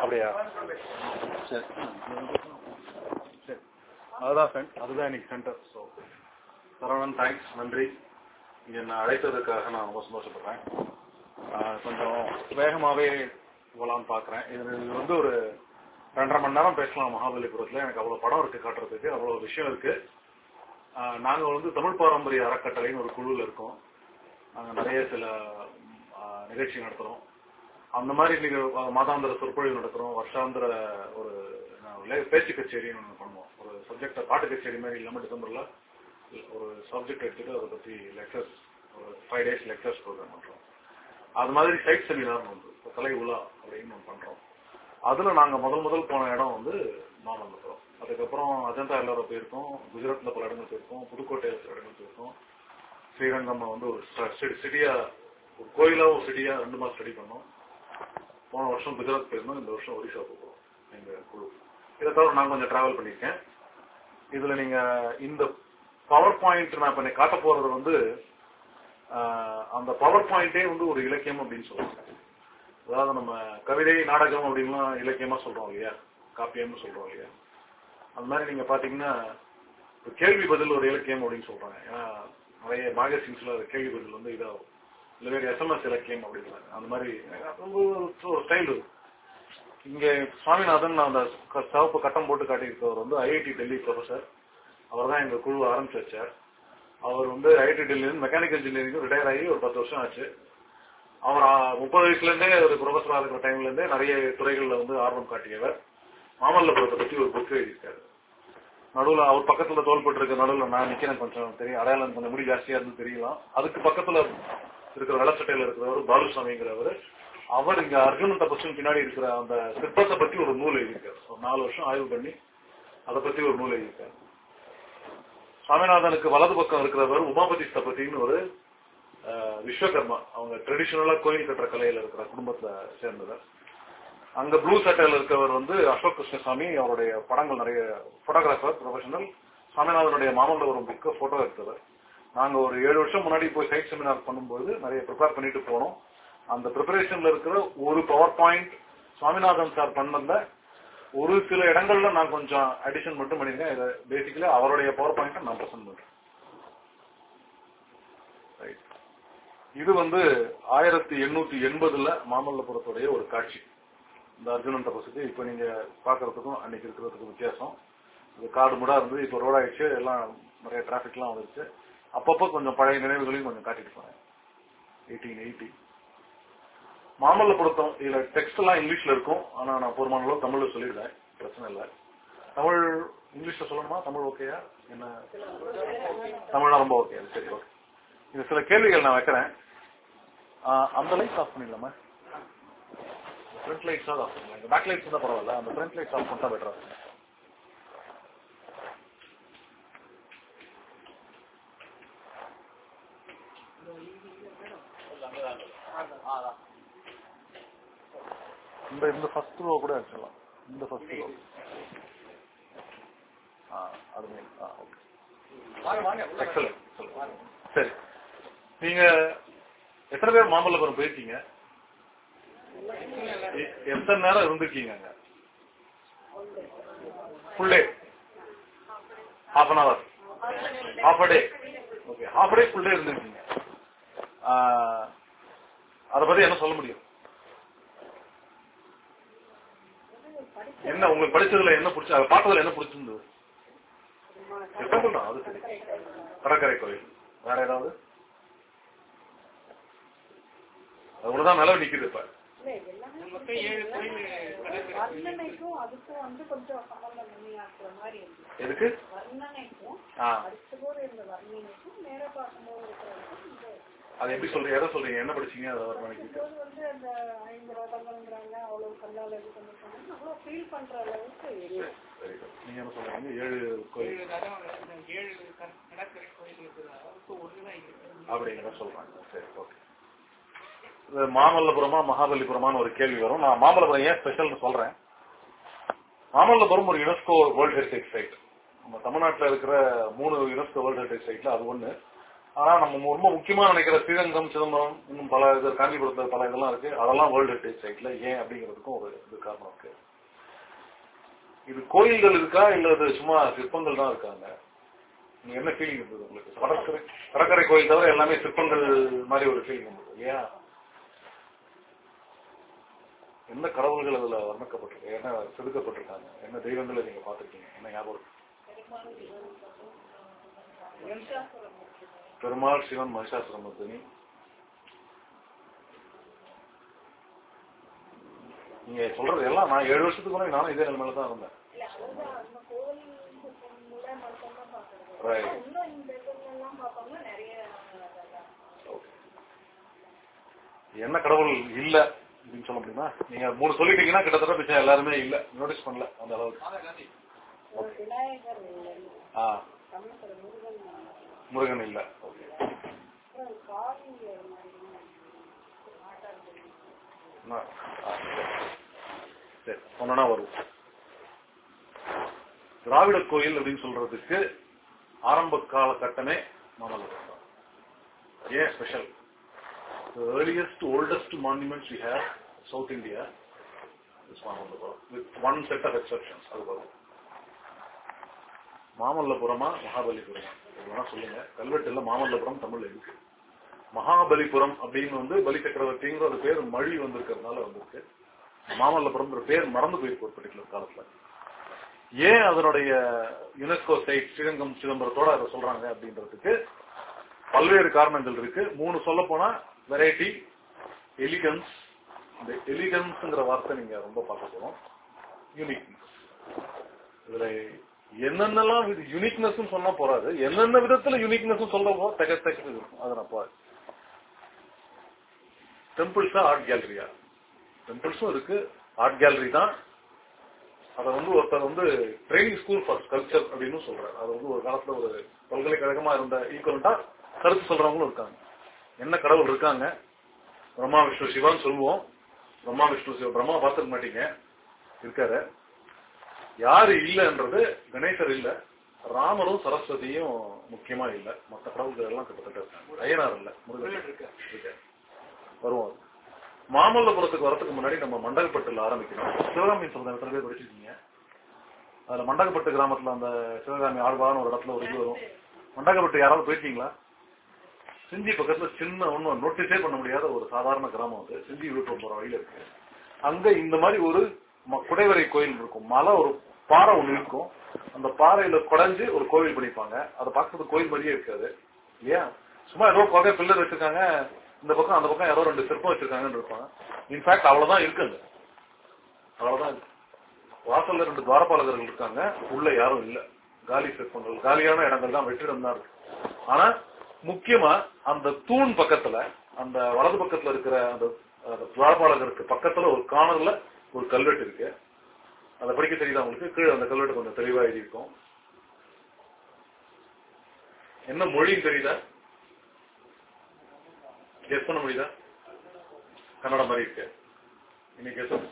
அப்படியா? சரி சரி, அதுதான் இன்னைக்கு சென்டர். ஸோ சரவணன், தேங்க்ஸ், நன்றி. என்னை அழைத்ததுக்காக நான் ரொம்ப சந்தோஷப்படுறேன். கொஞ்சம் வேகமாகவே போகலான்னு பார்க்குறேன். இது வந்து ஒரு 2.5 மணி நேரம் பேசலாம். மகாபலிபுரத்தில் எனக்கு அவ்வளோ படம் இருக்குது காட்டுறதுக்கு, அவ்வளோ விஷயம் இருக்குது. நாங்கள் வந்து தமிழ் பாரம்பரிய அறக்கட்டளைன்னு ஒரு குழுவில் இருக்கோம். நாங்கள் நிறைய சில நிகழ்ச்சி நடத்துகிறோம். அந்த மாதிரி இன்னைக்கு மாதாந்திர சொற்பொழிவு நடத்துகிறோம். வருஷாந்திர ஒரு பேச்சு கச்சேரின்னு ஒன்று பண்ணுவோம். ஒரு சப்ஜெக்டை பாட்டு கச்சேரி மாதிரி இல்லாமல் டிசம்பரில் ஒரு சப்ஜெக்ட் எடுத்துட்டு அதை பற்றி லெக்சர்ஸ், ஒரு 5 days லெக்சர்ஸ் ப்ரோக்ராம் பண்ணுறோம். அது மாதிரி சைட் செமினார்னு வந்து கலை உலா அப்படின்னு ஒன்று பண்ணுறோம். அதில் நாங்கள் முதல் போன இடம் வந்து மாமல்லபுரம். அதுக்கப்புறம் அஜந்தா எல்லாரும் போயிருக்கோம், குஜராத்தில் பல இடங்கள் போயிருக்கோம், புதுக்கோட்டையில் சில இடங்கள் போயிருக்கோம். ஸ்ரீரங்கம் வந்து ஒரு சிட்டியா, ஒரு கோயிலா ஒரு சிட்டியா 2 மாதம் ஸ்டடி பண்ணோம். போன வருஷம் குஜராத் போயிருந்தோம், இந்த வருஷம் ஒரிசா போகிறோம் எங்கள் குழு. இதை தவிர நான் கொஞ்சம் டிராவல் பண்ணியிருக்கேன். இதில் நீங்கள் இந்த பவர் பாயிண்ட் நான் இப்ப காட்ட போறது வந்து அந்த பவர் பாயிண்டே வந்து ஒரு இலக்கியம் அப்படின்னு சொல்லுவாங்க. அதாவது நம்ம கவிதை, நாடகம் அப்படின்லாம் இலக்கியமா சொல்றோம் இல்லையா, காப்பியம்னு சொல்றோம் இல்லையா. அந்த மாதிரி நீங்க பாத்தீங்கன்னா கேள்வி பதில் ஒரு இலக்கியம் அப்படின்னு சொல்றாங்க. ஏன்னா நிறைய மேகசின்ஸ்ல கேள்வி பதில் வந்து இதாகும், இல்ல வேறு SMS இலக்கியம் அப்படின்றாங்க. அந்த மாதிரி ஒரு ஸ்டைல். இங்க சுவாமிநாதன் அந்த சிவப்பு கட்டம் போட்டு காட்டியிருக்கவர் வந்து IIT டெல்லி ப்ரொஃபசர். அவர் தான் எங்க குழு ஆரம்பிச்சு வச்சார். அவர் வந்து IIT டெல்லியிலிருந்து மெக்கானிக்கல் இன்ஜினியரிங் ரிட்டையர் ஆகி ஒரு 10 வருஷம் ஆச்சு. அவர் 30 வயசுல இருந்தே ஒரு ப்ரொஃபஸரா இருக்கிற டைம்ல இருந்தே நிறைய துறைகள்ல வந்து ஆர்வம் காட்டியவர். மாமல்லபுரத்தை பத்தி ஒரு புக் எழுதியிருக்காரு. நடுவில் அவர் பக்கத்துல தோள்பட்டு இருக்க நடுவில் நான் நிக்கிறேன், கொஞ்சம் தெரியும், அடையாளம் கொஞ்சம் முடி ஜாஸ்தியா இருந்து தெரியலாம். அதுக்கு பக்கத்துல இருக்கிற வெள்ளச்சட்டையில இருக்கிறவர் பாலுசாமிங்கிறவர். அவர் இங்க அர்ஜுனன் தபசுக்கு பின்னாடி இருக்கிற அந்த சிற்பத்தை பத்தி ஒரு நூல் எழுதியிருக்காரு. ஒரு 4 வருஷம் ஆய்வு பண்ணி அதை பத்தி ஒரு நூல் எழுதியிருக்காரு. சுவாமிநாதனுக்கு வலது பக்கம் இருக்கிறவர் உமாபதி ஸ்தபதினு ஒரு விஸ்வகர்மா. அவங்க ட்ரெடிஷனலா கோயில் கட்டுற கலையில இருக்கிற குடும்பத்தை சேர்ந்தவர். அங்க ப்ளூ சட்டையில இருக்கவர் வந்து அசோக் கிருஷ்ணசாமி. அவருடைய படங்கள் நிறைய போட்டோகிராஃபர், ப்ரொஃபஷனல். சுவாமிநாதனுடைய மாமல்லபுரம் புக்க போட்டோ எடுத்தவர். நாங்க ஒரு 7 வருஷம் முன்னாடி போய் சைட் செமினார் பண்ணும்போது நிறைய ப்ரிப்பேர் பண்ணிட்டு போனோம். அந்த ப்ரிப்பரேஷன்ல இருக்கிற ஒரு பவர் பாயிண்ட் சுவாமிநாதன் சார் பண்ணல. ஒரு சில இடங்கள்ல நான் கொஞ்சம் அடிஷன் மட்டும் பண்ணிருக்கேன். இதை பேசிக்கலி அவருடைய பவர் பாயிண்ட் நான் பிரசன்ட் பண்றேன். இது வந்து 1880 மாமல்லபுரத்துடைய ஒரு காட்சி. இந்த அர்ஜுனன் தபசுக்கு இப்ப நீங்க பாக்குறதுக்கும் அன்னைக்கு இருக்கிறதுக்கும் வித்தியாசம். இது காடு முடா இருந்தது, இப்ப ரோட் ஆயிடுச்சு, எல்லாம் நிறைய டிராபிக் எல்லாம் வந்துருச்சு. அப்பப்போ கொஞ்சம் பழைய நினைவுகளையும் கொஞ்சம் காட்டிட்டு போனேன். 1880 மாமல்லபுரத்தம். இதுல டெக்ஸ்ட் எல்லாம் இங்கிலீஷ்ல இருக்கும், ஆனா நான் போர்மான அளவு தமிழ்ல சொல்லிடுறேன், பிரச்சனை இல்லை. தமிழ் இங்கிலீஷ்ல சொல்லணுமா, தமிழ் ஓகேயா? என்ன தமிழ்னா ரொம்ப ஓகே. சரி, ஓகே. இது சில கேள்விகள் நான் வைக்கிறேன். அந்த லைட்ஸ் ஆஃப் பண்ணிடலாமா? ஃப்ரண்ட் லைட்ஸ் ஆஃப் பண்ணலாம். பேக் லைட்ஸ் தான் பரவாயில்ல, அந்த ஃப்ரண்ட் லைட்ஸ் ஆஃப் பண்ணா பெட்டரா இருக்கும். இந்த ஃபர்ஸ்ட் ரோ கூட வச்சிடலாம். இந்த ஃபர்ஸ்ட் ரோ அது சரி. நீங்க எத்தனை பேர் மாமல்லபுரம் போயிருக்கீங்க? எத்தனை நேரம் இருந்திருக்கீங்க அங்க? Full day, half an hour, half a day? Okay, half day full day இருந்திருக்கீங்க. அதை பத்தி என்ன சொல்ல முடியும்? என்ன உங்களுக்கு படிச்சதுல என்ன பிடிச்ச, அதை பார்த்ததுல என்ன பிடிச்சிருந்தது? அது சரி, கடற்கரை கோயில். வேற ஏதாவது? அவ்வளவுதான் நிலவு நிக்குது இப்ப. எதுக்கு? அது எப்படி சொல்றீங்க, எதை சொல்றீங்க, என்ன படிச்சீங்க? அதை வர்ணனைக்கு நீங்க என்ன சொல்றீங்க? 7 கோயில் அப்படிங்கிற சொல்றாங்க. சரி, ஓகே. மாமல்லபுரமா மகாபலிபுரமானு ஒரு கேள்வி வரும். நான் மாமல்லபுரம் ஏன் ஸ்பெஷல்னு சொல்றேன். மாமல்லபுரம் ஒரு யுனெஸ்கோ வேர்ல்ட் ஹெரிடேஜ் சைட். நம்ம தமிழ்நாட்டில் இருக்கிற 3 யுனெஸ்கோ வேர்ல்ட் ஹெரிடேஜ் சைட்ல அது ஒண்ணு. ஆனா நம்ம ரொம்ப முக்கியமா நினைக்கிற ஸ்ரீரங்கம், சிதம்பரம், இன்னும் பல இது காஞ்சிபுரத்துல பல இதெல்லாம் இருக்கு, அதெல்லாம் வேர்ல்டு ஹெரிடேஜ் சைட்ல. ஏன் அப்படிங்கிறதுக்கும் ஒரு இது காரணம் இருக்கு. இது கோயில்கள் இருக்கா இல்ல அது சும்மா சிற்பங்கள் தான் இருக்காங்க? நீங்க என்ன ஃபீலிங் இருந்தது உங்களுக்கு? கடற்கரை கோயில் தவிர எல்லாமே சிற்பங்கள் மாதிரி ஒரு ஃபீலிங் இருந்தது இல்லையா? என்ன கடவுள்கள் அதுல வர்ணிக்கப்பட்டிருக்கு, என்ன செதுக்கப்பட்டிருக்காங்க, என்ன தெய்வங்களை நீங்க பாத்திருக்கீங்க, என்ன ஞாபகம்? பெருமாள், சிவன், மகிஷாசுரமர்த்தினி. நீங்க சொல்றது எல்லாம் நான் 7 வருஷத்துக்கு முன்னாடி நானும் இதே நிலைமையில தான் இருந்தேன். என்ன கடவுள் இல்ல அப்படின்னு சொல்ல முடியுமா? நீங்க 3 சொல்லிட்டீங்கன்னா கிட்டத்தட்ட எல்லாருமே இல்ல, நோட்டீஸ் பண்ணல அந்த அளவுக்கு. முருகன் இல்ல. சரி, ஒன்னா வரும். திராவிட கோயில் அப்படின்னு சொல்றதுக்கு ஆரம்ப காலகட்டமே மாமல்லபுரம். ஏன் special? The earliest, oldest monuments we have South India is Mamallapuram, with one set of exceptions. அது வரும். மாமல்லபுரமா மகாபலிபுரமா இதெல்லாம் சொல்லுங்க. கல்வெட்டுல மாமல்லபுரம் தமிழ்ல இருக்கு. மகாபலிபுரம் அப்படின்னு பலி சக்கரவர்த்திங்கிற ஒரு பேர் மொழி வந்திருக்கிறதுனால வந்திருக்கு. மாமல்லபுரம் பேர் மறந்து போயிருக்கு ஒரு பர்டிகுலர் காலத்துல. ஏன் அதனுடைய யுனெஸ்கோ சைட் ஸ்ரீரங்கம், சிதம்பரத்தோட அதை சொல்றாங்க அப்படின்றதுக்கு பல்வேறு காரணங்கள் இருக்கு. 3 சொல்ல போனா வெரைட்டி, எலிகன்ஸ். இந்த எலிகன்ஸ்ங்கிற வார்த்தை நீங்க ரொம்ப பார்க்க போறோம். யூனிக்னஸ். இதுல என்னென்னலாம் யூனிக்னஸ் சொன்னா போறாது, என்னென்ன விதத்துல யூனிக்னஸ் சொல்ல போறோம் தகத்து இருக்கும். அதை நான் பாரு. டெம்பிள்ஸா ஆர்ட் கேலரியா? டெம்பிள்ஸும் இருக்கு, ஆர்ட் கேலரி தான். அதை ஒருத்தர் ட்ரைனிங் ஸ்கூல் ஃபார் கல்ச்சர் அப்படின்னு சொல்றாரு. அது ஒரு காலத்துல ஒரு பல்கலைக்கழகமா இருந்த ஈக்குவலண்டா கருத்து சொல்றவங்களும் இருக்காங்க. என்ன கடவுள் இருக்காங்க? பிரம்மா, விஷ்ணு, சிவான்னு சொல்லுவோம். பிரம்மா, விஷ்ணு, சிவா. பிரம்மா பார்த்துக்க மாட்டீங்க, இருக்காரு. யாரு இல்லன்றது கணேசர் இல்ல, ராமரும் சரஸ்வதியும் முக்கியமா இல்ல. மற்ற கடவுள்கள் எல்லாம் கிட்டத்தட்ட இருக்காங்க. ஐயனார் இல்ல, முருகன் இருக்காரு. வருவோம். மாமல்லபுரத்துக்கு வரதுக்கு முன்னாடி நம்ம மண்டகப்பட்டுல ஆரம்பிக்கணும். சிவகாமி சொல்ற எத்தனை பேர் படிச்சிருக்கீங்க? அதுல மண்டகப்பட்டு கிராமத்துல அந்த சிவகாமி ஆழ்வான்னு ஒரு இடத்துல ஒரு இது வரும். மண்டகப்பட்டு யாராவது போயிருக்கீங்களா? செஞ்சி பக்கத்துல சின்ன ஒன்னும் நோட்டீஸே பண்ண முடியாத ஒரு சாதாரண கிராமம் அது. செஞ்சி விழுப்புரம் போற வழியில இருக்கு. அங்க இந்த மாதிரி ஒரு குடைவரை கோயில் இருக்கும். மலை ஒரு பாறை ஒண்ணு இருக்கும். அந்த பாறையில குடைஞ்சு ஒரு கோவில் பண்ணிப்பாங்க. அதை பார்க்கறது கோயில் மாதிரியே இருக்காது. ஏன் சும்மா ஏதோ பக்கம் பில்லர் வச்சிருக்காங்க, இந்த பக்கம் அந்த பக்கம் யாரோ 2 சிற்பம் வச்சிருக்காங்கன்னு இருப்பாங்க. இன்ஃபேக்ட் அவ்வளவுதான் இருக்குங்க. அவ்வளவுதான் இருக்கு. வாசல்ல 2 துவாரபாலகர்கள் இருக்காங்க, உள்ள யாரும் இல்ல. காலி சிற்பங்கள், காலியான இடங்கள் தான், வெற்றிடம் தான் இருக்கு. ஆனா முக்கியமா அந்த தூண் பக்கத்துல, அந்த வலது பக்கத்துல இருக்கிற அந்த துவாரபாலகருக்கு பக்கத்துல ஒரு கார்னர்ல ஒரு கல்வெட்டு இருக்கு. அதை படிக்க தெரியுதா உங்களுக்கு? கீழே அந்த கல்வெட்டு கொஞ்சம் தெளிவா எழுதி இருக்கும். என்ன மொழின்னு தெரியுதா? கெஸ் பண்ண முடியுதா? கன்னடம் மாதிரி இருக்கு. இன்னைக்கு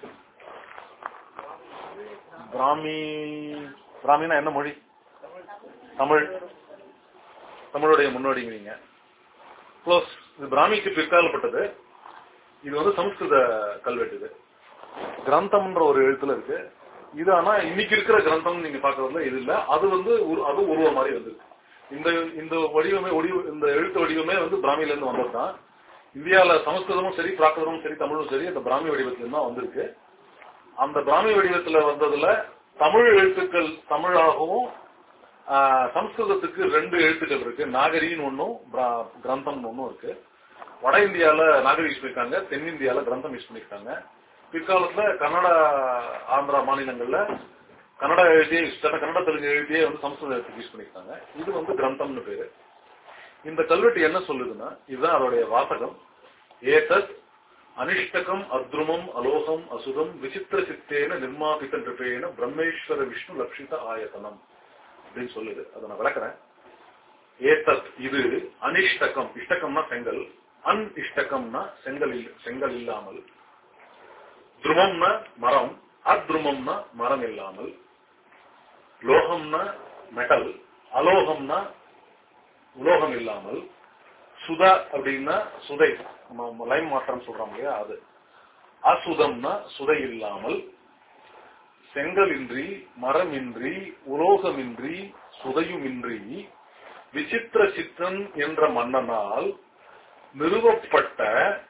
பிராமினா என்ன மொழி? தமிழ். தமிழுடைய முன்னோடிங்கிறீங்க. க்ளோஸ். இது பிராமிக்கு பிற்காலப்பட்டது. இது சமஸ்கிருத கல்வெட்டு. இது கிரந்தம்ன்ற ஒரு எழுத்துல இருக்கு. இது ஆனா இன்னைக்கு இருக்கிற கிரந்தம் நீங்க பாக்குறதுல இது இல்ல. அது அது உருவ மாதிரி வந்திருக்கு. இந்த வடிவமே இந்த எழுத்து வடிவமே பிராமில இருந்து வந்ததுதான். இந்தியாவில சமஸ்கிருதமும் சரி, பிராகிருதமும் சரி, தமிழும் சரி அந்த பிராமி வடிவத்துல தான் வந்திருக்கு. அந்த பிராமி வடிவத்துல வந்ததுல தமிழ் எழுத்துக்கள் தமிழாகவும், சமஸ்கிருதத்துக்கு 2 எழுத்துக்கள் இருக்கு. நாகரின்னு ஒன்னும் கிரந்தம் ஒன்னும் இருக்கு. வட இந்தியால நாகரி யூஸ் பண்ணிருக்காங்க, தென்னிந்தியால கிரந்தம் யூஸ் பண்ணிருக்காங்க. பிற்காலத்துல கன்னடா, ஆந்திரா மாநிலங்கள்ல கன்னட எழுதியே, கன்னட தெலுங்கு எழுதியே சமஸ்கிருதத்துக்கு யூஸ் பண்ணிருக்காங்க. இது கிரந்தம்னு பேரு. இந்த கல்வெட்டு என்ன சொல்லுதுன்னா, இதுதான் அதோடைய வாசகம். ஏதத் அனிஷ்டகம் அத்ருமம் அலோகம் அசுதம் விசித்திர சித்தேன நிர்மாபித நிருபேன பிரம்மேஸ்வர விஷ்ணு லட்சித ஆயத்தனம் அப்படின்னு சொல்லுது. அதை நான் விளக்குறேன். ஏதத் இது, அனிஷ்டகம், இஷ்டகம்னா செங்கல், அன்இஷ்டகம்னா செங்கல் இல்லாமல், துருமம்னா மரம், அத்ருமம்னா மரம் இல்லாமல், லோகம்னா மெட்டல், அலோகம்னா உலோகம் இல்லாமல், சுதா அப்படின்னா சுதை, லைம் மாற்றம் சொல்றோம் இல்லையா, அது. அசுதம்னா சுதை இல்லாமல், செங்கலின்றி, மரமின்றி, உலோகமின்றி, சுதையுமின்றி, விசித்திர சித்தன் என்ற மன்னனால் நிறுவப்பட்ட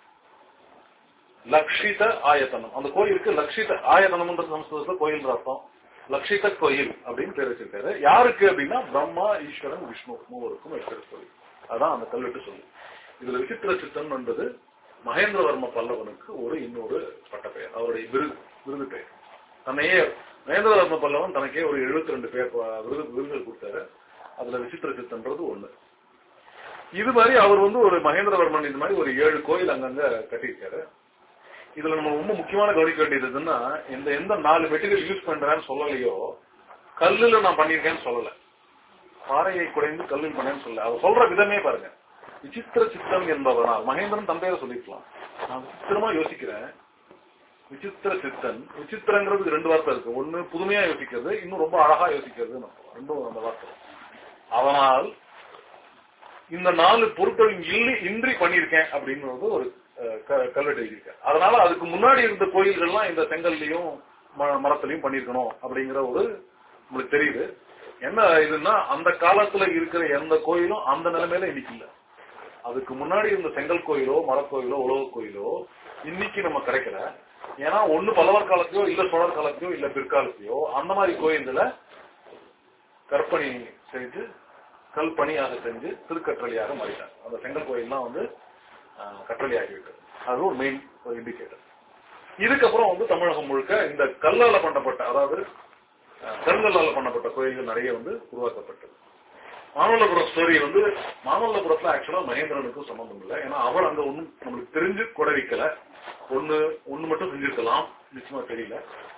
லக்ஷித ஆயத்தனம். அந்த கோயிலுக்கு லக்ஷித ஆயத்தனம் சமஸ்கிருதத்துல கோயில் அர்த்தம். லக்ஷித கோயில் அப்படின்னு பேர் வச்சிருக்காரு. யாருக்கு அப்படின்னா பிரம்மா, ஈஸ்வரன், விஷ்ணு மூவருக்கும் வைக்கிற கோயில். அதான் அந்த கல்வெட்டு சொல்லு. இதுல விசித்திர சித்தன் என்பது மகேந்திரவர்ம பல்லவனுக்கு ஒரு இன்னொரு பட்ட பெயர், அவருடைய விருது பெயர். தன்னையே மகேந்திரவர்ம பல்லவன் தனக்கே ஒரு 72 பேர் விருதுகள் கொடுத்தாரு. அதுல விசித்திர சித்தன்றது ஒண்ணு. இது மாதிரி அவர் ஒரு மகேந்திரவர்மன் இது மாதிரி ஒரு 7 கோயில் அங்கங்க கட்டியிருக்காரு. இதுல நம்ம ரொம்ப முக்கியமான கவனிக்க வேண்டியதுன்னா, எந்த 4 மெட்டீரியல் யூஸ் பண்றேன்னு சொல்லலையோ, கல்லுல நான் பண்ணிருக்கேன்னு சொல்லல, பாறையை குறைந்து கல்லில் பண்ணேன்னு சொல்லல. அவர் சொல்ற விதமே பாருங்க. விசித்திர சித்தம் என்பவனால், மகேந்திரன் தந்தையில சொல்லிருக்கலாம், நான் விசித்திரமா யோசிக்கிறேன், விசித்திர சித்தன். விசித்திரங்கிறது 2 வார்த்தை இருக்கு. ஒண்ணு புதுமையா யோசிக்கிறது, இன்னும் ரொம்ப அழகா யோசிக்கிறது, ரெண்டும் அந்த வார்த்தை. அதனால் இந்த 4 பொருட்கள் இன்றி பண்ணிருக்கேன் அப்படிங்கிறது ஒரு கல்வெட்டு எழுதியிருக்க. அதனால அதுக்கு முன்னாடி இருந்த கோயில்கள்லாம் இந்த செங்கல்லையும் மரத்திலையும் பண்ணிருக்கணும் அப்படிங்கிற ஒரு உங்களுக்கு தெரியுது. என்ன இதுன்னா, அந்த காலத்துல இருக்கிற எந்த கோயிலும் அந்த நிலைமையில இன்னைக்கு இல்ல. அதுக்கு முன்னாடி இருந்த செங்கல் கோயிலோ, மரக்கோயிலோ, உலக கோயிலோ இன்னைக்கு நம்ம கிடைக்கல. ஏன்னா ஒண்ணு பல்லவர் காலத்தையோ, இல்ல சோழர் காலத்தையோ, இல்ல பிற்காலத்தையோ அந்த மாதிரி கோயில்களை கற்பனை செய்து கல்பணியாக செஞ்சு திருக்கற்றளியாக மாறிட்டாங்க. அந்த செங்கல் கோயில்லாம் கற்றளி ஆகிவிட்டது. அது ஒரு மெயின் இண்டிகேட்டர். இதுக்கப்புறம் தமிழகம் முழுக்க இந்த கல்லால பண்ணப்பட்ட, அதாவது கருங்கல்லால பண்ணப்பட்ட கோயில்கள் நிறைய உருவாக்கப்பட்டது. மாமல்லபுரம் ஸ்டோரி மாமல்லபுரத்துல ஆக்சுவலா மகேந்திரனுக்கும் சம்பந்தம் இல்லை. ஏன்னா அவர் அங்க ஒன்னும் நம்மளுக்கு தெரிஞ்சு கொடை வைக்கல. ஒண்ணு மட்டும் செஞ்சிருக்கலாம், நிச்சயமா தெரியல.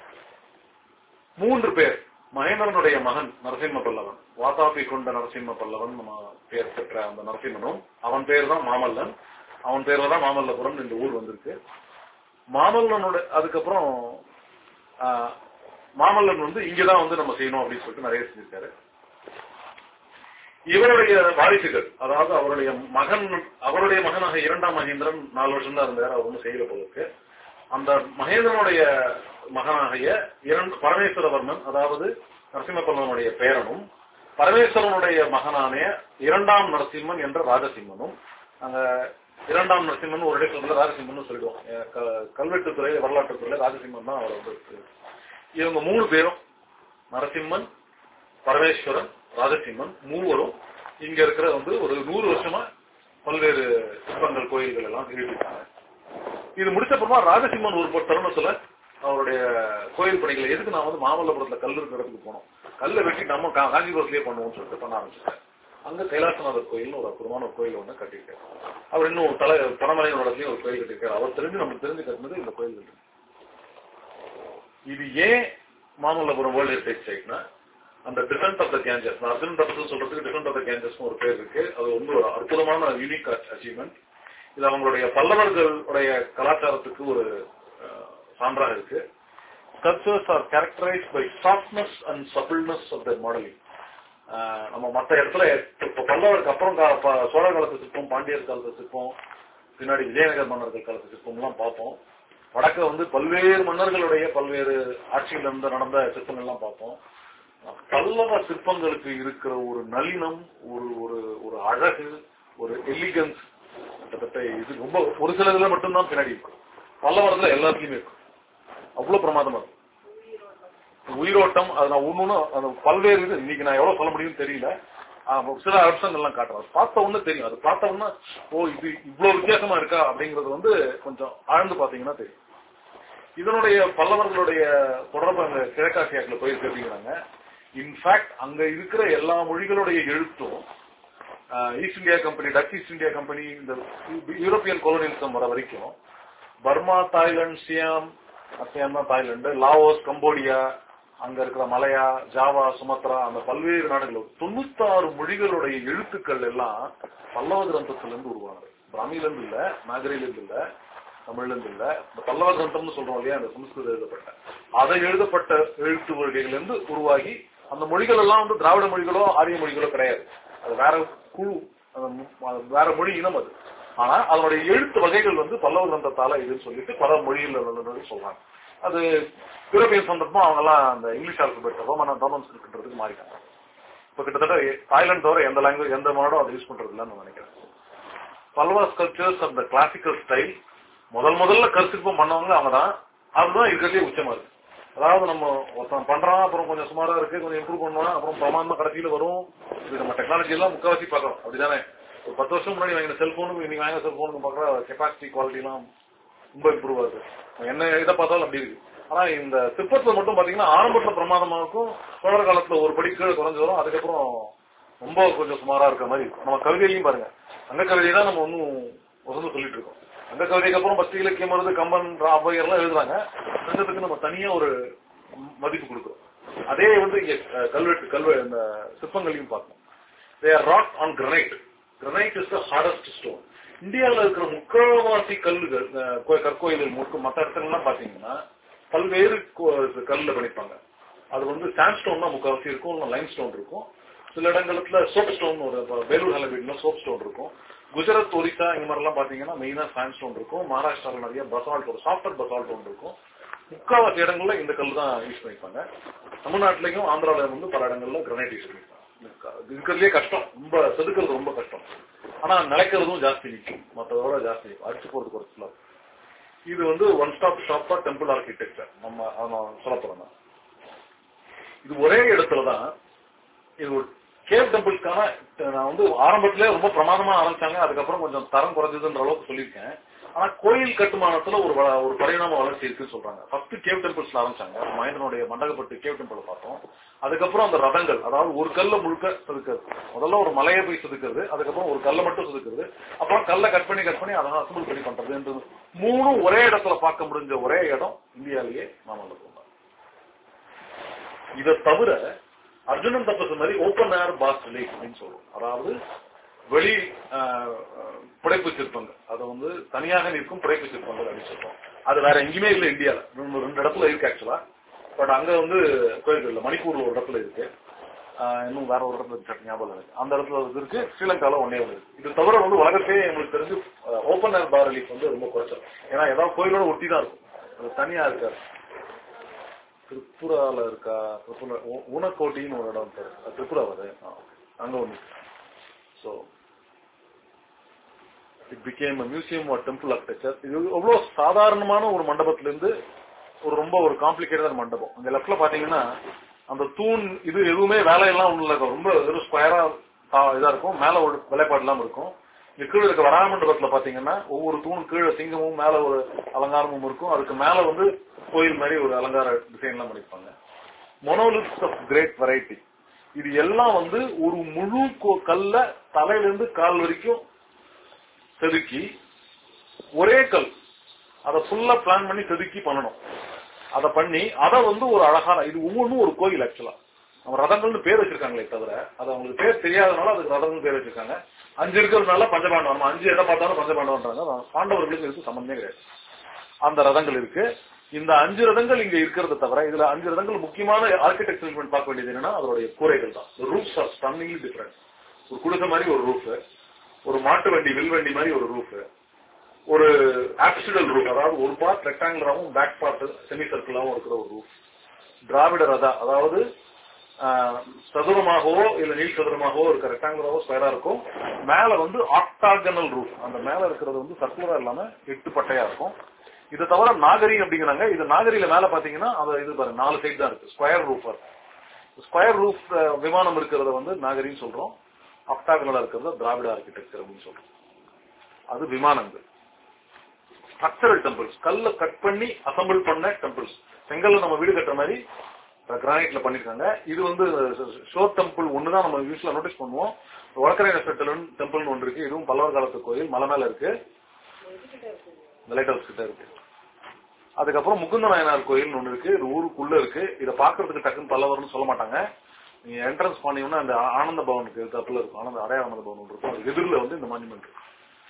3 பேர். மகேந்திரனுடைய மகன் நரசிம்ம பல்லவன், வாதாபி கொண்ட நரசிம்ம பல்லவன் பெயர் பெற்ற அந்த நரசிம்மனும், அவன் பேர் தான் மாமல்லன். அவன் பேர்ல தான் மாமல்லபுரம் இந்த ஊர் வந்திருக்கு. மாமல்லனோட அதுக்கப்புறம் மாமல்லன் இங்கதான் நம்ம செய்யணும் அப்படின்னு சொல்லிட்டு நிறைய செஞ்சிருக்காரு. இவருடைய வாரிசுகள், அதாவது அவருடைய மகனாக 2ஆம் மகேந்திரன் 4 வருஷம் தான் இருந்தார். அவர் ஒன்றும் செய்யல போல. அந்த மகேந்திரனுடைய மகனாகிய பரமேஸ்வரவர்மன், அதாவது நரசிம்ம பல்லவனுடைய பேரனும், பரமேஸ்வரனுடைய மகனான 2ஆம் நரசிம்மன் என்ற ராஜசிம்மனும், அங்க 2ஆம் நரசிம்மன் ஒரு இடத்துல ராஜசிம்மன் சொல்லிடுவோம். கல்வெட்டுத்துறை, வரலாற்றுத்துறை ராஜசிம்மன் தான் அவர் இவங்க 3 பேரும், நரசிம்மன், பரமேஸ்வரன், ராஜசிம்மன் மூவரும் இங்க இருக்கிற ஒரு 100 வருஷமா பல்வேறு சிற்பங்கள், கோயில்கள் எல்லாம் எழுதிட்டாங்க. இது முடிச்சப்பறமா ராஜசிம்மன் ஒரு தருணத்துல அவருடைய கோயில் பணிகளை, எதுக்கு நான் மாமல்லபுரத்துல கல் இருக்கிற இடத்துக்கு போனோம், கல்லை வெட்டி நம்ம காஞ்சிபுரத்திலேயே பண்ணுவோம்னு சொல்லிட்டு பண்ண ஆரம்பிச்சிட்டாரு. அங்க கைலாசநாதர் கோயில் ஒரு அற்புதமான ஒரு கோயில் ஒண்ணு கட்டியிருக்காரு. அவர் இன்னும் பரமலையோட இடத்துலயும் ஒரு கோயில் கட்டியிருக்காரு. அவர் நமக்கு தெரிஞ்சு கட்டினது இந்த கோயில்கள். இது ஏன் மாமல்லபுரம் வேர்ல்ட் ஹெரிடேஜ் சைட்னா, அந்த descent of the Ganges, Arjun தபசு சொல்றதுக்கு டிசன்ட் ஆஃப் த கேஞ்சஸ் ஒரு பேர் இருக்கு. அது ஒரு அற்புதமான யூனிக் அச்சீவ்மெண்ட். இது அவங்களுடைய பல்லவர்களுடைய கலாச்சாரத்துக்கு ஒரு சான்றாக இருக்கு. Sculptures are characterized by softness and suppleness of their modeling. நம்ம மற்ற இடத்துல பல்லவருக்கு அப்புறம் சோழ காலத்து சிற்பம், பாண்டியர் காலத்து சிற்பம், பின்னாடி விஜயநகர மன்னர்கள் காலத்து சிற்பம் எல்லாம் பார்ப்போம். வடக்க பல்வேறு மன்னர்களுடைய பல்வேறு ஆட்சியில் இருந்து நடந்த சிற்பங்கள்லாம் பார்ப்போம். பல்லவ சிற்பங்களுக்கு இருக்கிற ஒரு நளினம், ஒரு அழகு, ஒரு எலிகன்ஸ், கிட்டத்தட்ட இது ரொம்ப ஒரு சில இதுல மட்டும்தான் பின்னாடி இருக்கும். பல்லவரத்துல எல்லாத்துலயுமே இருக்கும். அவ்வளவு பிரமாதமா இருக்கும். உயிரோட்டம், அது நான் ஒண்ணு பல்வேறு இது இன்னைக்கு நான் எவ்வளவு சொல்ல முடியும்னு தெரியல. சில அம்சங்கள்லாம் காட்டுறேன். பார்த்த ஒண்ணு தெரியும். அது பார்த்த உடனே இது இவ்வளவு வித்தியாசமா இருக்கா அப்படிங்கறது கொஞ்சம் ஆழ்ந்து பாத்தீங்கன்னா தெரியும். இதனுடைய பல்லவர்களுடைய தொடர்பு அங்க கிழக்காசியாக்குல போயிருக்கு அப்படிங்கிறாங்க. இன்ஃபேக்ட் அங்க இருக்கிற எல்லா மொழிகளுடைய எழுத்தும் East India Company, Dutch East India Company, இந்த யூரோப்பியன் கொலோனியலிசம் வர வரைக்கும் பர்மா, தாய்லாந்து, சியாம் தான் தாய்லாந்து, லாவோஸ், கம்போடியா, அங்க இருக்கிற மலையா, ஜாவா, சுமத்ரா, அந்த பல்வேறு நாடுகள் 96 மொழிகளுடைய எழுத்துக்கள் எல்லாம் பல்லவ கிரந்தத்திலிருந்து உருவானது. பிராமியில இருந்து இல்ல, நாகரில இருந்து இல்ல, தமிழ்ல இருந்து இல்ல. இந்த பல்லவ கிரந்தம்னு சொல்றோம் இல்லையா, அந்த சமஸ்கிருதம் எழுதப்பட்ட அதை எழுதப்பட்ட எழுத்து வகைகளிலிருந்து உருவாகி, அந்த மொழிகள் எல்லாம் திராவிட மொழிகளோ ஆரிய மொழிகளோ கிடையாது. அது வேற குழு வேற மொழி இனம் அது. ஆனா அதனுடைய எழுத்து வகைகள் வந்து பல்லவ கிரந்தத்தால இதுன்னு சொல்லிட்டு பல மொழியில் சொல்றாங்க. அது யூரோப்பியன் சந்தர்ப்பம் அவங்க எல்லாம் அந்த இங்கிலீஷ் ஆல்பபெட் ரோமன் ஸ்கிரிப்ட்ன்றதுக்கு மாறிட்டாங்க. இப்ப கிட்டத்தட்ட தாய்லாந்து தவிர எந்த லாங்குவேஜ் எந்த மாடோ அதை யூஸ் பண்றது இல்லைன்னு நினைக்கிறேன். பல்லவ ஸ்கல்ப்சர்ஸ் அந்த கிளாசிக்கல் ஸ்டைல் முதல்ல கருத்துப்பம் பண்ணவங்க அவங்கதான். அதுதான் இருக்கிறதே உச்சமா இருக்கு. அதாவது நம்ம ஒருத்தன் பண்றான், அப்புறம் கொஞ்சம் சுமாரா இருக்கு, கொஞ்சம் இம்ப்ரூவ் பண்ணுவான், அப்புறம் பிரமாண்டமா கடைசியில வரும். இது நம்ம டெக்னாலஜி எல்லாம் முக்காவாசி பாக்கிறோம் அப்படிதானே. ஒரு 10 வருஷம் முன்னாடி வாங்கின செல்போனுக்கு இன்னைக்கு வாங்கின செல்போனுக்கு பாக்குற கெப்பாசிட்டி குவாலிட்டி எல்லாம் ரொம்ப இம்ப்ரூவ் ஆகுது. என்ன இதை பார்த்தாலும் அப்படி இருக்கு. ஆனா இந்த சிற்பத்துல மட்டும் பாத்தீங்கன்னா ஆரம்பத்துல பிரமாதமா இருக்கும், சோழர் காலத்துல ஒரு படி கீழே குறைஞ்சு வரும், அதுக்கப்புறம் ரொம்ப கொஞ்சம் சுமாரா இருக்கிற மாதிரி இருக்கும். நம்ம கவிதையிலையும் பாருங்க, அந்த கவிதை தான் நம்ம ஒன்னும் வசந்து சொல்லிட்டு இருக்கோம். அந்த கவிதைக்கு அப்புறம் பக்தி இலக்கியம் வருது, கம்பன் ஔவையார் எல்லாம் எழுதுறாங்க. ரெண்டுத்துக்கு நம்ம தனியா ஒரு மதிப்பு கொடுக்கிறோம். அதே வந்து இங்க இந்த சிற்பங்களையும் பார்க்கணும். They are wrought on granite. Granite is the hardest stone. இந்தியாவில் இருக்கிற முக்கால்வாசி கல்லுகள் கற்கோயில்கள் மற்ற இடத்துலாம் பாத்தீங்கன்னா பல்வேறு கல்லுல பண்ணிப்பாங்க. அது வந்து சாண்ட்ஸ்டோன் தான் முக்கால்வாசி இருக்கும், லைம் ஸ்டோன் இருக்கும். சில இடங்கள்ல சோப் ஸ்டோன், ஒரு வேலூர் ஹலபீட்ல சோப் ஸ்டோன் இருக்கும். குஜராத், ஒரிசா இந்த மாதிரி எல்லாம் பாத்தீங்கன்னா மெயினா சாண்ட்ஸ்டோன் இருக்கும். மகாராஷ்டிராவில் நிறைய பசால்ட், ஒரு சாஃப்டர் பசால்ட் ஒன்று இருக்கும். முக்கால்வாசி இடங்கள்ல இந்த கல் தான் யூஸ் பண்ணிப்பாங்க. தமிழ்நாட்டிலையும் ஆந்திராவில வந்து பல இடங்கள்ல கிரனைட் யூஸ் பண்ணிப்பாங்க. இருக்கிறதுலே கஷ்டம், ரொம்ப செதுக்கிறது ரொம்ப கஷ்டம். ஆனா நிலைக்கிறதும் ஜாஸ்தி நிற்கும், மற்றதோட ஜாஸ்தி நிற்கும், அடிச்சு போறது குறைச்சல. இது வந்து ஒன் ஸ்டாப் ஷாப்பா டெம்பிள் ஆர்கிடெக்சர் நம்ம சொல்ல போறோம். இது ஒரே இடத்துலதான். இது ஒரு கேவ் டெம்பிள்ஸ்க்கான நான் வந்து ஆரம்பத்திலே ரொம்ப பிரமாதமா ஆரம்பிச்சாங்க, அதுக்கப்புறம் கொஞ்சம் தரம் குறைஞ்சதுன்ற அளவுக்கு சொல்லியிருக்கேன். ஆனா கோயில் கட்டுமானத்துல ஒரு பரிணாம வளர்ச்சி இருக்குன்னு சொல்றாங்க. ஃபர்ஸ்ட் கேவ் டெம்பிள்ஸ்ல ஆரம்பிச்சாங்க. மகேந்திரனுடைய மண்டகப்பட்டு கேவ் டெம்பிள் பார்த்தோம். அதுக்கப்புறம் அந்த ரதங்கள், அதாவது ஒரு கல்ல முழுக்க செதுக்கிறது. முதல்ல ஒரு மலையை போய் செதுக்கிறது, அதுக்கப்புறம் ஒரு கல்லை மட்டும் செதுக்கிறது, அப்புறம் கல்லை கட் பண்ணி அதை அசம்பிள் பண்ணி பண்றது. மூணும் ஒரே இடத்துல பார்க்க முடிஞ்ச ஒரே இடம் இந்தியாலேயே மாமல்லபுரம். இதை தவிர அர்ஜுனன் தபசு மாதிரி ஓப்பன் ஏர் பாஸ் லேக் அப்படின்னு சொல்றோம். அதாவது வெளி புடைப்பு சிற்பங்கள், அதை வந்து தனியாக நிற்கும் புடைப்பு சிற்பங்கள் அப்படின்னு சொல்றோம். அது வேற எங்கேயுமே இல்லை இந்தியாவில். 2 இடத்துல இருக்கு ஆக்சுவலா. பட் அங்க வந்து கோயில்கள் இல்லை. மணிப்பூர்ல ஒரு இடத்துல இருக்கு, இன்னும் வேற ஒரு இடத்துல ஞாபகம் இருக்கு. அந்த இடத்துல இருக்கு. ஸ்ரீலங்கால ஒன்னே ஒன்று இருக்கு. இது தவிர வந்து உலகத்தையே எங்களுக்கு தெரிஞ்சு ஓப்பன் ஏர் பார் ரிலீஃப் வந்து ரொம்ப குறைச்சல். ஏன்னா ஏதாவது கோயிலோட ஒட்டி தான் இருக்கும், அது தனியா இருக்காது. திரிபுரால இருக்கா, ஊனக்கோட்டின்னு ஒரு இடம் திரிபுரா வருது, அங்க ஒண்ணு. So it became museum or temple architecture. இது எவ்வளவு சாதாரணமான ஒரு மண்டபத்திலிருந்து ரொம்ப ஒரு காம்ப்ளிகேட்டடான மண்டபம். அந்த லெப்ட்ல பாத்தீங்கன்னா அந்த தூண் இது எதுவுமே வேலையெல்லாம் ஒண்ணு இருக்கும், ரொம்ப வெறும் ஸ்கொயரா இதா இருக்கும். மேல ஒரு வேலைப்பாடு எல்லாம் இருக்கும். இங்க கீழே இருக்க வராக மண்டபத்துல பாத்தீங்கன்னா ஒவ்வொரு தூண் கீழே சிங்கமும் மேல ஒரு அலங்காரமும் இருக்கும். அதுக்கு மேல வந்து கோயில் மாதிரி ஒரு அலங்கார டிசைன் எல்லாம் பண்ணிருப்பாங்க. Monoliths of great variety. இது எல்லாம் வந்து ஒரு முழு கல்ல தலையிலிருந்து கால் வரைக்கும் செதுக்கி ஒரே கல் அதை ஃபுல்லா பிளான் பண்ணி செதுக்கி பண்ணணும். அதை பண்ணி அதை வந்து ஒரு அழகான, இது ஒவ்வொன்றும் ஒரு கோயில் ஆக்சுவலா. நம்ம ரதங்கள்னு பேர் வச்சிருக்காங்களே தவிர அது அவங்களுக்கு பேர் தெரியாதனால அதுக்கு ரதங்கள் பேர் வச்சிருக்காங்க. 5 இருக்கிறதுனால பஞ்சபாண்டவன், நம்ம 5 எதை பார்த்தாலும் பஞ்சபாண்டவன்றாங்க. பாண்டவர்களுக்கு இதுக்கு சம்பந்தமே கிடையாது. அந்த ரதங்கள் இருக்கு. இந்த 5 ரதங்கள் இங்க இருக்கிறத தவிர இதுல 5 ரதங்கள் முக்கியமான ஆர்கிடெக்சர் பார்க்க வேண்டியது என்னன்னா அதோடைய கூரைகள் தான். Roofs are stunningly different. ஒரு குடிசை மாதிரி ஒரு ரூஃப், ஒரு மாட்டு வண்டி வில்வண்டி மாதிரி ஒரு ரூஃப், ஒரு ஆப்சிடல் ரூஃப், அதாவது ஒரு பார்ட் ரெக்டாங்குலராகவும் பேக் பார்ட் செமி சர்க்கிளாகவும் இருக்கிற ஒரு ரூஃப். திராவிட ரதா, அதாவது சதுரமாகவோ இல்ல நீள் சதுரமாகவோ இருக்க ரெக்டாங்குலராகவோ ஸ்கொயரா இருக்கும். மேல வந்து ஆக்டாகனல் ரூஃப், அந்த மேல இருக்கிறது வந்து சர்க்குலரா இல்லாம 8 பட்டையா இருக்கும். இதை தவிர நாகரி அப்படிங்கிறாங்க. இது நாகரியில மேல பாத்தீங்கன்னா இது பாருங்க 4 சைட் தான் இருக்கு. ஸ்கொயர் ரூஃப், ஸ்கொயர் ரூஃப் விமானம் இருக்கிறத வந்து நாகரின்னு சொல்றோம். ஆக்டாகனலா இருக்கிறத திராவிட ஆர்கிடெக்சர் அப்படின்னு சொல்றோம். அது விமானங்கள். ஸ்ட்ரக்சரல் டெம்பிள்ஸ், கல்ல கட் பண்ணி அசம்பிள் பண்ண டெம்பிள்ஸ். செங்கல்ல நம்ம வீடு கட்டுற மாதிரி கிரானைட்ல பண்ணிருக்காங்க. இது வந்து ஷோர் டெம்பிள் ஒண்ணுதான் நம்ம யூஸ்வலா நோட்டீஸ் பண்ணுவோம். வடக்கரை டெம்பிள் ஒன்று இருக்கு. இதுவும் பல்லவர் காலத்து கோயில், மலை மேல இருக்கு, லைட் ஹவுஸ் கிட்ட இருக்கு. அதுக்கப்புறம் முகுந்த நாயனார் கோயில் ஒண்ணு இருக்கு. இது ஊருக்குள்ள இருக்கு. இதை பாக்குறதுக்கு டக்குன்னு பல்லவர்னு சொல்ல மாட்டாங்க. நீங்க என்ட்ரன்ஸ் பண்ணீங்கன்னா அந்த ஆனந்த பவனுக்கு தப்புல இருக்கும், அடையானந்த பவன் இருக்கும். அது எதிரில வந்து இந்த மான்யூமெண்ட் இருக்கு.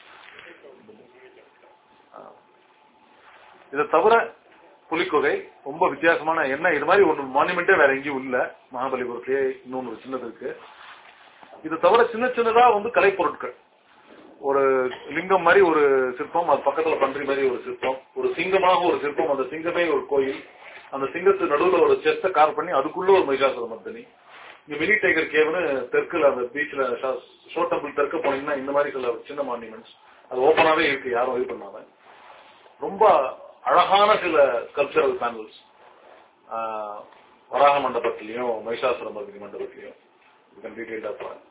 இதை தவிர புலிக்கொகை ரொம்ப வித்தியாசமான என்ன, இது மாதிரி ஒரு மான்யூமெண்டே வேற எங்கேயும் இல்ல. மகாபலிபுரத்திலேயே இன்னொன்னு சின்னது இருக்கு. இது தவிர சின்ன சின்னதா கலைப்பொருட்கள், ஒரு லிங்கம் மாதிரி ஒரு சிற்பம், அது பக்கத்துல பன்றி மாதிரி ஒரு சிற்பம், ஒரு சிங்கமாக ஒரு சிற்பம், அந்த சிங்கமே ஒரு கோயில், அந்த சிங்கத்து நடுவுல ஒரு செஸ்ட கார் பண்ணி அதுக்குள்ள ஒரு மகிஷாசுர மர்த்தினி. இங்க மினி டைகர் கேவ்னு தெற்குல அந்த பீச்ல ஷோ டெம்பிள் தெற்கு போனீங்கன்னா இந்த மாதிரி சில சின்ன மான்யூமெண்ட்ஸ் அது ஓப்பனாவே இருக்கு, யாரும் இது பண்ணாம. ரொம்ப அழகான சில கல்ச்சரல் பேனல்ஸ் வராக மண்டபத்திலையும் மகிஷாசுர மர்த்தினி மண்டபத்திலையும் டீடைல்டா போறேன்.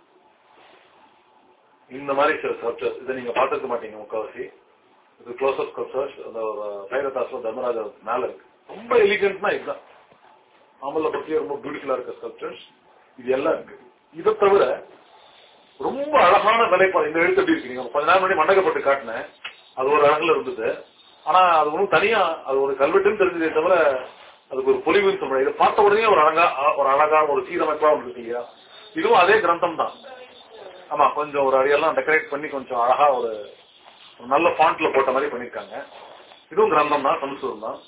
இந்த மாதிரி சில ஸ்கல்ப்சர்ஸ் இதை நீங்க பார்த்துக்க மாட்டீங்க முக்காவாசி. இது க்ளோஸ் அப் ஸ்கல்ப்சர்ஸ் அந்த சைரதாஸ்ல தர்மராஜா மேல இருக்கு. ரொம்ப எலிகன்ட்னா இதுதான் மாமல்லபுரத்திலேயே ரொம்ப பியூட்டிஃபுல்லா இருக்க ஸ்கல்ப்சர்ஸ் இது எல்லாம் இருக்கு. இதை தவிர ரொம்ப அழகான வேலைப்பாடு. இந்த எழுத்து எப்படி இருக்கு, நீங்க கொஞ்ச நேரம் முன்னாடி மண்டகப்பட்டு காட்டினேன், அது ஒரு அழகுல இருந்தது. ஆனா அது ஒன்றும் தனியா அது ஒரு கல்வெட்டுன்னு தெரிஞ்சதே தவிர அதுக்கு ஒரு பொலிவுன்னு சொல்றேன். இதை பார்த்த உடனே ஒரு அழகா ஒரு சீரமைப்பா இருக்கு இல்லையா? இதுவும் அதே கிரந்தம் தான். ஆமா, கொஞ்சம் ஒரு அடியெல்லாம் டெக்கரேட் பண்ணி கொஞ்சம் அழகா ஒரு நல்ல ஃபாண்ட்ல போட்ட மாதிரி பண்ணிருக்காங்க. இதுவும் கிரந்தம் தான், சமஸ்கிருதம் தான்.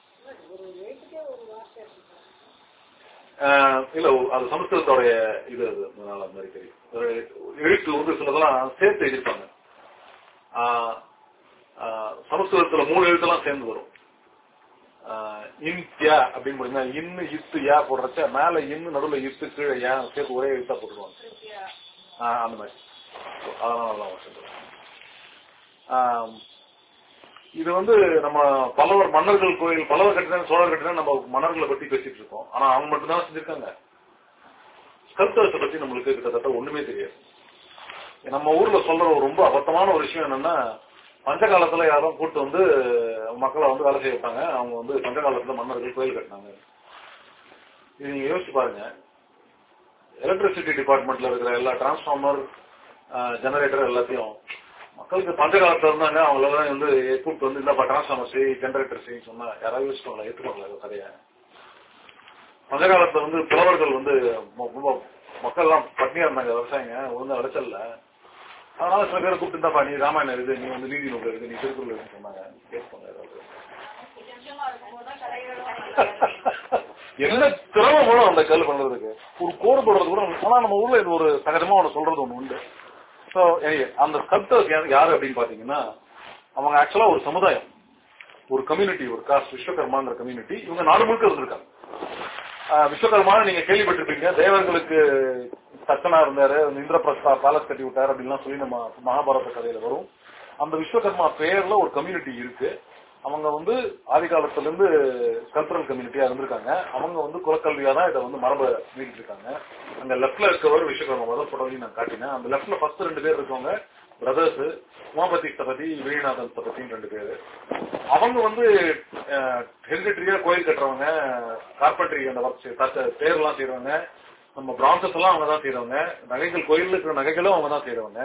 இல்ல அது சமஸ்கிருதத்தோடைய இது அது மாதிரி தெரியும். எழுத்து சிலதெல்லாம் சேர்த்து எழுதிருப்பாங்க. சமஸ்கிருதத்துல 3 எழுத்தெல்லாம் சேர்ந்து வரும். இன்யா அப்படின்னு போடுங்க, இன்னு இத்து யா போடுறச்ச மேல இன்னு நடுவில் இத்து கீழே யா சேர்த்து ஒரே எழுத்தா போட்டுருவாங்க. அந்த மாதிரி அதனால இது நம்ம பல்லவர் மன்னர்கள் கோயில், பல்லவர் கட்டினா சோழர் கட்டினா நம்ம மன்னர்களை பத்தி பேசிட்டு இருக்கோம். ஆனா அவங்க மட்டும்தான் செஞ்சிருக்காங்க. ஸ்கல்ப்டர்ஸ் பத்தி நம்மளுக்கு கிட்டத்தட்ட ஒண்ணுமே தெரியாது. நம்ம ஊர்ல சொல்ற ரொம்ப அபத்தமான ஒரு விஷயம் என்னன்னா, பஞ்ச காலத்துல யாரும் கூட்டு மக்களை வேலை செய்ய வைப்பாங்க. அவங்க பஞ்ச காலத்துல மன்னர்கள் கோயில் கட்டினாங்க. இது நீங்க யோசிச்சு பாருங்க. எலக்ட்ரிசிட்டி டிபார்ட்மெண்ட்ல இருக்கிற எல்லா டிரான்ஸ்பார்மர் ஜெனரேட்டர் எல்லாத்தையும் மக்களுக்கு பஞ்ச காலத்துல இருந்தாங்க. அவங்கள கூப்பிட்டு இந்த டிரான்ஸ்பார்மர் செய், ஜெனரேட்டர் செய்ய சொன்னா யாராவது யோசிச்சுவாங்களா? ஏற்றுப்பாங்களா கதைய? பஞ்ச காலத்துல புலவர்கள் மக்கள் எல்லாம் பட்னியா இருந்தாங்க, விவசாயிங்க ஒழுங்கா விளைச்சல்ல. அதனால சில பேரை கூப்பிட்டு நீ ராமாயணம் எழுது, நீ நீதி நூல் எழுது, நீ திருக்குறள் எழுதுன்னு சொன்னாங்க. கேட்பாங்க என்ன திறமை மூலம் அந்த கல் பண்றதுக்கு ஒரு கோடு போடுறது கூட. ஆனா நம்ம ஊர்ல இது ஒரு சகஜமா ஒண்ணு சொல்றது ஒண்ணு உண்டு. சோ அந்த ஸ்கல்ப்டர்ஸ் யாரு அப்படின்னு பாத்தீங்கன்னா, அவங்க ஆக்சுவலா ஒரு சமுதாயம், ஒரு கம்யூனிட்டி, ஒரு காஸ்ட், விஸ்வகர்மாங்கிற கம்யூனிட்டி. இவங்க நாடு முழுக்க இருந்திருக்காங்க. விஸ்வகர்மா நீங்க கேள்விப்பட்டிருப்பீங்க. தேவர்களுக்கு தச்சனா இருந்தாரு, இந்திரபிரஸ்தா பேலஸ் கட்டி விட்டாரு அப்படின்லாம் சொல்லி நம்ம மகாபாரத கதையில வரும். அந்த விஸ்வகர்மா பேர்ல ஒரு கம்யூனிட்டி இருக்கு. அவங்க ஆதி காலத்துல இருந்து கல்ச்சரல் கம்யூனிட்டியா இருந்திருக்காங்க. அவங்க குலக்கல்வியா தான் இதை மரபை நீக்கிட்டு இருக்காங்க. அங்க லெப்ட்ல இருக்கவர் விஸ்வகர்மா முதல் போட்டோவையும் நான் காட்டினேன். அந்த லெப்ட்ல ஃபர்ஸ்ட் 2 பேர் இருக்கவங்க பிரதர்ஸ், உமாபதி ஸ்தபதி, வேணிநாதன் ஸ்தபதின்னு 2 பேரு. அவங்க ஹெரிடிட்டரியா கோயில் கட்டுறவங்க, கார்பென்ட்ரி அந்த ஒர்க் பேர்லாம் செய்யறவங்க, நம்ம பிரான்சஸ் எல்லாம் அவங்க தான் செய்யறவங்க, நகைகள் கோயில் இருக்கிற நகைகளும் அவங்க தான் செய்யறவங்க.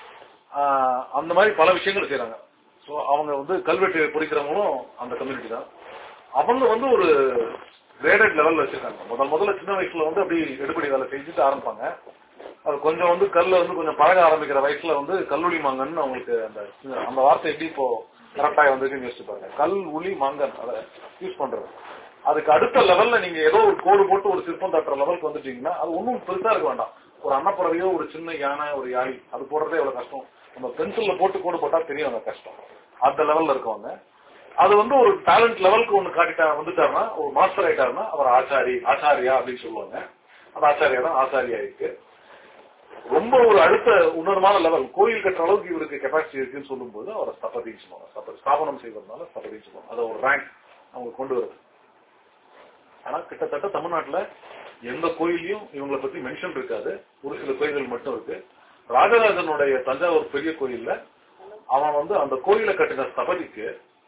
அந்த மாதிரி பல விஷயங்கள் செய்யறாங்க. சோ அவங்க கல்வெட்டு பொறிக்கிறவங்களும் அந்த கம்யூனிட்டி தான். அவங்க ஒரு கிரேடட் லெவல்ல வச்சிருக்காங்க. முதல்ல சின்ன வயசுல அப்படி எடுபடி வேலை செஞ்சுட்டு ஆரம்பிப்பாங்க. அது கொஞ்சம் கல்ல கொஞ்சம் பழக ஆரம்பிக்கிற வயசுல கல்லுளி மாங்கன்னு அவங்களுக்கு அந்த வார்த்தை எப்படி இப்போ கரெக்டா யோசிச்சு பாருங்க. கல் உளி மாங்கன் அதை யூஸ் பண்றது. அதுக்கு அடுத்த லெவல்ல நீங்க ஏதோ ஒரு கோடு போட்டு ஒரு சிற்பம் தட்டுற லெவலுக்கு வந்துட்டீங்கன்னா அது ஒன்னும் பெருசா இருக்க வேண்டாம். ஒரு அன்னப்பறவையோ ஒரு சின்ன யானை, ஒரு யாழி, அது போடுறதே எவ்வளவு கஷ்டம். நம்ம பென்சில்ல போட்டு கோடு போட்டா தெரியும் அந்த கஷ்டம். அந்த லெவல்ல இருக்கவங்க அது ஒரு டேலண்ட் லெவலுக்கு ஒண்ணு காட்டிட்டா வந்துட்டாருன்னா, ஒரு மாஸ்டர் ஆயிட்டாருன்னா அவர் ஆச்சாரியா அப்படின்னு சொல்லுவாங்க. அந்த ஆச்சாரியா தான் ஆச்சாரியா இருக்கு. ரொம்ப ஒரு அடுத்த உன்னதமான லெவல், கோயில் கட்டுற அளவுக்கு இவருக்கு கெப்பாசிட்டி இருக்குன்னு சொல்லும் போது அவரை ஸ்தபதின்னு சொல்லுவாங்க. ஸ்தாபனம் செய்வதனால ஸ்தபதின்னு சொல்லுவாங்க. அதை ஒரு ரேங்க் அவங்க கொண்டு வருது. ஆனா கிட்டத்தட்ட தமிழ்நாட்டுல எந்த கோயிலையும் இவங்களை பத்தி மென்ஷன் இருக்காது. ஒரு சில கோயில்கள் மட்டும் இருக்கு. ராஜராஜனுடைய தஞ்சாவூர் பெரிய கோயில்ல அவன் அந்த கோயிலை கட்டின ஸ்தபதிக்கு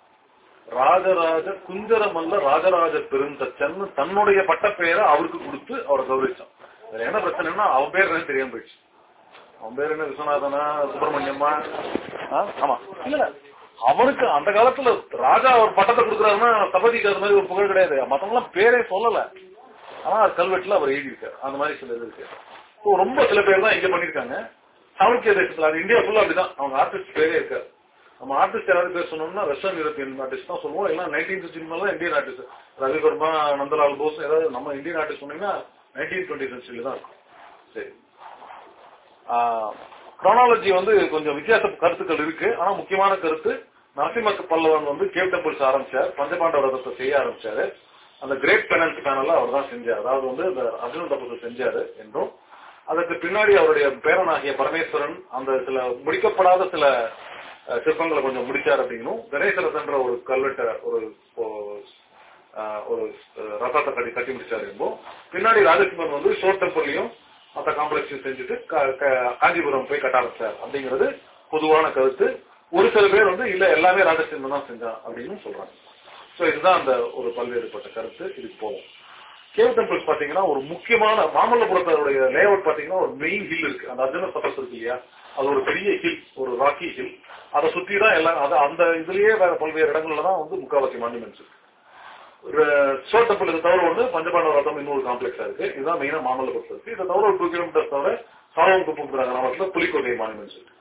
ராஜராஜ குஞ்சரமல்ல ராஜராஜ பெருந்தச்சன் தன்னுடைய பட்ட பெயரை அவருக்கு கொடுத்து அவரை கௌரவிச்சான். அதுல என்ன பிரச்சனைன்னா அவன் பேர் என்ன தெரியாம போயிடுச்சு. அவன் பேர் என்ன, விஸ்வநாதனா, சுப்பிரமணியம்மா? ஆமா, இல்ல அவனுக்கு அந்த காலத்துல ராஜா ஒரு பட்டத்தை கொடுக்குறாருன்னா ஸ்தபதிக்கு அது மாதிரி ஒரு புகழ் கிடையாது. மத்தவங்க எல்லாம் பேரே சொல்லல. ஆனா கல்வெட்டுல அவர் எழுதியிருக்காரு. அந்த மாதிரி சில இது இருக்கு. ரொம்ப சில பேர் தான் இங்க பண்ணிருக்காங்க. சாளுக்கிய தேசத்துல, அது இந்தியா ஃபுல்லா அப்படிதான். அவங்க ஆர்டிஸ்ட் பேரே இருக்காரு. நம்ம ஆர்டிஸ்ட் யாராவது பேர் சொன்னோம்னா வெஸ்டர்ன் யூரோப்பியன் ஆர்டிஸ்ட் தான் சொல்லுவோம். இல்லைன்னா 19th century Indian artist, Ravi Varma, Nandalal Bose, ஏதாவது நம்ம இந்தியன் ஆர்டிஸ்ட் சொன்னீங்கன்னா 19th century தான் இருக்கும். சரி, குரோனாலஜி வந்து கொஞ்சம் வித்தியாச கருத்துக்கள் இருக்கு. ஆனா முக்கியமான கருத்து, நரசிம்ம பல்லவன் வந்து கேவ் டெம்பிள்ஸ் ஆரம்பிச்சார், பஞ்சபாண்டவ ரதத்தை செய்ய ஆரம்பிச்சாரு. அந்த கிரேட் பெனன்ஸ் பேனல் அவர் தான் செஞ்சார், அதாவது வந்து அந்த அர்ஜுனன் தபத்தை செஞ்சாரு என்றும், அதற்கு பின்னாடி அவருடைய பேரனாகிய பரமேஸ்வரன் அந்த சில முடிக்கப்படாத சில சிற்பங்களை கொஞ்சம் முடிச்சார் அப்படின்னும், கணேசரதன்ற ஒரு கல்வெட்டை ஒரு ரதத்தை கட்டி முடிச்சாரு என்போம். பின்னாடி ராஜசிம்மன் வந்து ஷோர் டெம்பிளையும் மற்ற காம்ப்ளெக்ஸையும் செஞ்சுட்டு காஞ்சிபுரம் போய் கட்ட ஆரம்பிச்சார் அப்படிங்கிறது பொதுவான கருத்து. ஒரு சில பேர் வந்து இல்ல எல்லாமே ராஜசிம்மன் தான் செஞ்சான் அப்படின்னு சொல்றாங்க. சோ இதுதான் அந்த ஒரு பல்வேறுபட்ட கருத்து. இதுக்கு போகும். கேவ் டெம்பிள்ஸ் பாத்தீங்கன்னா ஒரு முக்கியமான மாமல்லபுரத்தோடைய லேஅவுட் பாத்தீங்கன்னா ஒரு மெயின் ஹில் இருக்கு, அந்த அர்ஜுன தபஸ் இருக்கு இல்லையா, அது ஒரு பெரிய ஹில், ஒரு ராக்கி ஹில். அதை சுத்தி தான் எல்லாம் அந்த இதுலயே வேற பல்வேறு இடங்கள்ல தான் வந்து முக்காவாசி மான்யூமெண்ட்ஸ் இருக்கு. ஷோர் டெம்பிள் இது தவிர வந்து பஞ்சபாண்டவ ரதம் இன்னொரு காம்ப்ளெக்ஸா இருக்கு. இதுதான் மெயினா மாமல்லபுரத்தில் இருக்கு. இதை தவிர ஒரு 2 கிலோமீட்டர் தவிர சாலவங்குப்பம் கிராமத்துல புலிக்கொகை மான்யூமெண்ட்ஸ் இருக்கு.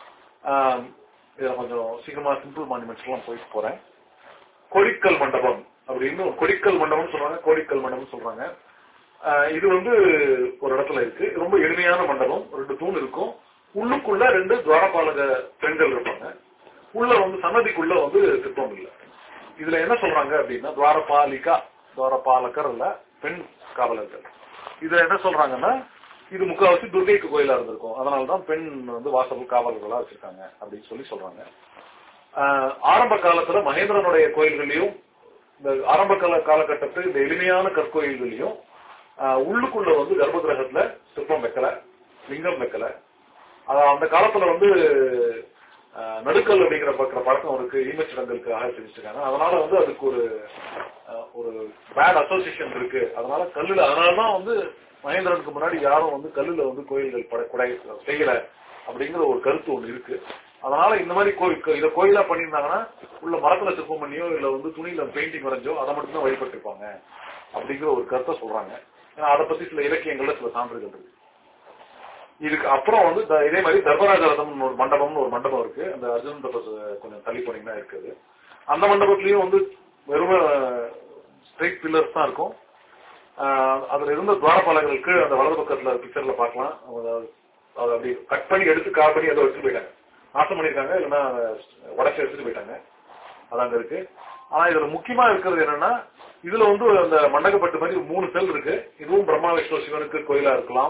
இதுல கொஞ்சம் சீக்கிரமா சிம்பிள் மான்யூமெண்ட்ஸ் எல்லாம் போயிட்டு போறேன். கொடிக்கல் மண்டபம் அப்படின்னு, கொடிக்கல் மண்டபம் சொல்றாங்க, கோடிக்கல் மண்டபம் சொல்றாங்க. இது வந்து ஒரு இடத்துல இருக்கு. ரொம்ப எளிமையான மண்டபம். 2 தூண் இருக்கும். உள்ளுக்குள்ள 2 துவாரபாலக பெண்கள் இருப்பாங்க. உள்ள வந்து சன்னதிக்குள்ள வந்து சிற்பம் இல்லை. இதுல என்ன சொல்றாங்க அப்படின்னா, துவாரபாலகர் இல்ல, பெண் காவலர்கள். இதுல என்ன சொல்றாங்கன்னா, இது முக்காவாசி துர்கைக்கு கோயிலா இருந்திருக்கும், அதனாலதான் பெண் வந்து வாசல் காவலர்களா வச்சிருக்காங்க அப்படின்னு சொல்றாங்க. ஆரம்ப காலத்துல மகேந்திரனுடைய கோயில்களையும், இந்த ஆரம்ப காலகட்டத்தில் இந்த எளிமையான கற்கோயில்களையும் உள்ளுக்குள்ள வந்து கர்ப்ப கிரகத்துல சிற்பம் வைக்கல, லிங்கம் வைக்கல. அந்த காலத்துல வந்து நடுக்கல் அப்படிங்கிற பழக்கம் இருக்கு, ஈமச்சிடங்களுக்காக செஞ்சிருக்காங்க. அதனால வந்து அதுக்கு ஒரு பேட் அசோசியேஷன் இருக்கு. அதனால கல்லுல, அதனாலதான் வந்து மகேந்திரனுக்கு முன்னாடி யாரும் வந்து கல்லுல வந்து கோயில்கள் செய்யல அப்படிங்கிற ஒரு கருத்து ஒண்ணு இருக்கு. அதனால இந்த மாதிரி இதை கோயிலா பண்ணியிருந்தாங்கன்னா உள்ள மரத்துல சிற்பம் பண்ணியோ இல்ல வந்து துணியில பெயிண்டிங் வரைஞ்சோ அதை மட்டும் தான் வழிபட்டிருப்பாங்க அப்படிங்கிற ஒரு கருத்தை சொல்றாங்க. ஏன்னா அதை பத்தி சில இலக்கியங்கள்ல சில சான்றுகள் இருக்கு. இதுக்கு அப்புறம் வந்து இதே மாதிரி தர்மராஜ ரதம் ஒரு மண்டபம் இருக்கு. அந்த அர்ஜுனன் தபஸ் கொஞ்சம் தள்ளி போனீங்கன்னா இருக்குது. அந்த மண்டபத்திலயும் வந்து வெறும் ஸ்ட்ரெயிட் பில்லர்ஸ் தான் இருக்கும். அதுல இருந்த துவாரபாலகர்களுக்கு அந்த வலது பக்கத்துல பிக்சர்ல பாக்கலாம், அதை அப்படி கட் பண்ணி எடுத்து கால் பண்ணி அதை எடுத்துட்டு போயிட்டாங்க, நாசம் பண்ணிருக்காங்க, இல்லைன்னா உடச்சி எடுத்துட்டு போயிட்டாங்க. அதாங்க இருக்கு. ஆனா இதுல முக்கியமா இருக்கிறது என்னன்னா, இதுல வந்து அந்த மண்டகப்பட்டு மாதிரி 3 செல் இருக்கு. இதுவும் பிரம்மா விஷ்ணு சிவனுக்கு கோயிலா இருக்கலாம்.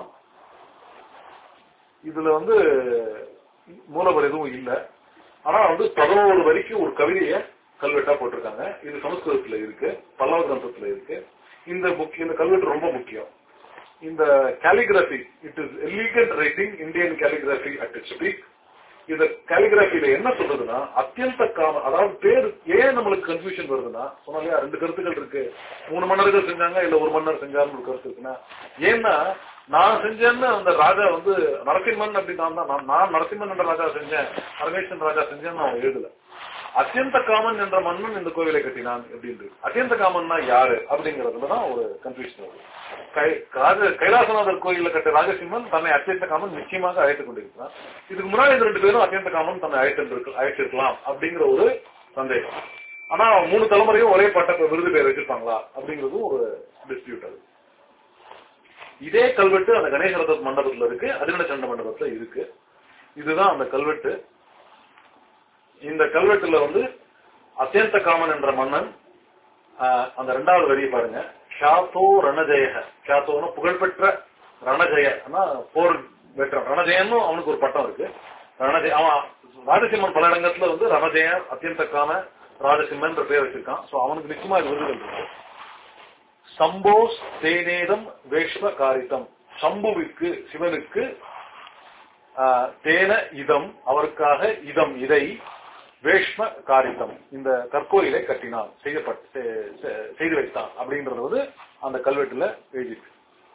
இதுல வந்து மூலவர் எதுவும் இல்ல. ஆனா வந்து 11 வரைக்கும் ஒரு கவிதைய கல்வெட்டா போட்டிருக்காங்க. இது சமஸ்கிருதத்துல இருக்கு, பல்லவ கிரந்தத்துல இருக்கு. இந்த கல்வெட்டு ரொம்ப முக்கியம். இந்த calligraphy, it is elegant writing, Indian calligraphy at its peak. இந்த காலிகிராபில என்ன சொல்றதுன்னா, அத்தியந்த காம, அதாவது பேரு ஏன் நம்மளுக்கு கன்ஃபியூஷன் வருதுன்னா, சொன்னாலே 2 கருத்துக்கள் இருக்கு. 3 மன்னர்கள் செஞ்சாங்க இல்ல 1 மன்னர் செஞ்சாருன்னு ஒரு கருத்து இருக்குன்னா, ஏன்னா நான் செஞ்சேன்னு அந்த ராஜா வந்து நரசிம்மன் அப்படின்னா, நான் நரசிம்மன் என்ற ராஜா செஞ்சேன், பரமேஸ்வரன் ராஜா செஞ்சேன்னு அவன் எழுதல. அத்தியந்த காமன் என்ற மன்னன் இந்த கோவிலை கட்டினான் அப்படின்னு. அத்தியந்த காமன்னா யாரு அப்படிங்கறதுலதான் ஒரு கன்ஃபியூஷன் வருது. கைலாசநாதர் கோயில கட்ட ராஜசிம்மன் தன்னை அத்தியந்த காமன் நிச்சயமாக அழைத்துக் கொண்டிருக்கிறார். இதுக்கு முன்னாடி இந்த 2 பேரும் அத்தியந்த காமன் தன்னை அழைத்திருக்கலாம் அப்படிங்கிற ஒரு சந்தேகம். ஆனா 3 தலைமுறையும் ஒரே பட்ட விருது பேர் வச்சிருப்பாங்களா அப்படிங்கிறதும் ஒரு டிஸ்பியூட். அது இதே கல்வெட்டு அந்த கணேசரத மண்டபத்துல இருக்கு, அதிரட சண்ட மண்டபத்துல இருக்கு. இதுதான் அந்த கல்வெட்டு. இந்த கல்வெட்டுல வந்து அத்தியந்த காமன் என்ற மன்னன், அந்த 2வது வரியை பாருங்க, கியாதோ ரணஜெய, கியாதோன்னு புகழ்பெற்ற, ரணஜெய போர் வெற்ற ரணஜெயன்னு அவனுக்கு ஒரு பட்டம் இருக்கு. அவன் ராஜசிம்மன் பல இடங்கத்துல வந்து ரணஜெய, அத்தியந்த காம, ராஜசிம்மன் பேர் வச்சிருக்கான். சோ அவனுக்கு நிச்சயமா விருதுகள் இருக்கு. சம்போஸ் தேனேதம் வேஷ்ம காரிதம், சம்புவிற்கு சிவனுக்கு தேன இதம், அவருக்காக இதம் இதை, வேஷ்ம காரிதம் இந்த கற்கோயிலை கட்டினான், செய்து வைத்தான் அப்படின்றது அந்த கல்வெட்டுல எழுதியிருக்கு.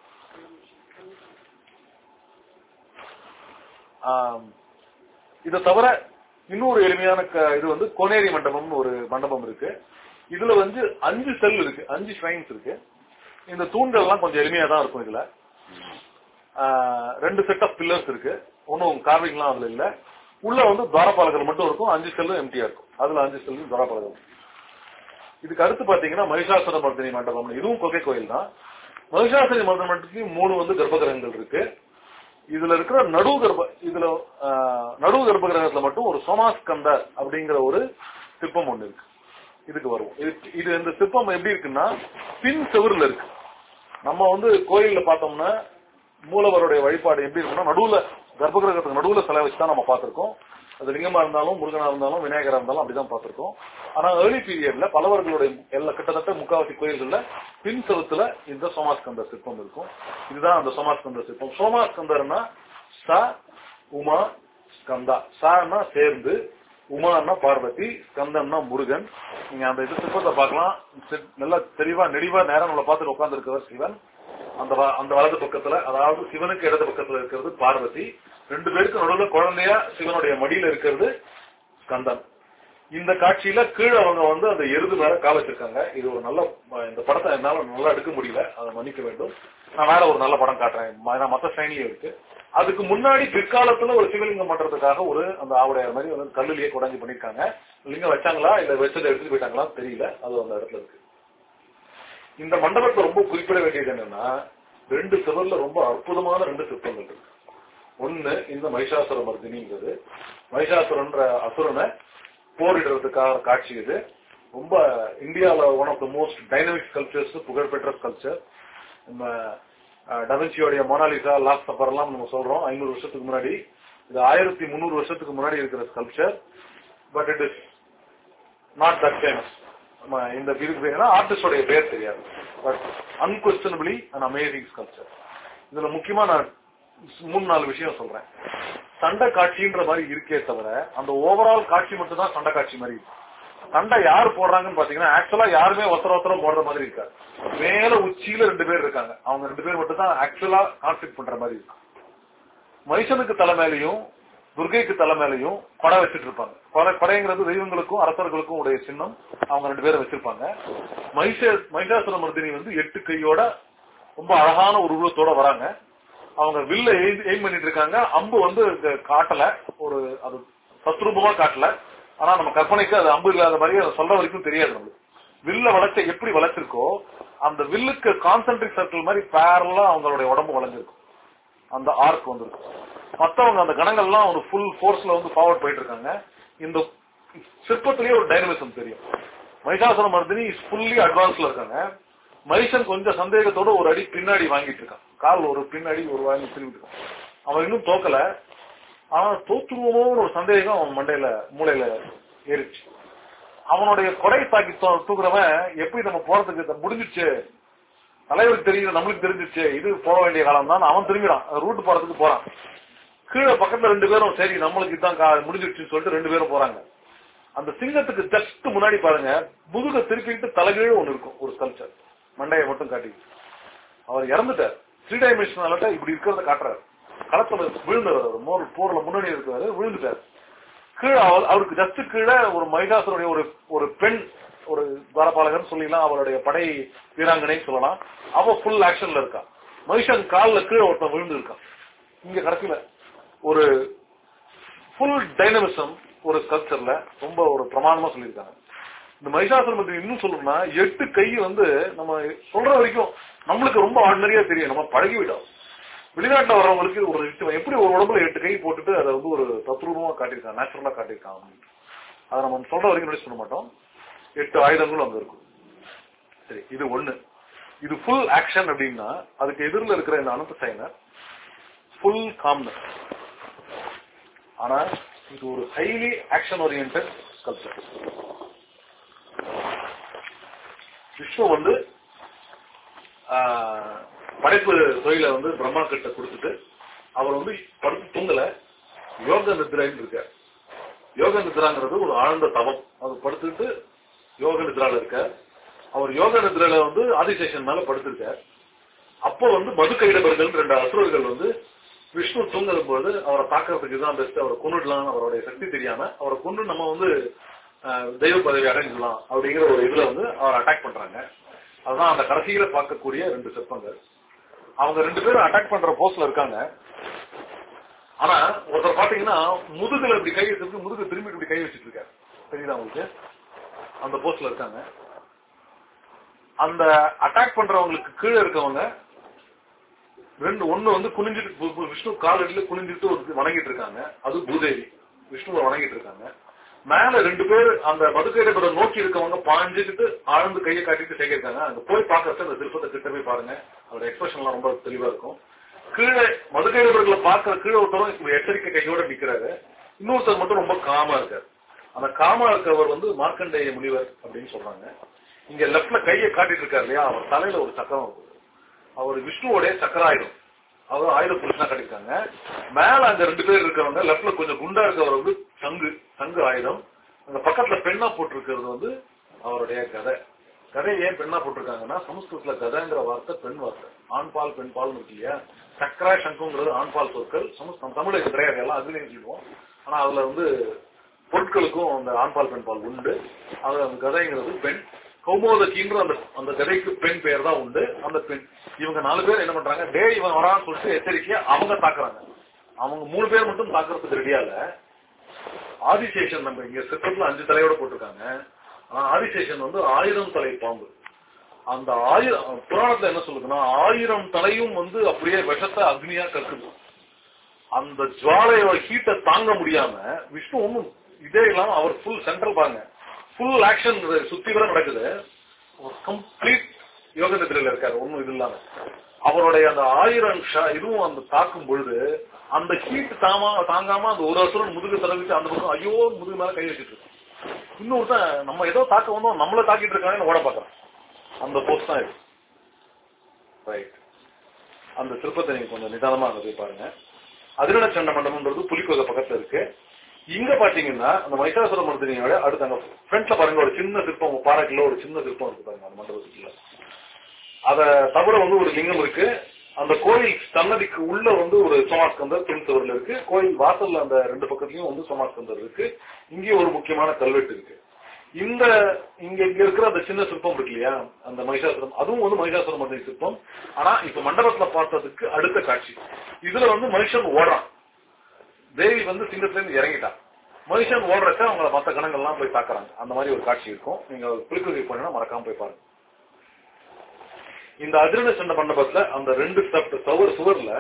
இதை தவிர இன்னொரு எளிமையான இது வந்து கோனேரி மண்டபம்னு ஒரு மண்டபம் இருக்கு. இதுல வந்து 5 செல் இருக்கு, 5 ஷ்ரைன்ஸ் இருக்கு. இந்த தூண்கள் எல்லாம் கொஞ்சம் எளிமையா தான் இருக்கும். இதுல 2 செட் ஆஃப் பில்லர்ஸ் இருக்கு, ஒன்னும் கார்விங் எல்லாம் அதுல இல்ல. உள்ள வந்து துவாரபாலகர் மட்டும் இருக்கும், 5 செல்லும் எம்டியா இருக்கும். அதுல 5 செல்லும் துவாரபாலகர். இதுக்கு அடுத்து பாத்தீங்கன்னா மகிஷாசுர மர்தினி மண்டபம், இதுவும் கொகை கோயில் தான். மகிஷாசுர மர்தினி மண்டபத்துக்கு 3 வந்து கர்ப்பகிரகங்கள் இருக்கு. இதுல இருக்கிற நடுவு கர்ப்ப கிரகத்துல மட்டும் ஒரு சோமாஸ்கந்தர் அப்படிங்கிற ஒரு சிற்பம் ஒண்ணு இருக்கு. இதுக்கு வருவோம். இது இந்த சிற்பம் எப்படி இருக்குன்னா பின் செவுருல இருக்கு. நம்ம கோயில்ல பார்த்தோம்னா மூலவருடைய வழிபாடு எப்படி இருக்குன்னா நடுவுல கர்ப்ப கிரகத்துக்கு நடுவுல சிலை வச்சுதான் நம்ம பார்த்திருக்கோம். அது லிங்கமா இருந்தாலும் முருகனா இருந்தாலும் விநாயகரா இருந்தாலும் அப்படிதான் பார்த்திருக்கோம். ஆனா ஏர்லி பீரியட்ல பல்லவர்களுடைய கிட்டத்தட்ட முக்காவாசி கோயில்கள்ல பின் செவுத்துல இந்த சோமாஸ்கந்தர் சிற்பம் இருக்கும். இதுதான் அந்த சோமாஸ்கந்தர் சிற்பம். சோமாஸ்கந்தர்னா ச உமா ஸ்கந்தா. சான்னா சேர்ந்து, உமான்னா பார்வதி, ஸ்கந்தம்னா முருகன். நீங்க அந்த சிற்பத்தை பார்க்கலாம். நல்லா தெளிவா நெடிவா நேரம் நம்மளை பார்த்துட்டு உட்கார்ந்து இருக்கிறவர் சிவன். அந்த வலது பக்கத்துல, அதாவது சிவனுக்கு இடது பக்கத்துல இருக்கிறது பார்வதி. 2 பேருக்கு நடுவில் குழந்தையா சிவனுடைய மடியில இருக்கிறது ஸ்கந்தன். இந்த காட்சியில கீழே அவங்க அந்த எருது மேல கால வச்சிருக்காங்க. இது ஒரு நல்ல, இந்த படத்தை என்னால நல்லா எடுக்க முடியல, அதை மன்னிக்க வேண்டும். நான் வேற ஒரு நல்ல படம் காட்டுறேன், மத்த ஸ்டைன்லயே இருக்கு. அதுக்கு முன்னாடி பிற்காலத்துல ஒரு சிவலிங்கம் பண்றதுக்காக அந்த ஆவுடையார் மாதிரி கல்லுலயே குடஞ்சி பண்ணிருக்காங்க. லிங்கம் வச்சாங்களா இல்ல வச்சதை எடுத்துட்டு போயிட்டாங்களா தெரியல. அது அந்த இடத்துல இருக்கு. இந்த மண்டபத்தை ரொம்ப குறிப்பிட வேண்டியது என்னன்னா 2 சுவர்ல ரொம்ப அற்புதமான 2 சிற்பங்கள் இருக்கு. ஒண்ணு இந்த மகிஷாசுர மர்தினிங்கிறது. மகிஷாசுரன்ற அசுரனை போரிடுறதுக்காக காட்சி. இது ரொம்ப இந்தியாவில one of the most dynamic sculptures, புகழ்பெற்ற ஸ்கல்ப்சர். நம்ம டவின்சியோடைய மோனாலிசா, லாஸ்ட் சப்பர் எல்லாம் நம்ம சொல்றோம் 500 வருஷத்துக்கு முன்னாடி. இது 1300 வருஷத்துக்கு முன்னாடி இருக்கிற sculpture. But it is not that famous. இந்த ஆர்டிஸ்டோடைய பேர் தெரியாது. But unquestionably and amazing sculpture. இதுல முக்கியமா நான் 3-4 விஷயம் சொல்றேன். சண்டை காட்சின்ற மாதிரி இருக்கே தவிர அந்த ஓவரால் காட்சி மட்டும் தான் சண்டை காட்சி மாதிரி இருக்கு. சண்டை யாரு போடுறாங்கன்னு பாத்தீங்கன்னா ஆக்சுவலா யாருமே ஒருத்தரம் போடுற மாதிரி இருக்காது. மேல உச்சியில 2 பேர் இருக்காங்க. அவங்க 2 பேர் மட்டும் தான் ஆக்சுவலா கான்ஃபிளிக்ட் பண்ற மாதிரி இருக்கு. மனுஷனுக்கு தலைமையிலையும் துர்கைக்கு தலைமையிலையும் கொடை வச்சுட்டு இருப்பாங்க. கொடைங்கிறது தெய்வங்களுக்கும் அரசர்களுக்கும் உடைய சின்னம். அவங்க 2 பேரும் வச்சிருப்பாங்க. மகிஷாசுர மர்தினி 8 கையோட ரொம்ப அழகான ஒரு உருவத்தோட வராங்க. அவங்க வில்ல எய்ம் பண்ணிட்டு இருக்காங்க. அம்பு காட்டல, அது தத்ரூபமா காட்டல. ஆனா நம்ம கற்பனைக்கு அது அம்பு இல்லாத மாதிரி அதை சொல்ற வரைக்கும் தெரியாது. நம்மளுக்கு வில்ல வளைச்ச எப்படி வளைச்சிருக்கோ அந்த வில்லுக்கு கான்சென்ட்ரிக் சர்க்கிள் மாதிரி பேரலா அவங்களுடைய உடம்பு வளைஞ்சிருக்கும். அந்த ஆர்க் வந்திருக்கும். மத்தவங்க அந்த கணங்கள்லாம் ஒரு ஃபுல் போர்ஸ்ல ஃபார்வர்ட் போயிட்டு இருக்காங்க. இந்த சிற்பத்திலேயே ஒரு டைனமிசம் தெரியும். மகிஷாசுர மர்தினி ஃபுல்லி அட்வான்ஸ்ல இருக்காங்க. மனுஷன் கொஞ்சம் சந்தேகத்தோட ஒரு அடி பின்னாடி வாங்கிட்டு இருக்கான். கால் ஒரு பின்னாடி ஒரு வாங்கி திரும்பிட்டு இருக்கான். அவன் இன்னும் தோக்கல. ஆனா தோற்றுவோமோன்னு ஒரு சந்தேகம் அவன் மூளையில ஏறிச்சு. அவனுடைய கொடை தாக்கி தூக்குறவன் எப்படி நம்ம போறதுக்கு முடிஞ்சிச்சு, தலைவருக்கு தெரியுது, நம்மளுக்கு தெரிஞ்சிச்சு, இது போக வேண்டிய காலம் தான். அவன் திரும்பிடான், ரூட் போறதுக்கு போறான். கீழே பக்கத்துல 2 பேரும் சரி நம்மளுக்கு இதான் முடிஞ்சிடுச்சுன்னு சொல்லிட்டு 2 பேரும் போறாங்க. அந்த சிங்கத்துக்கு ஜஸ்ட் முன்னாடி பாருங்க, முதுக திருப்பிட்டு தலைகீழ ஒண்ணு இருக்கும், ஒரு ஸ்கல்ப்சர் மண்டையை மட்டும் காட்டி. அவர் இறந்துட்டார். 3 டைமென்ஷனால இப்படி இருக்கிறத காட்டுறாரு. களத்துல விழுந்தவர், போர்ல முன்னணி இருக்கிறாரு, விழுந்துட்டார். கீழே அவருக்கு ஜஸ்ட் கீழே ஒரு மகிஷாசுரனுடைய ஒரு பெண், ஒரு துவாரபாலகன் சொல்லிடலாம், அவருடைய படை வீராங்கனை சொல்லலாம். அவ ஃபுல் ஆக்ஷன்ல இருக்கா. மகிஷன் காலில் கீழே ஒருத்தன் விழுந்து இருக்கான். இங்க கடைசியில ஒரு ஃபுல் டைனமிசம் ஒரு ஸ்கல்ப்சர்ல ரொம்ப ஒரு பிரமாணமா சொல்லியிருக்காங்க. இந்த மகிஷாசுர மர்தினி இன்னும் சொல்லணும்னா 8 கை நம்ம சொல்ற வரைக்கும் நம்மளுக்கு ரொம்ப ஆர்டினரியா தெரியும். நம்ம பழகி விட்டோம். வெளிநாட்டுல வர்றவங்களுக்கு ஒரு எப்படி ஒரு உடம்புல 8 கை போட்டுட்டு அதை ஒரு தத்ரூபமா காட்டியிருக்காங்க, நேச்சுரலா காட்டியிருக்காங்க. அதை நம்ம சொல்ற வரைக்கும் நோட்டீஸ் பண்ண மாட்டோம். 8 ஆயுதங்களும் அங்க இருக்கும். சரி, இது ஒண்ணு. இது ஃபுல் ஆக்ஷன் அப்படின்னா அதுக்கு எதிரில் இருக்கிற இந்த அனந்த சைனர் ஃபுல் காம்னஸ். ஆனா இது ஒரு highly action oriented sculpture. Vishnu படைப்பு தொழில பிரம்மா கிட்ட கொடுத்துட்டு அவர் படுத்து தூங்கல, யோக நித்ரான்னு இருக்க. யோக நித்ராங்கிறது ஒரு ஆழ்ந்த தவம். அது படுத்துட்டு யோக நித்ரால இருக்க. அவர் யோக நித்ரால ஆதிசேஷன் மேல படுத்திருக்கார். அப்போ மது கைடபர்கள் 2 அசுரர்கள் விஷ்ணு தூங்கும் போது அவரை தாக்கிறதுக்கு தான் பெஸ்ட், அவரை கொண்டுடலாம், அவருடைய சக்தி தெரியாம அவரை கொண்டு நம்ம தெய்வ பதவி அடைஞ்சிடலாம் அப்படிங்கிற ஒரு இதுல அவர் அட்டாக் பண்றாங்க. அதுதான் அந்த கடைசியில பார்க்கக்கூடிய 2 சிற்பங்கள். அவங்க 2 பேரும் அட்டாக் பண்ற போஸ்ட்ல இருக்காங்க. ஆனா ஒருத்தர் பாத்தீங்கன்னா முதுகுல இப்படி கை வச்சிருக்கு, முதுகு திரும்பி இப்படி கை வச்சிட்டு இருக்காரு. தெரியுதா உங்களுக்கு? அந்த போஸ்ட்ல இருக்காங்க. அந்த அட்டாக் பண்றவங்களுக்கு கீழே இருக்கவங்க ஒண்ணு வந்து குனிஞ்சிட்டு விஷ்ணு காலடியில குனிஞ்சிட்டு வணங்கிட்டு இருக்காங்க, அது பூதேவி விஷ்ணுவை வணங்கிட்டு இருக்காங்க. மேல 2 பேர் அந்த மதுக்கையில நோக்கி இருக்கவங்க பாஞ்சுக்கிட்டு ஆழ்ந்து கையை காட்டிட்டு சேர்க்கிருக்காங்க. அங்க போய் பாக்குறது அந்த சிற்பத்தை கிட்ட போய் பாருங்க, அதோட எக்ஸ்பிரஷன் எல்லாம் ரொம்ப தெளிவா இருக்கும். கீழே மதுக்கையில பாக்குற கீழே ஒருத்தரும் எச்சரிக்கை கையோட நிக்கிறாரு, இன்னொருத்தர் மட்டும் ரொம்ப காமா இருக்காரு. அந்த காமா இருக்கவர் வந்து மார்க்கண்டேய முனிவர் அப்படின்னு சொல்றாங்க. இங்க லெப்ட்ல கையை காட்டிட்டு இருக்காரு இல்லையா, அவர் தலையில ஒரு சக்கரம் இருக்குது, அவர் விஷ்ணுவோடைய சக்கராயுதம், அவர் ஆயுத புருஷனா கட்டிருக்காங்க. மேல அங்க 2 பேர் இருக்கிறவங்க, லெப்ட்ல கொஞ்சம் குண்டா இருக்கவர் வந்து சங்கு ஆயுதம், அந்த பக்கத்துல பெண்ணா போட்டிருக்கிறது வந்து அவருடைய கதை. கதை ஏன் பெண்ணா போட்டிருக்காங்கன்னா, சமஸ்கிருதத்துல கதைங்கிற வார்த்தை பெண் வார்த்தை, ஆண் பால் பெண் பால் இருக்கு இல்லையா. சக்கரா சங்குங்கிறது ஆண் பால் சொற்கள், தமிழ் கிடையாது, எல்லாம் அதுலயும் சொல்லுவோம். ஆனா அதுல வந்து பொருட்களுக்கும் அந்த ஆண் பால் பெண் பால் உண்டு. அது அந்த கதைங்கிறது பெண். கௌமோதகின்ற அந்த கதைக்கு பெண் பெயர் தான் உண்டு. அந்த பெண் இவங்க 4 பேர் என்ன பண்றாங்க, டே இவன் வரான்னு சொல்லிட்டு எச்சரிக்கையா அவங்க தாக்குறாங்க. அவங்க 3 பேர் மட்டும் தாக்குறதுக்கு ரெடியால. ஆதிசேஷன் நம்ம இங்க சிற்பத்துல 5 தலையோட போட்டிருக்காங்க. ஆனா ஆதிசேஷன் வந்து 1000 தலை பாம்பு. அந்த புராணத்துல என்ன சொல்லுதுன்னா, 1000 தலையும் வந்து அப்படியே விஷத்தை அக்னியா கக்குது. அந்த ஜுவாலையோட ஹீட்டை தாங்க முடியாம விஷ்ணு ஒண்ணும் இதே இல்லாம அவர் ஃபுல் சென்ட்ரல் பாருங்க, ஃபுல் ஆக்ஷன் சுத்தி வர நடக்குது. கம்ப்ளீட் யோக நிதிரையில இருக்காரு, ஒண்ணும் இது இல்லாம. அவருடைய அந்த 1000 இதுவும் அந்த தாக்கும் பொழுது அந்த ஹீட் தாங்காம அந்த ஒரு அசுரன் முதுகு தடவிட்டு அந்த பக்கம் ஐயோ முதுகு மேல கை வச்சுட்டு இருக்கோம். இன்னொருத்தான் நம்ம ஏதோ தாக்க வந்தோம், நம்மள தாக்கிட்டு இருக்காங்க ஓட பாக்குறோம். அந்த போஸ்ட் தான் இது. ரைட், அந்த சிற்பத்தை நீங்க கொஞ்சம் நிதானமா அங்க போய் பாருங்க. அதிரண சண்ட மண்டபம்ன்றது புலிக்கோக பக்கத்துல இருக்கு. இங்க பாத்தீங்கன்னா அந்த மகிஷாசுர மர்தினியோட அடுத்து அங்க ஃப்ரண்ட்ல பாருங்க ஒரு சின்ன சிற்பம், பாறைக்குள்ள ஒரு சின்ன சிற்பம் இருக்கு பாருங்க அந்த மண்டபத்துக்குள்ள. அத தவிர வந்து ஒரு லிங்கம் இருக்கு. அந்த கோயில் சன்னதிக்கு உள்ள வந்து ஒரு சோமாஸ்கந்தர் பின் சுவர்ல இருக்கு. கோயில் வாசல்ல அந்த 2 பக்கத்துலயும் வந்து சோமாஸ்கந்தர் இருக்கு. இங்கே ஒரு முக்கியமான கல்வெட்டு இருக்கு. இங்க இருக்கிற அந்த சின்ன சிற்பம் இருக்கு இல்லையா, அந்த மகிஷாசுரம், அதுவும் வந்து மகிஷாசுர மர்தினி சிற்பம். ஆனா இப்ப மண்டபத்துல பார்த்ததுக்கு அடுத்த காட்சி. இதுல வந்து மனுஷன் ஓடுறான், தேவி வந்து சிங்கத்துல இருந்து இறங்கிட்டான். மனுஷன் ஓடுறச்ச அவங்கள மத்த கணங்கள்லாம் போய் தாக்குறாங்க. அந்த மாதிரி ஒரு காட்சி இருக்கும். நீங்க புலிக்கொகை போனா மறக்காம போய் பாருங்க. இந்த அதிரண சண்ட மண்டபத்துல அந்த 2 சுவர்ல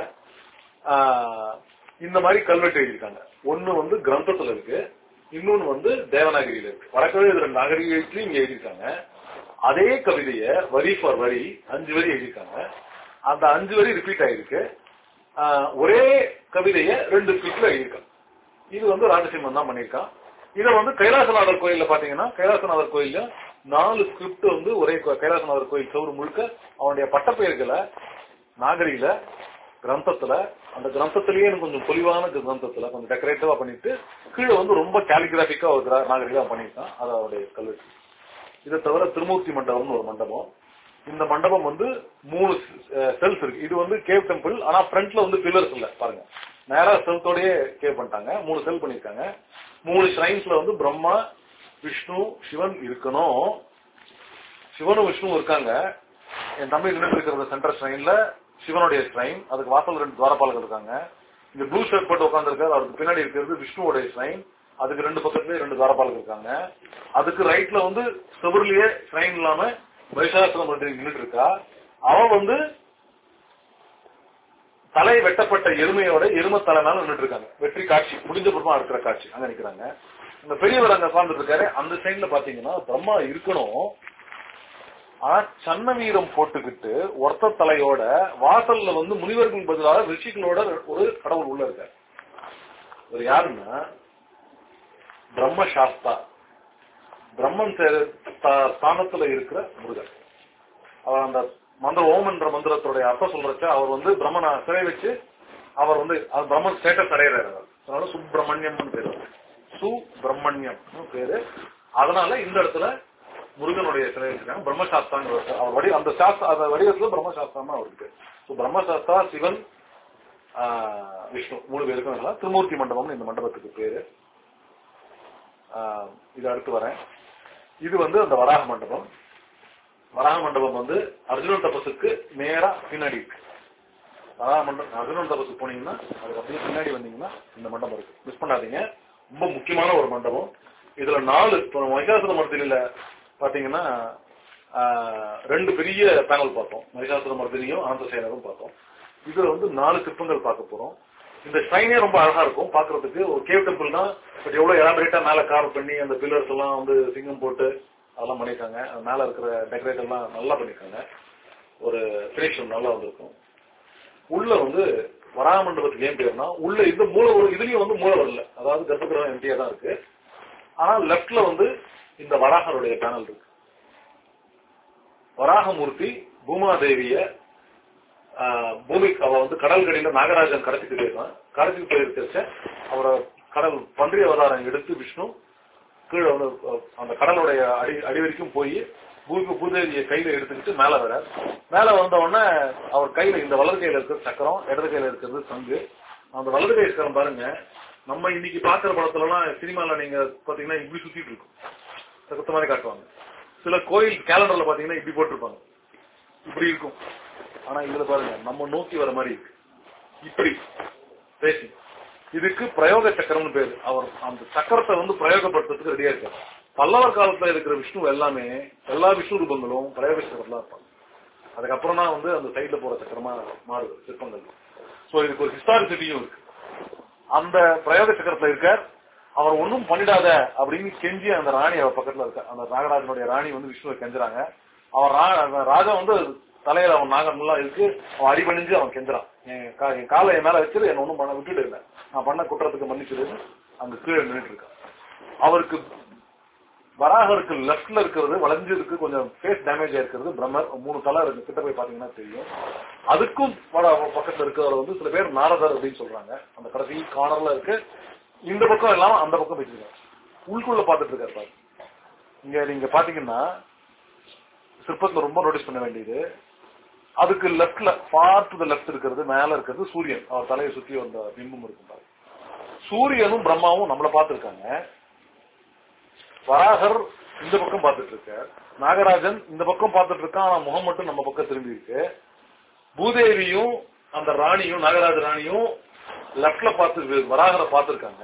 இந்த மாதிரி கல்வெட்டு எழுதியிருக்காங்க. ஒண்ணு வந்து கிரந்தத்துல இருக்கு, இன்னொன்னு வந்து தேவநாகரியில இருக்கு. வடக்கவே 2 நாகரிகத்திலையும் இங்க எழுதியிருக்காங்க. அதே கவிதைய வரி ஃபார் வரி 5 வரி எழுதியிருக்காங்க. அந்த 5 வரி ரிப்பீட் ஆயிருக்கு. ஒரே கவிதைய 2 ஸ்கிரிப்ட்ல எழுதியிருக்காங்க. இது வந்து ராஜசிம்மன் தான் பண்ணியிருக்கான். இத வந்து கைலாசநாதர் கோயில்ல பாத்தீங்கன்னா, கைலாசநாதர் கோயில்ல 4 ஸ்கிரிப்ட் வந்து ஒரே கைலாசநாதர் கோயில் சவுறு முழுக்க அவனுடைய பட்டப்பெயர்களை நாகரியில கிரந்தத்துல, அந்த கிரந்தத்திலேயே கொஞ்சம் பொலிவான கிரந்தத்துல கொஞ்சம் டெக்கரேட்டிவா பண்ணிட்டு கீழே வந்து ரொம்ப கேலிகிராபிக்கா ஒரு நாகரிகா பண்ணியிருக்கான். அது அவருடைய கல்வெட்டு. இதை தவிர திருமூர்த்தி மண்டபம்னு ஒரு மண்டபம். இந்த மண்டபம் வந்து 3 செல்ஸ் இருக்கு. இது வந்து கேவ் டெம்பிள், ஆனா ஃப்ரண்ட்ல வந்து பில்லர்ஸ் இல்ல பாருங்க, நேரா செல்த்தோடய கேவ் பண்ணிட்டாங்க. 3 செல் பண்ணிருக்காங்க. 3 ஷ்ரைன்ஸ்ல வந்து பிரம்மா, விஷ்ணு, சிவன் இருக்கணும். சிவனும் விஷ்ணு இருக்காங்க. என் தம்பி நின்று இருக்கிற சென்டர் ஷ்ரைன்ல சிவனுடைய ஷ்ரைன், அதுக்கு வாசல் 2 துவாரபாலகர் இருக்காங்க. இந்த ப்ளூ ஷர்ட் போட்டு உட்காந்துருக்காரு, அவருக்கு பின்னாடி இருக்கிறது விஷ்ணுவோடைய ஷ்ரைன், அதுக்கு 2 பக்கத்துலயே 2 துவாரபாலகர் இருக்காங்க. அதுக்கு ரைட்ல வந்து செவர்லயே ஷ்ரைன் இல்லாம மகிஷாசுர மர்தினி நின்றுட்டு இருக்கா. அவன் வந்து தலை வெட்டப்பட்ட எருமையோட எரும தலைனால நின்றுட்டு இருக்காங்க. வெற்றி காட்சி முடிஞ்ச புறமா இருக்கிற காட்சி அங்க நிக்கிறாங்க. இந்த பெரியவர் அங்க உட்கார்ந்துட்டு இருக்காரு. அந்த சைட்ல பாத்தீங்கன்னா பிரம்மா இருக்கணும், ஆனா சன்ன வீரம் போட்டுக்கிட்டு ஒருத்த தலையோட வாசல்ல வந்து முனிவர்கள் பதிலாக ரிஷிகளோட ஒரு கடவுள் உள்ள இருக்காரு. ஒரு யாருன்னா பிரம்ம சாஸ்தா, பிரம்மன் ஸ்தானத்துல இருக்கிற முருகன். அவர் அந்த மந்திர ஓம் என்ற மந்திரத்துடைய அர்த்தம் சொல்றச்ச அவர் வந்து பிரம்மனை சிறை வச்சு அவர் வந்து பிரம்மன் ஸ்டேட்டஸ் அடையிறாரு. அதனால சுப்பிரமணியம் பேரு, சுப்பிரமணியம் பேரு. அதனால இந்த இடத்துல முருகனுடைய சிலை வச்சிருக்காங்க. பிரம்மசாஸ்தாங்க அவர் அந்த சாஸ்திர வடிவத்துல பிரம்மசாஸ்திரம் அவருக்கு. பிரம்மசாஸ்தா, சிவன், விஷ்ணு 3 பேருக்கும் திருமூர்த்தி மண்டபம் இந்த மண்டபத்துக்கு பேரு. இது அடுத்து வரேன். இது வந்து அந்த வராக மண்டபம். வராக மண்டபம் வந்து அர்ஜுனன் தபசுக்கு நேரா பின்னாடி இருக்கு. வராக மண்டபம் அர்ஜுனன் தபசுக்கு போனீங்கன்னா அதுக்கு அப்படியே பின்னாடி வந்தீங்கன்னா இந்த மண்டபம் இருக்கு, மிஸ் பண்ணாதீங்க. ரொம்ப முக்கியமான ஒரு மண்டபம். இதுல 4 மகிஷாசுர மர்தினியில பாத்தீங்கன்னா 2 பெரிய பேனல் பார்த்தோம். மகிஷாசுர மர்தினியும் அனந்தசேனரும் பார்த்தோம். இதுல வந்து 4 சிற்பங்கள் பார்க்க போறோம். இந்த ஷ்ரைனே ரொம்ப அழகா இருக்கும் பாக்குறதுக்கு. ஒரு கேவ் டெம்பிள் தான், பட் எவ்வளவு எலாபரேட்டா மேல கார்வ் பண்ணி அந்த பில்லர்ஸ் எல்லாம் வந்து சிங்கம் போட்டு அதெல்லாம் பண்ணிருக்காங்க. மேல இருக்கிற டெக்கரேட் எல்லாம் நல்லா பண்ணிருக்காங்க. ஒரு பினிஷ் நல்லா வந்திருக்கும். உள்ள வந்து வராக மண்டபத்துக்கு ஏன் பேருனா, உள்ள இந்த மூல இதுலயும் வந்து மூல வரல, அதாவது கர்ப்பகிரகம் எம்டியா தான் இருக்கு. ஆனா லெப்ட்ல வந்து இந்த வராகருடைய பேனல் இருக்கு. வராகமூர்த்தி பூமாதேவிய பூமிக்கு அவ வந்து கடல் கடியில நாகராஜன் கடத்திட்டு போயிருக்கான். கடத்திட்டு போயிருக்க அவரை கடல் பன்றிய அவதாரம் எடுத்து விஷ்ணு கீழே வந்து அந்த கடலுடைய அடி வரைக்கும் போய் பூதேவியை கையில எடுத்துக்கிட்டு மேல வர. மேல வந்த உடனே அவர் கையில இந்த வலது கையில இருக்கிற சக்கரம், இடது கையில இருக்கிறது சங்கு. அந்த வலது கை சக்கரம் பாருங்க, நம்ம இன்னைக்கு பாக்குற படத்துல எல்லாம் சினிமால நீங்க பாத்தீங்கன்னா இப்படி சுத்திட்டு இருக்கும், சக்கத்த மாதிரி காட்டுவாங்க. சில கோயில் கேலண்டர்ல பாத்தீங்கன்னா இப்படி போட்டிருப்பாங்க, இப்படி இருக்கும். ஆனா இதுல பாருங்க நம்ம நோக்கி வர மாதிரி இருக்கு, இப்படி பேசி. இதுக்கு பிரயோக சக்கரம்னு பேரு. அவர் அந்த சக்கரத்தை வந்து பிரயோகப்படுத்துறதுக்கு ரெடியா இருக்காரு. பல்லவர் காலத்துல இருக்கிற விஷ்ணு எல்லாமே, எல்லா விஷ்ணு ரூபங்களும் பிரயோக சக்கரத்துல இருப்பாங்க. அதுக்கப்புறம் தான் வந்து அந்த சைட்ல போற சக்கரமா மாறுது சிற்பங்கள். சோ இதுக்கு ஒரு ஹிஸ்டாரிசிட்டியும் இருக்கு. அந்த பிரயோக சக்கரத்துல இருக்கார். அவர் ஒன்னும் பண்ணிடாத அப்படின்னு கெஞ்சி அந்த ராணி அவர் பக்கத்துல இருக்க, அந்த நாகராஜனுடைய ராணி வந்து விஷ்ணுவை கெஞ்சுறாங்க. அவர் ராஜா வந்து தலையில அவன் நாகம்லாம் இருக்கு, அவன் அடிபணிஞ்சு அவன் கெஞ்சுறான், என் காலை என் மேல வச்சிரு, என்ன ஒண்ணும் பண்ண விட்டுட்டு இருந்தேன், நான் பண்ண குற்றத்துக்கு மன்னிச்சிருன்னு அங்க கீழே நின்றுட்டு இருக்கான். அவருக்கு வராகருக்கு லெப்ட்ல இருக்கிறது வளைஞ்சு இருக்கு, கொஞ்சம் ஃபேஸ் டேமேஜ் ஆயிருக்கிறது பிரம்மர். 3 தலை இருக்கு, கிட்ட போய் பாத்தீங்கன்னா தெரியும். அதுக்கும் பக்கத்துல இருக்கிறவர் வந்து சில பேர் நாரதர் அப்படின்னு சொல்றாங்க. அந்த கடைசி கார்னர்ல இருக்கு, இந்த பக்கம் இல்லாம அந்த பக்கம் வச்சிருக்காங்க. உள்குள்ள பாத்துட்டு இருக்காரு. இங்க நீங்க பாத்தீங்கன்னா சிற்பத்துல ரொம்ப நோட்டீஸ் பண்ண வேண்டியது, அதுக்கு லெப்ட்ல ஃபார் டு தி லெப்ட் இருக்கிறது, மேல இருக்கிறது சூரியன். அவர் தலையை சுத்தி வந்த பிம்பம் இருக்கும். சூரியனும் பிரம்மாவும் நம்மள பாத்துருக்காங்க. வராகர் இந்த பக்கம் பாத்துட்டு இருக்க, நாகராஜன் இந்த பக்கம் பாத்துட்டு இருக்கான். ஆனா முகம் மட்டும் நம்ம பக்கம் திரும்பி இருக்கு. பூதேவியும் அந்த ராணியும், நாகராஜ ராணியும் லெப்ட்ல பாத்து வராகரை பாத்துருக்காங்க.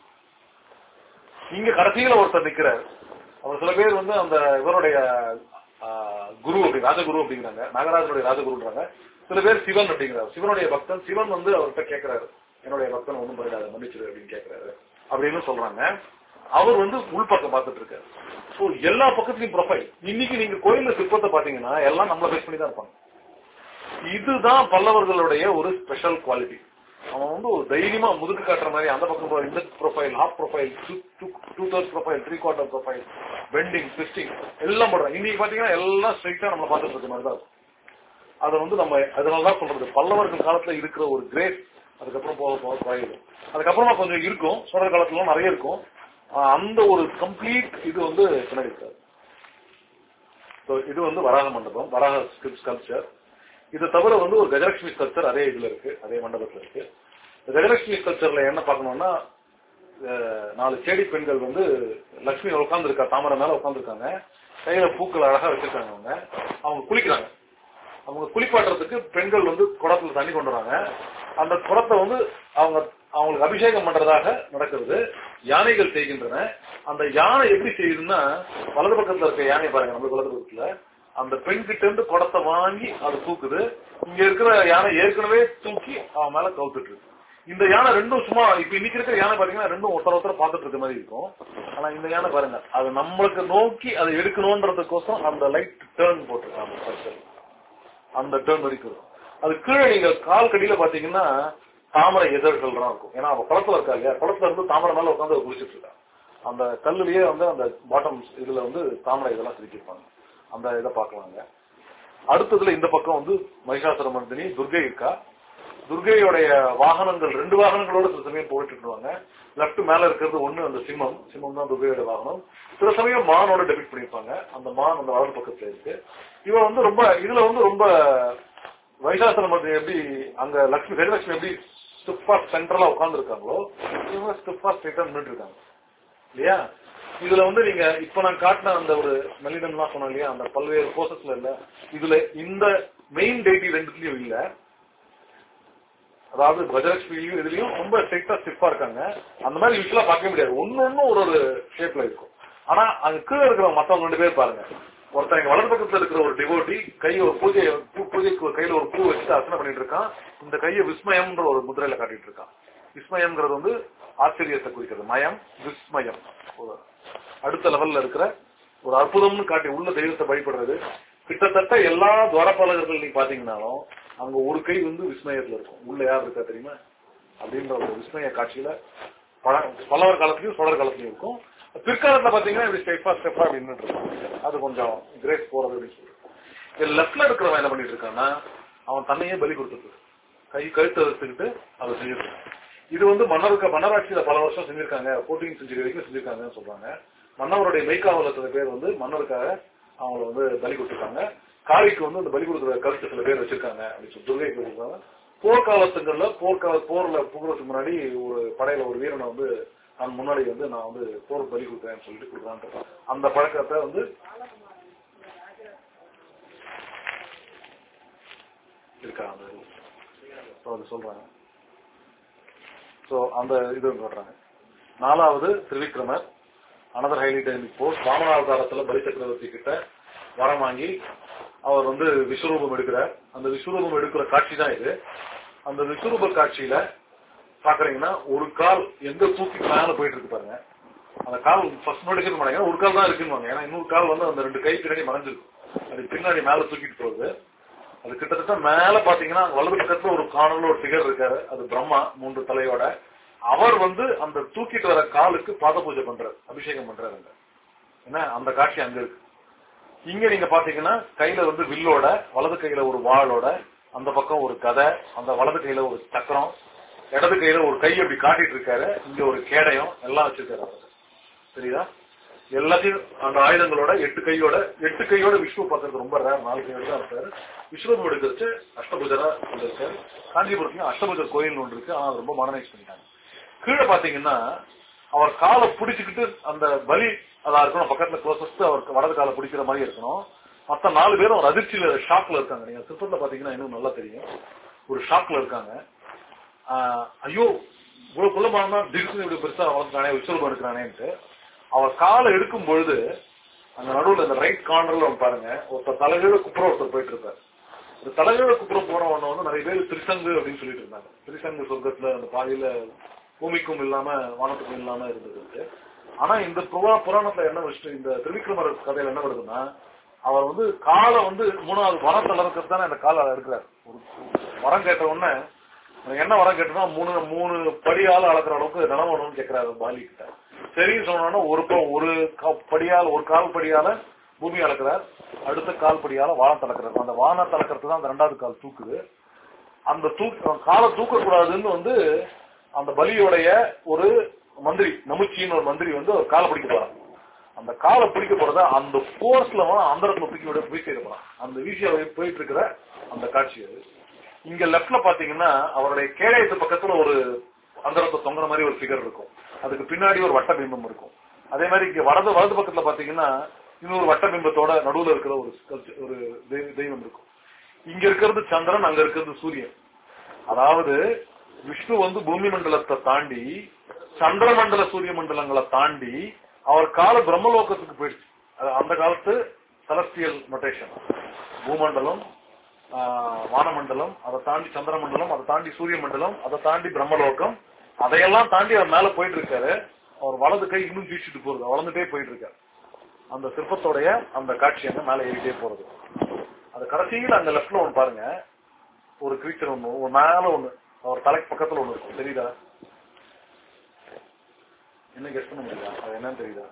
இங்க கடைசியில ஒருத்தர் நிக்கிறார். அவர் சில பேர் வந்து அந்த இவருடைய குரு அப்படி, ராஜகுரு அப்படிங்கிறாங்க, நாகராஜனுடைய ராஜகுருன்றாங்க. சில பேர் சிவன் அப்படிங்கிறார், சிவனுடைய பக்தன். சிவன் வந்து அவர்கிட்ட கேட்கிறாரு, என்னுடைய பக்தன் ஒண்ணும் பண்ணிடாத மன்னிச்சிரு அப்படின்னு கேட்கிறாரு அப்படின்னு சொல்றாங்க. அவர் வந்து உள்பக்கம் பார்த்துட்டு இருக்காரு. சோ எல்லா பக்கத்திலையும் ப்ரொஃபைல். இன்னைக்கு நீங்க கோயில்ல சிற்பத்தை பாத்தீங்கன்னா எல்லாம் நம்மள பேஸ் பண்ணி தான் இருப்பாங்க. இதுதான் பல்லவர்களுடைய ஒரு ஸ்பெஷல் குவாலிட்டி. அவன் வந்து ஒரு தைரியமா முதுகு காட்டுற மாதிரி அந்த பக்கம் இந்த profile, half profile, 2/3 profile, 3/4 profile, bending, twisting எல்லாம் போடுறாங்க. இன்னைக்கு பாத்தீங்கன்னா எல்லாம் ஸ்ட்ரைட்டா நம்ம பார்த்துட்டு இருக்க மாதிரி தான் இருக்கும். அதை வந்து நம்ம அதனாலதான் சொல்றது பல்லவர்கள் காலத்துல இருக்கிற ஒரு கிரேஸ் அதுக்கப்புறம் போக போக குறையுது. அதுக்கப்புறமா கொஞ்சம் இருக்கும், சோழர் காலத்துல நிறைய இருக்கும். அந்த ஒரு கம்ப்ளீட் இது வந்து பின்னாடி இருக்காது. இது வந்து வராக மண்டபம், வராக ஸ்கல்ப்சர். இதை தவிர வந்து ஒரு கஜலட்சுமி ஸ்கல்ப்சர் அதே இதுல இருக்கு, அதே மண்டபத்துல இருக்கு. கஜலட்சுமி ஸ்கல்ப்சர்ல என்ன பார்க்கணும்னா, 4 சேடி பெண்கள் வந்து லட்சுமி உட்கார்ந்து இருக்கா, தாமரை மேல உட்கார்ந்து இருக்காங்க. கையில பூக்கள் அழகா வச்சிருக்காங்க. அவங்க குளிக்கிறாங்க. அவங்க குளிப்பாட்டுறதுக்கு பெண்கள் வந்து குடத்துல தண்ணி கொண்டு வராங்க. அந்த குடத்தை வந்து அவங்களுக்கு அபிஷேகம் பண்றதாக நடக்கிறது. யானைகள் செய்கின்றன. அந்த யானை எப்படி செய்யுதுன்னா, வலது பக்கத்துல இருக்க யானை பாருங்க, நம்ம வலது பக்கத்துல அந்த பெண் கிட்ட இருந்து குடத்தை வாங்கி அது தூக்குது. இங்க இருக்கிற யானை ஏற்கனவே தூக்கி அவன் மேல கவுத்துட்டு இருக்கு. இந்த யானை ரெண்டும் சும்மா, இப்ப இன்னைக்கு இருக்கிற யானை பாத்தீங்கன்னா ரெண்டும் ஒருத்தர் பார்த்துட்டு இருக்க மாதிரி இருக்கும். ஆனா இந்த யானை பாருங்க, அது நம்மளுக்கு நோக்கி அதை எடுக்கணும்ன்றதுக்கோசம் அந்த லைட் டேர்ன் போட்டிருக்காங்க. அந்த டேர்ன் வரைக்கும் அது கீழே நீங்க கால் கடியில பாத்தீங்கன்னா தாமரை எதிர்கள் தான் இருக்கும். ஏன்னா அவ குளத்துல இருக்கா இல்லையா, குளத்துல இருந்து தாமரை மேல உட்காந்து குளிச்சுட்டு இருக்கா. அந்த கல்லுலயே வந்து அந்த பாட்டம் இதுல வந்து தாமரை இதெல்லாம் சிரிக்கிருப்பாங்க. அந்த இதை பாக்கலாங்க. அடுத்ததுல இந்த பக்கம் வந்து மகிஷாசுரமர்தினி துர்கை இருக்கா. துர்கையோடைய வாகனங்கள் 2 வாகனங்களோட சில சமயம் போயிட்டு இருக்காங்க. லெப்ட் மேல இருக்கிறது ஒண்ணு அந்த சிம்மம் தான் துர்கையோட வாகனம். சில சமயம் மானோட டெபிட் பண்ணிருப்பாங்க. அந்த மான் அந்த வலது பக்கத்துல இருக்கு. இவன் வந்து ரொம்ப இதுல வந்து ரொம்ப மகிஷாசுரமர்தினி எப்படி அங்க கஜலட்சுமி எப்படி ஸ்டிஃபா சென்ட்ரலா உட்கார்ந்து இருக்காங்களோ, இவங்க ஸ்டிஃபா ஸ்ட்ரைட்டா நின்றுட்டு இருக்காங்க இல்லையா. இதுல வந்து நீங்க இப்ப நான் காட்டின அந்த ஒரு மெல்லிடம் எல்லாம் சொன்னோம் இல்லையா, அந்த பல்வேறு போசஸ்ல இல்ல, இதுல இந்த மெயின் டேட்டி 2லயும் இல்ல. அதாவது கஜலட்சுமியும் இதுலயும் ரொம்ப ஸ்டிஃபா இருக்காங்க. அந்த மாதிரி விஷயம் பார்க்க முடியாது. ஒன்னொன்னு ஒரு ஷேப்ல இருக்கும். ஆனா அங்க கீழே இருக்கிற மத்தவங்க 2 பேர் பாருங்க. ஒருத்தர் வலது பக்கத்துல இருக்கிற ஒரு டிவோட்டி கை ஒரு பூஜையை பூஜைக்கு கையில ஒரு பூ வச்சுட்டு அர்ச்சனை பண்ணிட்டு இருக்கான். இந்த கையை விஸ்மயம்ன்ற ஒரு முதிரையில காட்டிட்டு இருக்கான். விஸ்மயம்ங்கிறது வந்து ஆச்சரியத்தை குறிக்கிறது. மயம் விஸ்மயம், அடுத்த லெவல்ல இருக்கிற ஒரு அற்புதம்னு காட்டி உள்ள தெய்வத்தை வழிபடுறது. கிட்டத்தட்ட எல்லா துவாரபாலகர்கள் நீங்க பாத்தீங்கன்னாலும் அங்க ஒரு கை வந்து விஸ்மயத்துல இருக்கும். உள்ள யார் இருக்கா தெரியுமா அப்படின்ற ஒரு விஸ்மய காட்சியில பல்லவர் காலத்திலயும் சோழர் காலத்திலயும் இருக்கும். பிற்காலத்துல பாத்தீங்கன்னா இப்படி ஸ்டெப்பா அப்படின்னு இருக்கும். அது கொஞ்சம் கிரேஸ் போறது அப்படின்னு சொல்லிட்டு லெப்ட்ல இருக்கிறவன் என்ன பண்ணிட்டு இருக்கான்னா அவன் தன்னையே பலி கொடுத்துட்டு கழுத்தை வச்சுக்கிட்டு அதை செஞ்சிட்டு இருக்கான். இது வந்து மன்னராட்சியில பல வருஷம் செஞ்சிருக்காங்க, 14th century வரைக்கும் செஞ்சிருக்காங்கன்னு சொல்றாங்க. மன்னவருடைய மெய்காவல சில பேர் வந்து மன்னருக்காக அவங்கள வந்து பலி கொடுத்துருக்காங்க. காளிக்கு வந்து அந்த பலி கொடுக்குற கருத்து சில பேர் வச்சிருக்காங்க அப்படின்னு சொல்லி துர்கை கொடுக்குறாங்க. போர்க்காலத்துங்கள்ல போர்ல புகுறதுக்கு முன்னாடி ஒரு படையில ஒரு வீரனை வந்து நான் முன்னாடி வந்து நான் வந்து போர் பலி கொடுக்குறேன்னு சொல்லிட்டு கொடுக்குறான். அந்த பழக்கத்தை வந்து இருக்கா அது சொல்றாங்க. அந்த இது சொல்றாங்க. 4வது திரிவிக்ரமர், அனதர் ஹைலைட் போஸ்ட், வாமனாவதாரத்துல பலி சக்கரவர்த்தி கிட்ட வரம் வாங்கி அவர் வந்து விஸ்வரூபம் எடுக்கிறார். அந்த விஸ்வரூபம் எடுக்கிற காட்சி தான் இது. அந்த விஸ்வரூப காட்சியில பாக்குறீங்கன்னா ஒரு கால் எங்க தூக்கி மேல போயிட்டு இருக்கு பாருங்க. அந்த கால் ஃபர்ஸ்ட் நோட்டிஃபிகேஷன் பண்ணாங்க ஒரு கால் தான் இருக்குன்னு. ஏன்னா இன்னொரு கால் வந்து அந்த 2 கை பின்னாடி மறைஞ்சிருக்கும். அது பின்னாடி மேல தூக்கிட்டு போகுது. அது கிட்டத்தட்ட மேல பாத்தீங்கன்னா வலது பக்கத்துல ஒரு காணல ஒரு ஃபிகர் இருக்காரு. அது பிரம்மா 3 தலையோட. அவர் வந்து அந்த தூக்கிட்டு வர காலுக்கு பாத பூஜை பண்றாரு, அபிஷேகம் பண்றாரு. ஏன்னா அந்த காட்சி அங்க இருக்கு. இங்க நீங்க பாத்தீங்கன்னா கையில வந்து வில்லோட, வலது கையில ஒரு வாளோட, அந்த பக்கம் ஒரு கதை, அந்த வலது கையில ஒரு சக்கரம், இடது கையில ஒரு கை அப்படி காட்டிட்டு இருக்காரு. இங்க ஒரு கேடயம் எல்லாம் வச்சிருக்காரு அவருக்கு. தெரியுதா? எல்லாத்தையும் அந்த ஆயுதங்களோட 8 கையோட விஷ்ணு பார்க்கறது ரொம்ப ரேர். 4 கையோட தான் இருக்காரு. விஸ்வரூபம் எடுக்கிறது அஷ்டபுஜரா இருக்காரு. காஞ்சிபுரத்துல அஷ்டபுஜர் கோயில் ஒன்று இருக்கு. ஆனா ரொம்ப மாடர்னைஸ் பண்ணிட்டாங்க. கீழே பாத்தீங்கன்னா அவர் காலை பிடிச்சுக்கிட்டு அந்த பலி அதா இருக்கணும். பக்கத்துல க்ளோசஸ்ட் அவருக்கு வலது காலை பிடிக்கிற மாதிரி இருக்கணும். மத்த 4 பேரும் ஒரு அதிர்ச்சியில ஷாக்ல இருக்காங்க. நீங்க சிற்பத்துல பாத்தீங்கன்னா இன்னும் நல்லா தெரியும். ஒரு ஷாக்ல இருக்காங்க. ஐயோ இவ்வளவு குள்ளமானா திடீர்னு இப்படி பெருசா வளர்ந்துட்டானே, விஸ்வரூபம் எடுக்கிறானேன்ட்டு அவர் காலை எடுக்கும் பொழுது அந்த நடுவில் இந்த ரைட் கார்னர்ல பாருங்க ஒருத்தர் தலைகீழ குப்புற ஒருத்தர் போயிட்டு இருப்பாரு. இந்த தலைகீழ குப்புற போனவன வந்து நிறைய பேர் திரிசங்கு அப்படின்னு சொல்லிட்டு இருந்தாங்க. திரிசங்கு சொர்க்கத்துல அந்த பாதையில பூமிக்கும் இல்லாம வானத்துக்கும் இல்லாம இருந்தது. ஆனா இந்த புராணத்துல என்ன விஷயம், இந்த திரிவிக்ரமர் கதையில என்ன வருதுன்னா அவர் வந்து காலை வந்து 3வது வரத்தில் இருக்கிறது தானே அந்த காலை எடுக்கிறார். ஒரு வரம் கேட்ட உடனே என்ன வரம் கேட்டா 3 படியால அளக்குற அளவுக்கு நிலம் வேணும்னு கேட்கிறாரு பாலி கிட்ட. சரின்னு சொன்னா ஒரு படியால ஒரு கால் படியால பூமி அளக்கிறார், அடுத்த கால் படியால வானத்தை அளக்கிறார். அந்த வானத்தை அளக்கிறது தான் அந்த 2வது கால் தூக்குது. அந்த காலை தூக்கக்கூடாதுன்னு வந்து அந்த பலியோடைய ஒரு மந்திரி, நமுச்சின்னு ஒரு மந்திரி வந்து ஒரு காலை பிடிக்க போறான். அந்த காலை பிடிக்க போறத அந்த போர்ஸ்ல அந்தரத்துல தூக்கி போய் செய்ய போறான். அந்த வீசியா போயிட்டு இருக்கிற அந்த காட்சி அது. இங்க லெப்ட்ல பாத்தீங்கன்னா அவருடைய கேடயத்து பக்கத்துல ஒரு அந்தரத்தை தொங்குற மாதிரி ஒரு ஃபிகர் இருக்கும். அதுக்கு பின்னாடி ஒரு வட்ட பிம்பம் இருக்கும். அதே மாதிரி இங்க வலது பக்கத்துல பாத்தீங்கன்னா இன்னொரு வட்ட பிம்பத்தோட நடுவுல இருக்கிற ஒரு தெய்வம் இருக்கும். இங்க இருக்கிறது சந்திரன், அங்க இருக்கிறது சூரியன். அதாவது விஷ்ணு வந்து பூமி மண்டலத்தை தாண்டி சந்திர மண்டல சூரிய மண்டலங்களை தாண்டி அவர் கால பிரம்மலோகத்துக்கு போயிடுச்சு. அந்த காலத்து செலஸ்டியல் நொட்டேஷன். பூமண்டலம், வானமண்டலம், அதை தாண்டி சந்திர மண்டலம், அதை தாண்டி சூரிய மண்டலம், அதை தாண்டி பிரம்மலோகம், அதையெல்லாம் தாண்டி அவர் மேல போயிட்டு இருக்காரு. அவர் வலது கை இன்னும் வீசிட்டு போறது, வளர்ந்துட்டே போயிட்டு இருக்காரு. அந்த சிற்பத்தோடைய அந்த காட்சி அங்க மேல ஏறிட்டே போறது. அது கடைசியில் அங்க லெப்ட்ல ஒண்ணு பாருங்க, ஒரு கிரீச்சர் ஒண்ணு, ஒரு மேல ஒண்ணு, அவர் தலைக்கு பக்கத்துல ஒண்ணு இருக்கும். தெரியுதா? என்ன கெஸ் பண்ண முடியுதா? அது என்னன்னு தெரியுதா?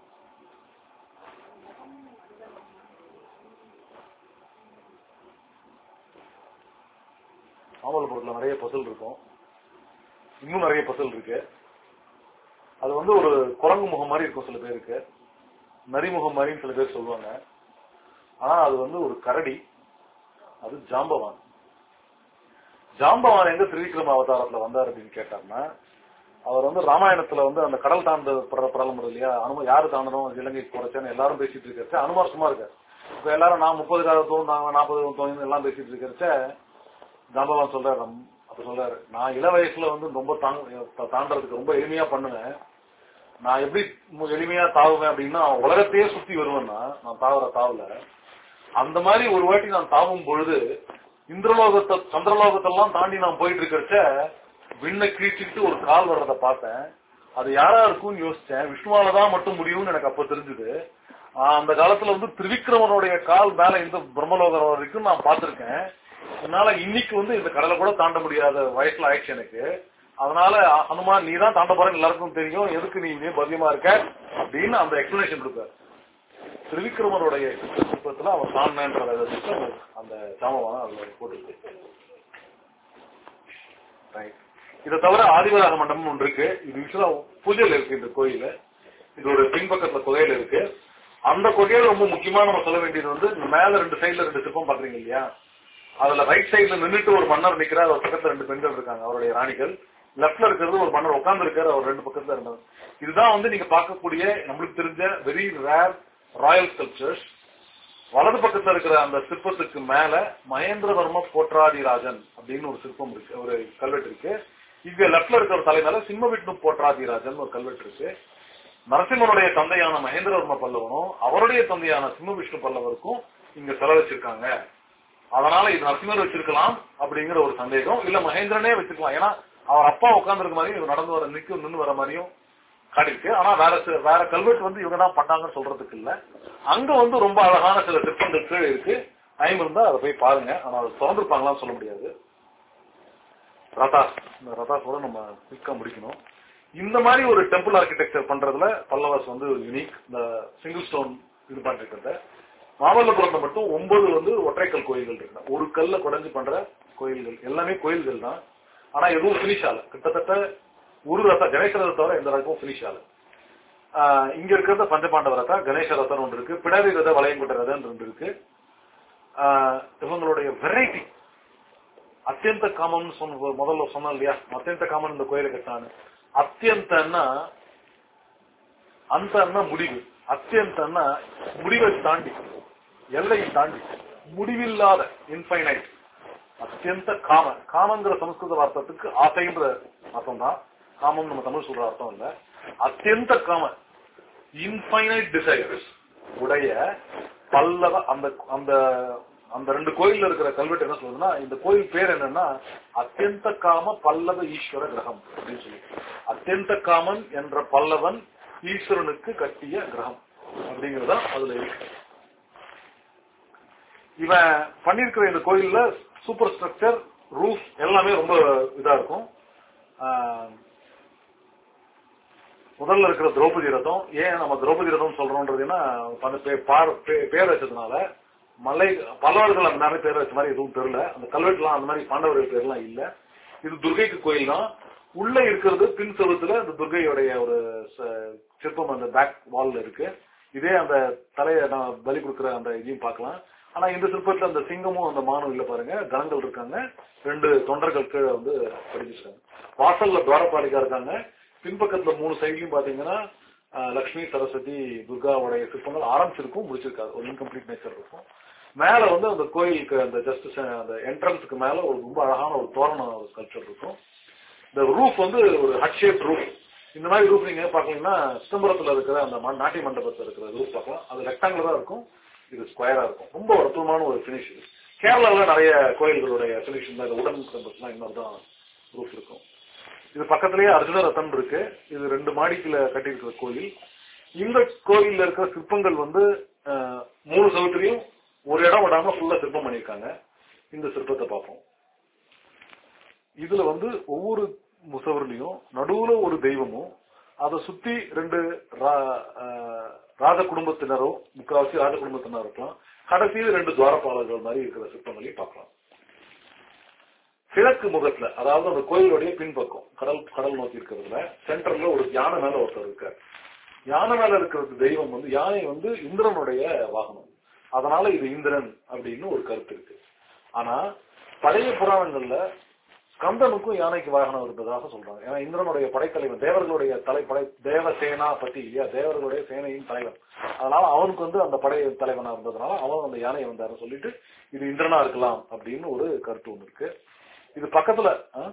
மாமல்லபுரத்துல நிறைய பசல் இருக்கும், இன்னும் நிறைய பசல் இருக்கு. அது வந்து ஒரு குரங்கு முகம் மாதிரி இருக்கும் சில பேருக்கு, நரிமுகம் மாதிரின்னு சில பேர் சொல்லுவாங்க. ஆனா அது வந்து ஒரு கரடி. அது ஜாம்பவான். ஜாம்பவான் எங்க திரிவிக்ரம அவதாரத்துல வந்தார் அப்படின்னு கேட்டார்னா, அவர் வந்து ராமாயணத்துல வந்து அந்த கடல் தாண்ட பிரபலம் இல்லையா, யாரு தாண்டணும் இலங்கைக்கு போறச்சேன்னு எல்லாரும் பேசிட்டு இருக்க அனுமார் சும்மா இருக்காரு. இப்ப எல்லாரும் நான் 30 காலத்தோம், நாங்க 40 தோணும் எல்லாம் பேசிட்டு இருக்கிறச்ச ஜாம்பவான் சொல்றாரு, அப்ப சொல்றாரு, நான் இள வயசுல வந்து ரொம்ப தாண்டறதுக்கு ரொம்ப எளிமையா பண்ணுவேன். நான் எப்படி எளிமையா தாவுவேன் அப்படின்னா உலகத்தையே சுத்தி வருவேன்னா நான் தாவல. அந்த மாதிரி ஒரு வாட்டி நான் தாவும் பொழுது இந்திரலோகத்தை சந்திரலோகத்தெல்லாம் தாண்டி நான் போயிட்டு இருக்கிறச்ச விண்ணை கீழ்ச்சிட்டு ஒரு கால் வர்றதை பார்த்தேன். அது யாரா இருக்கும்னு யோசிச்சேன். விஷ்ணுவாலதான் மட்டும் முடியும்னு எனக்கு அப்ப தெரிஞ்சுது. அந்த காலத்துல வந்து திரிவிக்ரமனுடைய கால் மேல இந்த பிரம்மலோகம் வரைக்கும் நான் பார்த்திருக்கேன். அதனால இன்னைக்கு வந்து இந்த கடலை கூட தாண்ட முடியாத வயசுல ஆயிடுச்சு எனக்கு. அதனால அனுமான் நீ தான் தாண்ட போறேன்னு எல்லாருக்கும் தெரியும், எதுக்கு நீ பத்தியமா இருக்க அப்படின்னு அந்த எக்ஸ்பிளனேஷன் கொடுப்பார். திரிவிக்ரமனுடைய சிற்பத்துல அவர் தாண்டன்ற அந்த சாமவான அதுல போட்டுருக்கு. இதை தவிர ஆதிவராக மண்டபம் ஒன்று இருக்கு. இது யூஸ்வலா பூஜையில இருக்கு. இந்த கோயில இதோட பின்பக்கத்துல குகையில இருக்கு. அந்த குகையில ரொம்ப முக்கியமா நம்ம சொல்ல வேண்டியது வந்து மேல 2 சைடுல 2 சிற்பம் பாக்குறீங்க இல்லையா, அதுல ரைட் சைடுல நின்றுட்டு ஒரு மன்னர் நிக்கிறார், அவர் பக்கத்துல 2 பெண்கள் இருக்காங்க அவருடைய ராணிகள். லெப்ட்ல இருக்கிறது ஒரு மன்னர் உட்கார்ந்து இருக்காரு, அவர் 2 பக்கத்துல இருந்தார். இதுதான் வந்து நீங்க பார்க்கக்கூடிய நம்மளுக்கு தெரிஞ்ச வெரி ரேர் ராயல் ஸ்கல்ப்சர்ஸ். வலது பக்கத்துல இருக்கிற அந்த சிற்பத்துக்கு மேல மகேந்திரவர்ம போற்றாதிராஜன் அப்படின்னு ஒரு சிற்பம் இருக்கு, ஒரு கல்வெட்டு இருக்கு. இங்க லெப்ட்ல இருக்கிற தலைமையில சிம்ம விஷ்ணு போற்றாதிராஜன் ஒரு கல்வெட்டு இருக்கு. நரசிம்மனுடைய தந்தையான மகேந்திரவர்ம பல்லவனும் அவருடைய தந்தையான சிம்ம விஷ்ணு பல்லவருக்கும் இங்க செல வச்சிருக்காங்க. அதனால இது நரசிம்மர் வச்சிருக்கலாம் அப்படிங்கிற ஒரு சந்தேகம், இல்ல மகேந்திரனே வச்சிருக்கலாம். ஏன்னா அவர் அப்பா உட்கார்ந்து இருக்க மாதிரியும் இவங்க நடந்து வர நின்று வர மாதிரியும் காட்டிருக்கு. ஆனா வேற கல்வெட்டு வந்து இவங்க தான் பண்ணாங்கன்னு சொல்றதுக்கு இல்ல. அங்க வந்து ரொம்ப அழகான சில சிற்பங்கள் கீழே இருக்கு. டைம் இருந்தா அதை போய் பாருங்க. ஆனா அது திறந்துருப்பாங்களான்னு சொல்ல முடியாது. இந்த ரதாஸோட நம்ம குயிக்கா முடிக்கணும். இந்த மாதிரி ஒரு டெம்பிள் ஆர்கிடெக்சர் பண்றதுல பல்லவர்ஸ் வந்து யூனிக். இந்த சிங்கிள் ஸ்டோன் இது பண்ணிருக்கிறத மாமல்லபுரத்துல மட்டும் 9 வந்து ஒற்றைக்கல் கோயில்கள் இருக்கு. ஒரு கல்ல குடைஞ்சு பண்ற கோயில்கள் எல்லாமே கோயில்கள் தான். ஆனா எதுவும் பினிஷ் ஆகல. கிட்டத்தட்ட ஒரு ரதம் கணேச ரதத்தை தவிர எந்த ரதமும் பினிஷ் ஆகல. இங்க இருக்கிறத பஞ்சபாண்டவ ரதம், கணேச ரதம் ஒன்று இருக்கு, பிடரி ரத வளையங்குட்ட ரதம் ஒன்று இருக்கு. இவங்களுடைய வெரைட்டி அத்தியந்த காமன் முதல்ல சொன்ன இல்லையா, அத்தியந்த காமன் இந்த கோயிலை கட்டானு. அத்தியந்தன்னா அந்த முடிவு, அத்தியந்தன்னா முடிவை தாண்டி, எல்லையை தாண்டி, முடிவில்லாத இன்ஃபைனைட். அத்தியந்த காமங்கிற சமஸ்கிருத வார்த்தத்துக்கு ஆசைன்ற அர்த்தம் தான். காமம் நம்ம தமிழ் சொல்ற அர்த்தம் இல்ல. அத்தியந்த காம இன்ஃபைனைட் டிசைர்ஸ் உடைய பல்லவ அந்த 2 கோயில்ல இருக்கிற கல்வெட்டு என்ன சொல்லுதுன்னா, இந்த கோயில் பேர் என்னன்னா அத்தியந்த காம பல்லவ ஈஸ்வர கிரகம் அப்படின்னு சொல்லி. அத்தியந்த காமன் என்ற பல்லவன் ஈஸ்வரனுக்கு கட்டிய கிரகம் அப்படிங்கறதா அதுல இருக்கு. இவன் பண்ணிருக்கிற இந்த கோயில்ல சூப்பர் ஸ்ட்ரக்சர், ரூஃப் எல்லாமே ரொம்ப இதா இருக்கும். முதல்ல இருக்கிற திரௌபதி ரதம், ஏன் நம்ம திரௌபதி ரதம் சொல்றோம்ன்றதுன்னா பேர் வச்சதுனால மலை பல்லவர்கள் அந்த மாதிரி பேர் வச்ச மாதிரி எதுவும் தெரியல. அந்த கல்வெட்டுலாம் அந்த மாதிரி பாண்டவர்கள் பேர்லாம் இல்ல. இது துர்கைக்கு கோயில் தான். உள்ள இருக்கிறது பின் செவத்துல அந்த துர்கையோடைய ஒரு சிற்பம் அந்த பேக் வால்ல இருக்கு. இதே அந்த தலையை நான் பலி கொடுக்குற அந்த இதையும் பார்க்கலாம். ஆனா இந்த சிற்பத்துல அந்த சிங்கமும் அந்த மானும் இல்ல பாருங்க, கணங்கள் இருக்காங்க. 2 தொண்டர்கள் கீழே வந்து படிச்சிருக்காங்க. வாசல்ல துவாரபாலிகா இருக்காங்க. பின்பக்கத்துல 3 சைட்லயும் பாத்தீங்கன்னா லட்சுமி, சரஸ்வதி, துர்காவுடைய சிற்பங்கள் ஆரம்பிச்சிருக்கும், முடிச்சிருக்காது. ஒரு இன்கம்ப்ளீட் நேச்சர் இருக்கும். மேல வந்து அந்த கோயிலுக்கு அந்த ஜஸ்ட் அந்த என்ட்ரன்ஸுக்கு மேல ஒரு ரொம்ப அழகான ஒரு தோரண ஒரு ஸ்கல்ப்சர் இருக்கும். இந்த ரூஃப் வந்து ஒரு ஹட் ஷேப் ரூஃப். இந்த மாதிரி ரூஃப் நீங்க பாக்கீங்கன்னா சிதம்பரத்துல இருக்கிற அந்த நாட்டிய மண்டபத்தில் இருக்கிற ரூஃப் பார்க்கலாம். அது ரெக்டாங்குலரா இருக்கும், இது ஸ்கொயரா இருக்கும். ரொம்ப அற்புதமான ஒரு பினிஷ். கேரளாவில் நிறைய கோயில்களுடைய பினிஷ் தான். உடன் சம்பத்லாம் இன்னொருதான் ரூஃப் இருக்கும். இது பக்கத்திலேயே அர்ஜுன ரத்தம் இருக்கு. இது 2 மாடிக்குள்ள கட்டியிருக்கிற கோயில். இந்த கோயில்ல இருக்கிற சிற்பங்கள் வந்து 3 சவுத்துலயும் ஒரு இடம் விடாம ஃபுல்லா சிற்பம் பண்ணிருக்காங்க. இந்த சிற்பத்தை பார்ப்போம். இதுல வந்து ஒவ்வொரு முசவர்லயும் நடுவுல ஒரு தெய்வமும், அதை சுத்தி 2 ராஜ குடும்பத்தினரோ, முக்காவாசி ராஜ குடும்பத்தினரும் இருக்கலாம். கடைசியில் 2 துவாரபாலர்கள் மாதிரி இருக்கிற சிற்பங்களையும் பார்க்கலாம். கிழக்கு முகத்துல, அதாவது அந்த கோயிலுடைய பின்பக்கம் கடல் நோக்கி இருக்கிறதுல சென்டர்ல ஒரு யானை மேல ஒருத்தர் இருக்கார். யானை மேல இருக்கிறது தெய்வம் வந்து, யானை வந்து இந்திரனுடைய வாகனம். அதனால இது இந்திரன் அப்படின்னு ஒரு கருத்து இருக்கு. ஆனா பழைய புராணங்கள்ல ஸ்கந்தனுக்கும் யானைக்கு வாகனம் இருந்ததாக சொல்றாங்க. ஏன்னா இந்திரனுடைய படைத்தலைவன், தேவர்களுடைய தேவசேனா பத்தி இல்லையா, தேவர்களுடைய சேனையின் தலைவன். அதனால அவனுக்கு வந்து அந்த படை தலைவனா இருந்ததுனால அவன் அந்த யானையை வந்தாரு சொல்லிட்டு இது இந்திரனா இருக்கலாம் அப்படின்னு ஒரு கருத்து ஒண்ணு இருக்கு. இது பக்கத்துல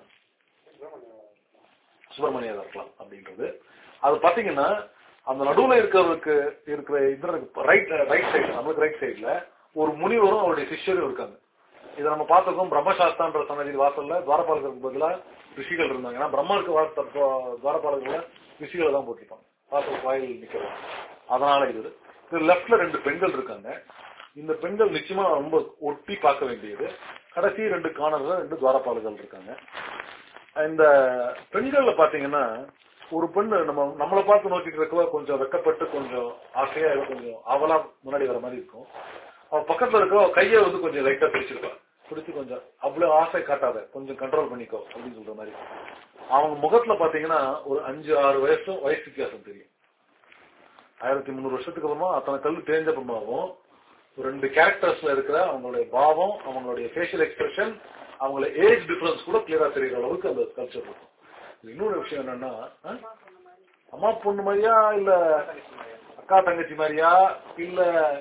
சுப்பிரமணியர் இருக்கலாம் அப்படின்றது. அது பாத்தீங்கன்னா அந்த நடுவுல இருக்கிறதுக்கு இருக்கிற இந்திரனுக்கு ரைட் சைடு, நம்மளுக்கு ரைட் சைட்ல ஒரு முனிவரும் அவருடைய சிஷ்யரும் இருக்காங்க. இதை நம்ம பார்த்திருக்கோம். பிரம்மசாஸ்தான்ற சன்னதி வாசல்ல துவாரபாலகருக்கு பதிலா ரிஷிகள் இருந்தாங்க. ஏன்னா பிரம்மருக்கு துவாரபாலகர்ல ரிஷிகளை தான் போட்டிருப்பாங்க வாசல் வாயில் நிக்கிறது. அதனால இது லெப்ட்ல 2 பெண்கள் இருக்காங்க. இந்த பெண்கள் நிச்சயமா ரொம்ப ஒட்டி பார்க்க வேண்டியது. கடைசி 2 கார்னர்ல 2 துவாரபாலகர்கள் இருக்காங்க. இந்த பெண்கள்ல பாத்தீங்கன்னா ஒரு பெண்ணு நம்மளை பார்த்து நோக்கிட்டு இருக்கவா கொஞ்சம் வெக்கப்பட்டு கொஞ்சம் ஆசையா கொஞ்சம் அவலா முன்னாடி வர மாதிரி இருக்கும். அவ பக்கத்துல இருக்கவா கையை கொஞ்சம் லைட்டா பிடிச்சிருப்பா. பிடிச்சு கொஞ்சம் அவ்வளவு ஆசை காட்டாத, கொஞ்சம் கண்ட்ரோல் பண்ணிக்கோ அப்படின்னு சொல்ற மாதிரி. அவங்க முகத்துல பாத்தீங்கன்னா ஒரு 5-6 வயசு வித்தியாசம் தெரியும். 1300 வருஷத்துக்கு அப்புறமா அத்தனை கல்லு தேஞ்ச அப்புறமாவும் 2 கேரக்டர்ஸ்ல இருக்கிற அவங்களுடைய பாவம், அவங்களுடைய ஃபேஷியல் எக்ஸ்பிரஷன், அவங்களோட ஏஜ் டிஃபரன்ஸ் கூட கிளியரா தெரிகிற அளவுக்கு அந்த கல்ச்சர் இருக்கும். இன்னொரு விஷயம் என்னன்னா, அம்மா பொண்ணு மாதிரியா இல்ல அக்கா தங்கச்சி மாதிரியா இல்ல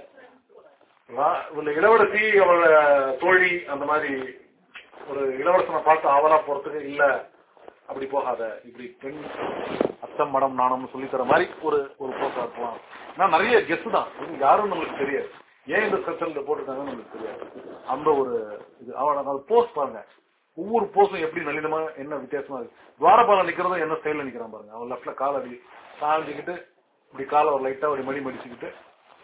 இளவரசி அவளோட தோழி அந்த மாதிரி ஒரு இளவரசனை பார்த்து ஆவலா போறதுக்கு இல்ல அப்படி போகாத, இப்படி பெண் அத்தம் மடம் நாணம்னு சொல்லி தர மாதிரி ஒரு போக்கா இருக்கலாம். நான் நிறைய கெஸ் தான், யாரும் நம்மளுக்கு தெரியாது. ஏன் இந்த கல்ச்சர்ல போட்டிருக்காங்கன்னு நம்மளுக்கு தெரியாது. அந்த ஒரு இது அவளோட போஸ்ட் பாருங்க, ஒவ்வொரு போஸும் எப்படி நளினமா என்ன வித்தியாசமா இருக்கு. துவாரபாலம் நிக்கிறதும் என்ன ஸ்டைல நிக்கிறான் பாருங்க. அவன் லெப்ட்ல கால் அடி சாஞ்சிக்கிட்டு இப்படி காலை ஒரு லைட்டா ஒரு மடி மடிச்சுக்கிட்டு,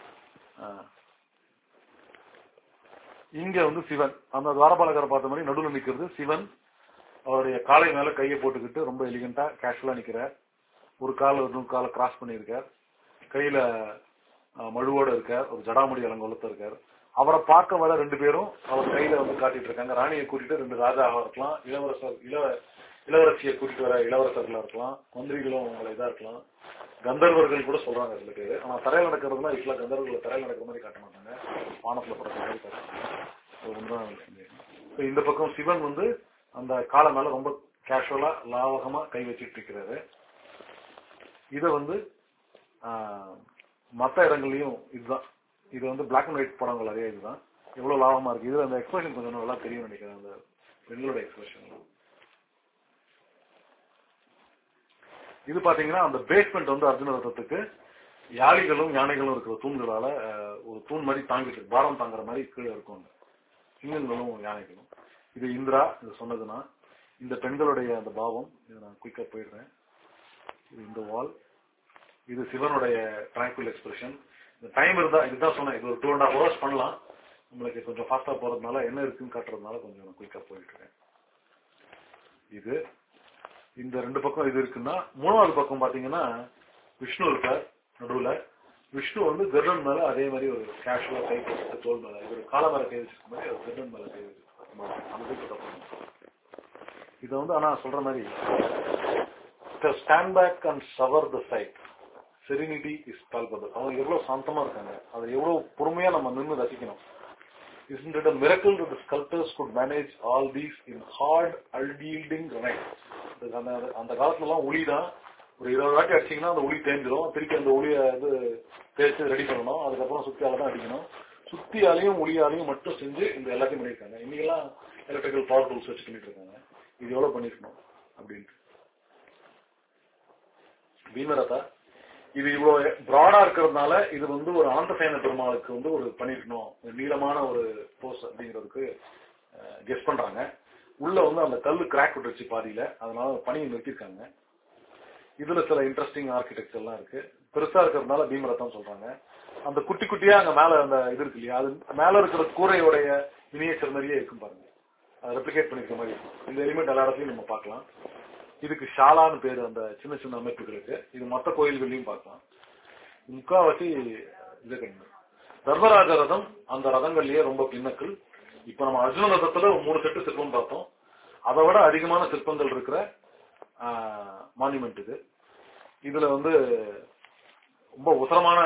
இங்க சிவன் அந்த துவாரபாலகரை பார்த்த மாதிரி நடுவில் நிக்கிறது சிவன். அவருடைய காலை மேல கையை போட்டுக்கிட்டு ரொம்ப எலிகண்டா கேஷுவலா நிக்கிறார். ஒரு காலை கிராஸ் பண்ணியிருக்கார். கையில மழுவோட இருக்கார். ஒரு ஜடாமுடி அலங்கோலத்த இருக்கார். அவரை பார்க்க வர 2 பேரும் அவர் கையில காட்டிட்டு இருக்காங்க. ராணியை கூட்டிட்டு 2 ராஜாவா இருக்கலாம், இளவரசியை கூட்டிட்டு வர இளவரசர்களா இருக்கலாம், மந்திரிகளும் அவங்களை இதா இருக்கலாம், கந்தர்வர்கள் கூட சொல்றாங்க சில பேரு. ஆனா தரையில் நடக்கிறதுனா இப்ப கந்தர்வர்களை தரையில் நடக்கிற மாதிரி காட்ட மாட்டாங்க, வானத்துல பறக்கிற மாதிரி காட்டுறாங்க. இந்த பக்கம் சிவன் அந்த காலை மேல ரொம்ப கேஷுவலா லாவகமா கை வச்சுட்டு இருக்கிறாரு. இத மத்த இடங்கள்லயும் இதுதான். இது பிளாக் அண்ட் ஒயிட் படங்கள் அதே இதுதான். எவ்வளவு லாபமா இருக்கு. இதுல அந்த எக்ஸ்பிரஷன் கொஞ்சம் நல்லா தெரியும் நினைக்கிறேன். அந்த பெண்களோட எக்ஸ்பிரஷன் இது பாத்தீங்கன்னா அந்த பேஸ்மெண்ட் அர்ஜுன ரதத்துக்கு யாளிகளும் யானைகளும் இருக்கிற தூண்களால ஒரு தூண் மாதிரி தாங்கிட்டு பாரம் தாங்குற மாதிரி கீழே இருக்கும். சிங்கங்களும் யானைகளும். இது இந்திரா இது சொன்னதுன்னா இந்த பெண்களுடைய அந்த பாவம். இது நான் குயிக்கா போயிடுறேன். இது இந்த வால். இது சிவனுடைய டிராங்குவல் எக்ஸ்பிரஷன். இந்த டைம் இருந்தா இதுதான் சொன்னேன். இது ஒரு 2.5 hours பண்ணலாம். நம்மளுக்கு கொஞ்சம் ஃபாஸ்டா போறதுனால என்ன இருக்குன்னு காட்டுறதுனால கொஞ்சம் குயிக்கா போயிட்டு இருக்கேன். இது இந்த 2 பக்கம் இது இருக்குன்னா, 3வது பக்கம் பாத்தீங்கன்னா விஷ்ணு இருக்கார் நடுவுல. விஷ்ணு கருடன் மேல அதே மாதிரி ஒரு கேஷுவலா கை போட்டு தோல் மேல ஒரு கால மேல கை வச்சிருக்க மாதிரி ஒரு கருடன் மேல கை வச்சிருக்க. இத ஆனா சொல்ற மாதிரி stand back and savour the sight. Serenity is palpable. அவங்க எவ்வளவு சாந்தமா இருக்காங்க, அதை எவ்வளவு பொறுமையா நம்ம நின்று ரசிக்கணும். Isn't it a miracle that the sculptors could manage all these in hard, unyielding granite? அந்த காலத்துல எல்லாம் ஒளிதான். ஒரு 20 வாட்டி அடிச்சீங்கன்னா அந்த ஒளி தேஞ்சிடும். திருப்பி அந்த ஒளியை தேய்ச்சி ரெடி பண்ணணும். அதுக்கப்புறம் சுத்தியால தான் அடிக்கணும். சுத்தியாலையும் ஒளியாலையும் மட்டும் செஞ்சு இந்த எல்லாத்தையும் பண்ணிருக்காங்க. இன்னைக்கெல்லாம் எலக்ட்ரிக்கல் பவர் டூல்ஸ் வச்சு பண்ணிட்டு இருக்காங்க. இது எவ்வளவு பண்ணிருக்கணும் அப்படின்ட்டு. பீமரதா இது இவ்வளவு பிராடா இருக்கிறதுனால இது ஒரு ஆந்தசேன பெருமாளுக்கு ஒரு பண்ணிருக்கணும், நீளமான ஒரு போஸ் அப்படிங்கிறதுக்கு கெஸ் பண்றாங்க. உள்ள அந்த கல்லு கிராக் விட்டுருச்சு பாதியில, அதனால பணியை நிறுத்திருக்காங்க. இதுல சில இன்ட்ரெஸ்டிங் ஆர்கிடெக்சர் எல்லாம் இருக்கு. பெருசா இருக்கிறதுனால பீமரத்தம் சொல்றாங்க. அந்த குட்டி குட்டியா அங்க மேல அந்த இது இருக்கு இல்லையா, அது மேல இருக்கிற கூரையோடைய மினியேச்சர் மாதிரியே இருக்கும் பாருங்க. அதை ரெப்ளிகேட் பண்ணிக்கிற மாதிரி இருக்கும். இந்த எலிமெண்ட் எல்லா இடத்துலயும் நம்ம பார்க்கலாம். இதுக்கு ஷாலான்னு பேரு அந்த சின்ன சின்ன அமைப்புகளுக்கு. இது மற்ற கோயில்களையும் பார்க்கலாம். முக்காவாசி இது தர்மராஜ ரதம் அந்த ரதங்கள்லயே ரொம்ப பின்னக்கள். இப்ப நம்ம அர்ஜுன ரதத்துல 3 செட்டு சிற்பம் பார்த்தோம். அதை விட அதிகமான சிற்பங்கள் இருக்கிற மான்யூமெண்ட் இது. இதுல ரொம்ப உசரமான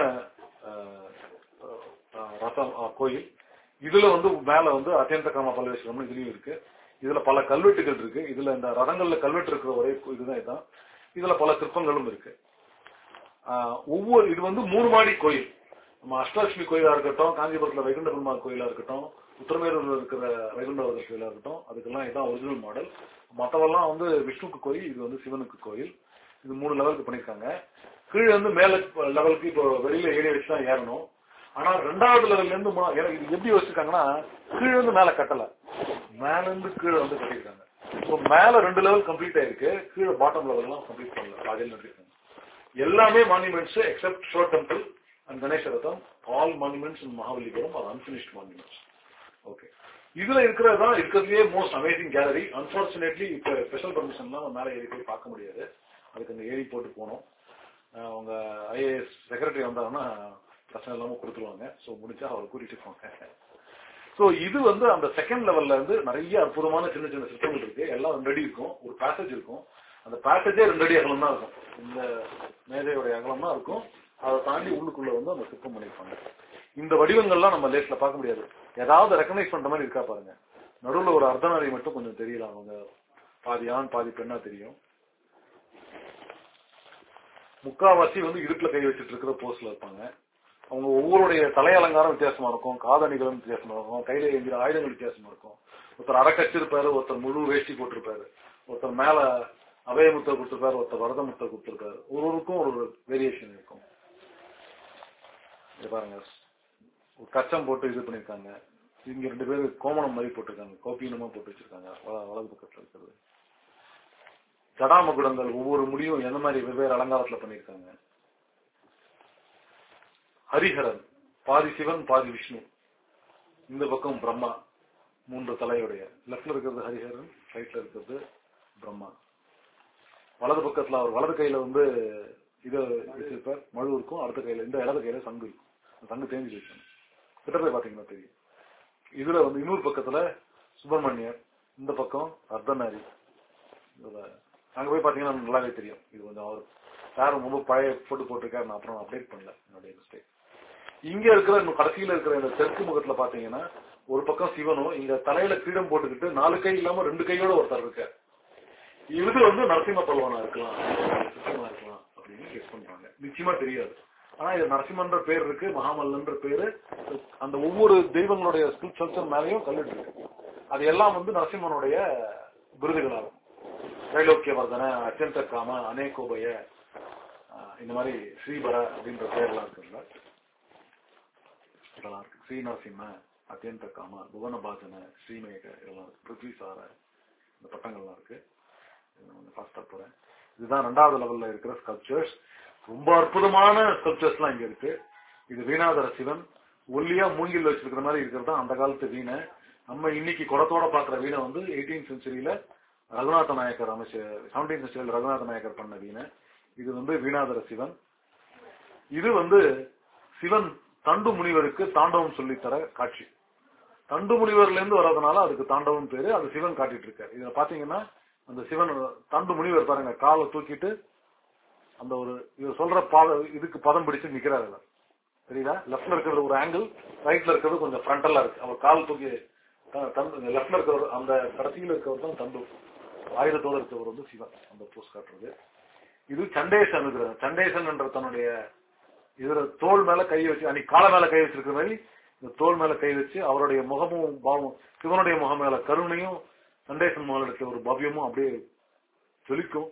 ரதம் கோயில். இதுல மேல அத்தியந்த காம பல்வேஸ்வரம் இதுலயும் இருக்கு. இதுல பல கல்வெட்டுகள் இருக்கு. இதுல இந்த ரதங்கள்ல கல்வெட்டு இருக்கிற ஒரே இதுதான். இதுல பல சிற்பங்களும் இருக்கு. ஒவ்வொரு இது 3 மாடி கோயில். நம்ம அஷ்டலட்சுமி கோயிலா இருக்கட்டும், காஞ்சிபுரத்துல வைகுண்ட பெருமாள் கோயிலா இருக்கட்டும், உத்தரமேரூர்ல இருக்கிற வைகுண்டவரதர் கோயிலா இருக்கட்டும், அதுக்கெல்லாம் இதுதான் ஒரிஜினல் மாடல். மற்றவெல்லாம் விஷ்ணுக்கு கோயில், இது சிவனுக்கு கோயில். இது 3 லெவலுக்கு பண்ணிருக்காங்க. கீழே மேல லெவலுக்கு இப்போ வெளியில ஏறி வச்சுதான் ஏறணும். ஆனா ரெண்டாவது லெவல்ல இருந்து இது எப்படி வச்சிருக்காங்கன்னா கீழே இருந்து மேல கட்டல, மேல இருந்து கீழே வந்து கட்டிருக்காங்க. இப்போ மேல 2 லெவல் கம்ப்ளீட் ஆயிருக்கு, கீழே பாட்டம் லெவல் எல்லாம் கம்ப்ளீட் பண்ணல, பாதியில் நிறுத்திருக்காங்க. எல்லாமே monuments except shore temple and Ganesha ரதம். All monuments in Mahabalipuram are unfinished monuments. Okay, இதுல இருக்கிறதுதான் இருக்கிறதுலயே மோஸ்ட் அமேசிங் கேலரி. அன்பார்ச்சுனேட்லி இப்ப ஸ்பெஷல் பர்மிஷன்லாம் மேல ஏறி போய் பார்க்க முடியாது, அதுக்கு அந்த ஏறி போட்டு போனோம். அவங்க ஐஏஎஸ் செக்ரட்டரி வந்தாங்கன்னா பிரச்சனை இல்லாம கொடுத்துருவாங்க. ஸோ முடிச்சா அவரை கூட்டிட்டு போங்க. ஸோ இது வந்து அந்த செகண்ட் லெவல்ல இருந்து நிறைய அற்புதமான சின்ன சின்ன சிற்பங்கள் இருக்கு. எல்லாம் 2 அடி இருக்கும், ஒரு பேசேஜ் இருக்கும். அந்த பேசேஜே 2 அடி அகலம் தான் இருக்கும், இந்த மேதையுடைய அகலம் தான் இருக்கும். அதை தாண்டி உள்ளுக்குள்ள வந்து அந்த சிற்பம் பண்ணிருப்பாங்க. இந்த வடிவங்கள்லாம் நம்ம லேட்ல பார்க்க முடியாது. ஏதாவது ரெக்கக்னைஸ் பண்ற மாதிரி இருக்கா பாருங்க. நடுவில் ஒரு அர்த்தநாரி மட்டும் கொஞ்சம் தெரியல, அவங்க பாதி ஆண் பாதி பெண்ணா தெரியும். முக்காவாசி வந்து இடுப்புல கை வச்சுட்டு இருக்கிற போஸ்ட்ல இருப்பாங்க. அவங்க ஒவ்வொருடைய தலை அலங்காரம் வித்தியாசமா இருக்கும், காதணிகளும் வித்தியாசமா இருக்கும், கையில எங்கிற ஆயுதங்கள் வித்தியாசமா இருக்கும். ஒருத்தர் அரைக்கச்சிருப்பாரு, ஒருத்தர் முழு வேஷ்டி போட்டிருப்பாரு, ஒருத்தர் மேல அபயமுத்தை கொடுத்திருப்பாரு, ஒருத்தர் வரதமுத்தை கொடுத்திருப்பாரு. ஒவ்வொருக்கும் ஒரு வேரியேஷன் இருக்கும். பாருங்க, ஒரு கச்சம் போட்டு இது பண்ணிருக்காங்க. இங்க 2 பேரு கோமணம் மாதிரி போட்டிருக்காங்க, கோப்பீனமா போட்டு வச்சிருக்காங்க வலது பக்கத்துல இருக்கிறது. ஜடாமகுடங்கள் ஒவ்வொரு முடியும் எந்த மாதிரி வெவ்வேறு அலங்காரத்துல பண்ணிருக்காங்க. ஹரிஹரன் பாதி சிவன் பாதி விஷ்ணு, இந்த பக்கம் பிரம்மா 3 தலையுடைய. லெப்ட்ல இருக்கிறது ஹரிஹரன், ரைட்ல இருக்கிறது பிரம்மா. வலது பக்கத்துல அவர் வலது கையில வந்து இத வச்சிருப்பார், மழு இருக்கும். அடுத்த கையில இந்த இடது கையில சங்கு இருக்கும், சங்கு தேங்கி வச்சணும். கிட்ட போய் பாத்தீங்கன்னா தெரியும். இதுல வந்து இன்னொரு பக்கத்துல சுப்பிரமணியர், இந்த பக்கம் அர்த்தநாரி. அங்க போய் பாத்தீங்கன்னா நல்லாவே தெரியும். இது கொஞ்சம் அவர் யாரும் ரொம்ப பழைய போட்டு போட்டிருக்காரு, நான் அப்புறம் அப்டேட் பண்ணல, என்னுடைய மிஸ்டேக். இங்க இருக்கிற கடைசியில இருக்கிற இந்த தெற்கு முகத்துல பாத்தீங்கன்னா ஒரு பக்கம் சிவனும், இங்க தலையில கிரீடம் போட்டுக்கிட்டு 4 கை இல்லாம 2 கையோட ஒருத்தர் இருக்க. இது வந்து நரசிம்ம பல்வனா இருக்கலாம், இருக்கலாம் அப்படின்னு கெஸ் பண்றாங்க. நிச்சயமா தெரியாது. ஆனா இது நரசிம்மன்ற பேர் இருக்கு, மகாமல்லன்ற பேரு. அந்த ஒவ்வொரு தெய்வங்களுடைய ஸ்கல்ப்சர் மேலேயும் கல்லிட்டு இருக்கு. அது எல்லாம் வந்து நரசிம்மனுடைய விருதுகளாகும். தைலோக்கிய வர்தன, அத்தியந்த காம, அநேகோபய, இந்த மாதிரி ஸ்ரீபர அப்படின்ற பேர்லாம் இருக்குல்ல, இதெல்லாம் இருக்கு. ஸ்ரீ நரசிம்ம, அத்தியந்த காம, புவனபாஜன, ஸ்ரீமேக, இதெல்லாம் இருக்கு. பிருத்விசார, இந்த பட்டங்கள்லாம் இருக்கு. ஃபாஸ்டா போறேன். இதுதான் 2வது லெவல்ல இருக்கிற ஸ்கல்ப்சர்ஸ். ரொம்ப அற்புதமான ஸ்கல்ப்சர்ஸ் எல்லாம் இங்க இருக்கு. இது வீணாதர சிவன் ஒல்லியா மூங்கில் வச்சிருக்கிற மாதிரி இருக்கிறது அந்த காலத்து வீணை. நம்ம இன்னைக்கு குடத்தோட பாக்குற வீணை வந்து 18th செஞ்சுரியில ரகுநாத நாயக்கர் அமைச்ச, 17th செஞ்சுரியில ரகுநாத நாயக்கர் பண்ண வீணை. இது வந்து வீணாதர சிவன். இது வந்து சிவன் தண்டு முனிவருக்கு தாண்டவம் சொல்லித்தர காட்சி. தண்டு முனிவர்ல இருந்து வர்றதுனால அதுக்கு தாண்டவம் பேரு. அது சிவன் காட்டிட்டு இருக்காரு. இதுல பாத்தீங்கன்னா அந்த சிவன் தண்டு முனிவர் பாருங்க, காலை தூக்கிட்டு அந்த ஒரு இது சொல்ற இதுக்கு பதம் பிடிச்சு நிக்கிறாரு. தெரியுதா? லெப்ட்ல இருக்கிறது ஒரு ஆங்கிள், ரைட்ல இருக்கிறது கொஞ்சம் ஃப்ரண்டலா இருக்கு. அவர் கால் தூக்கி லெப்ட்ல இருக்கிறவர், அந்த கடைசியில இருக்கிறவர் தான் தண்டு, ஆயுதத்தோடு இருக்கிறவர் வந்து சிவன் அந்த போஸ் காட்டுறது. இது சண்டேசன் இருக்கிறார். சண்டேசன் என்ற தன்னுடைய இதுல தோல் மேல கை வச்சு, அன்னைக்கு கால மேல கை வச்சிருக்கிற மாதிரி இந்த தோல் மேல கை வச்சு அவருடைய முகமும் பாவம், சிவனுடைய முகம் மேல கருணையும், சண்டேசன் முகத்தில் ஒரு பவ்யமும் அப்படியே ஜொலிக்கும்.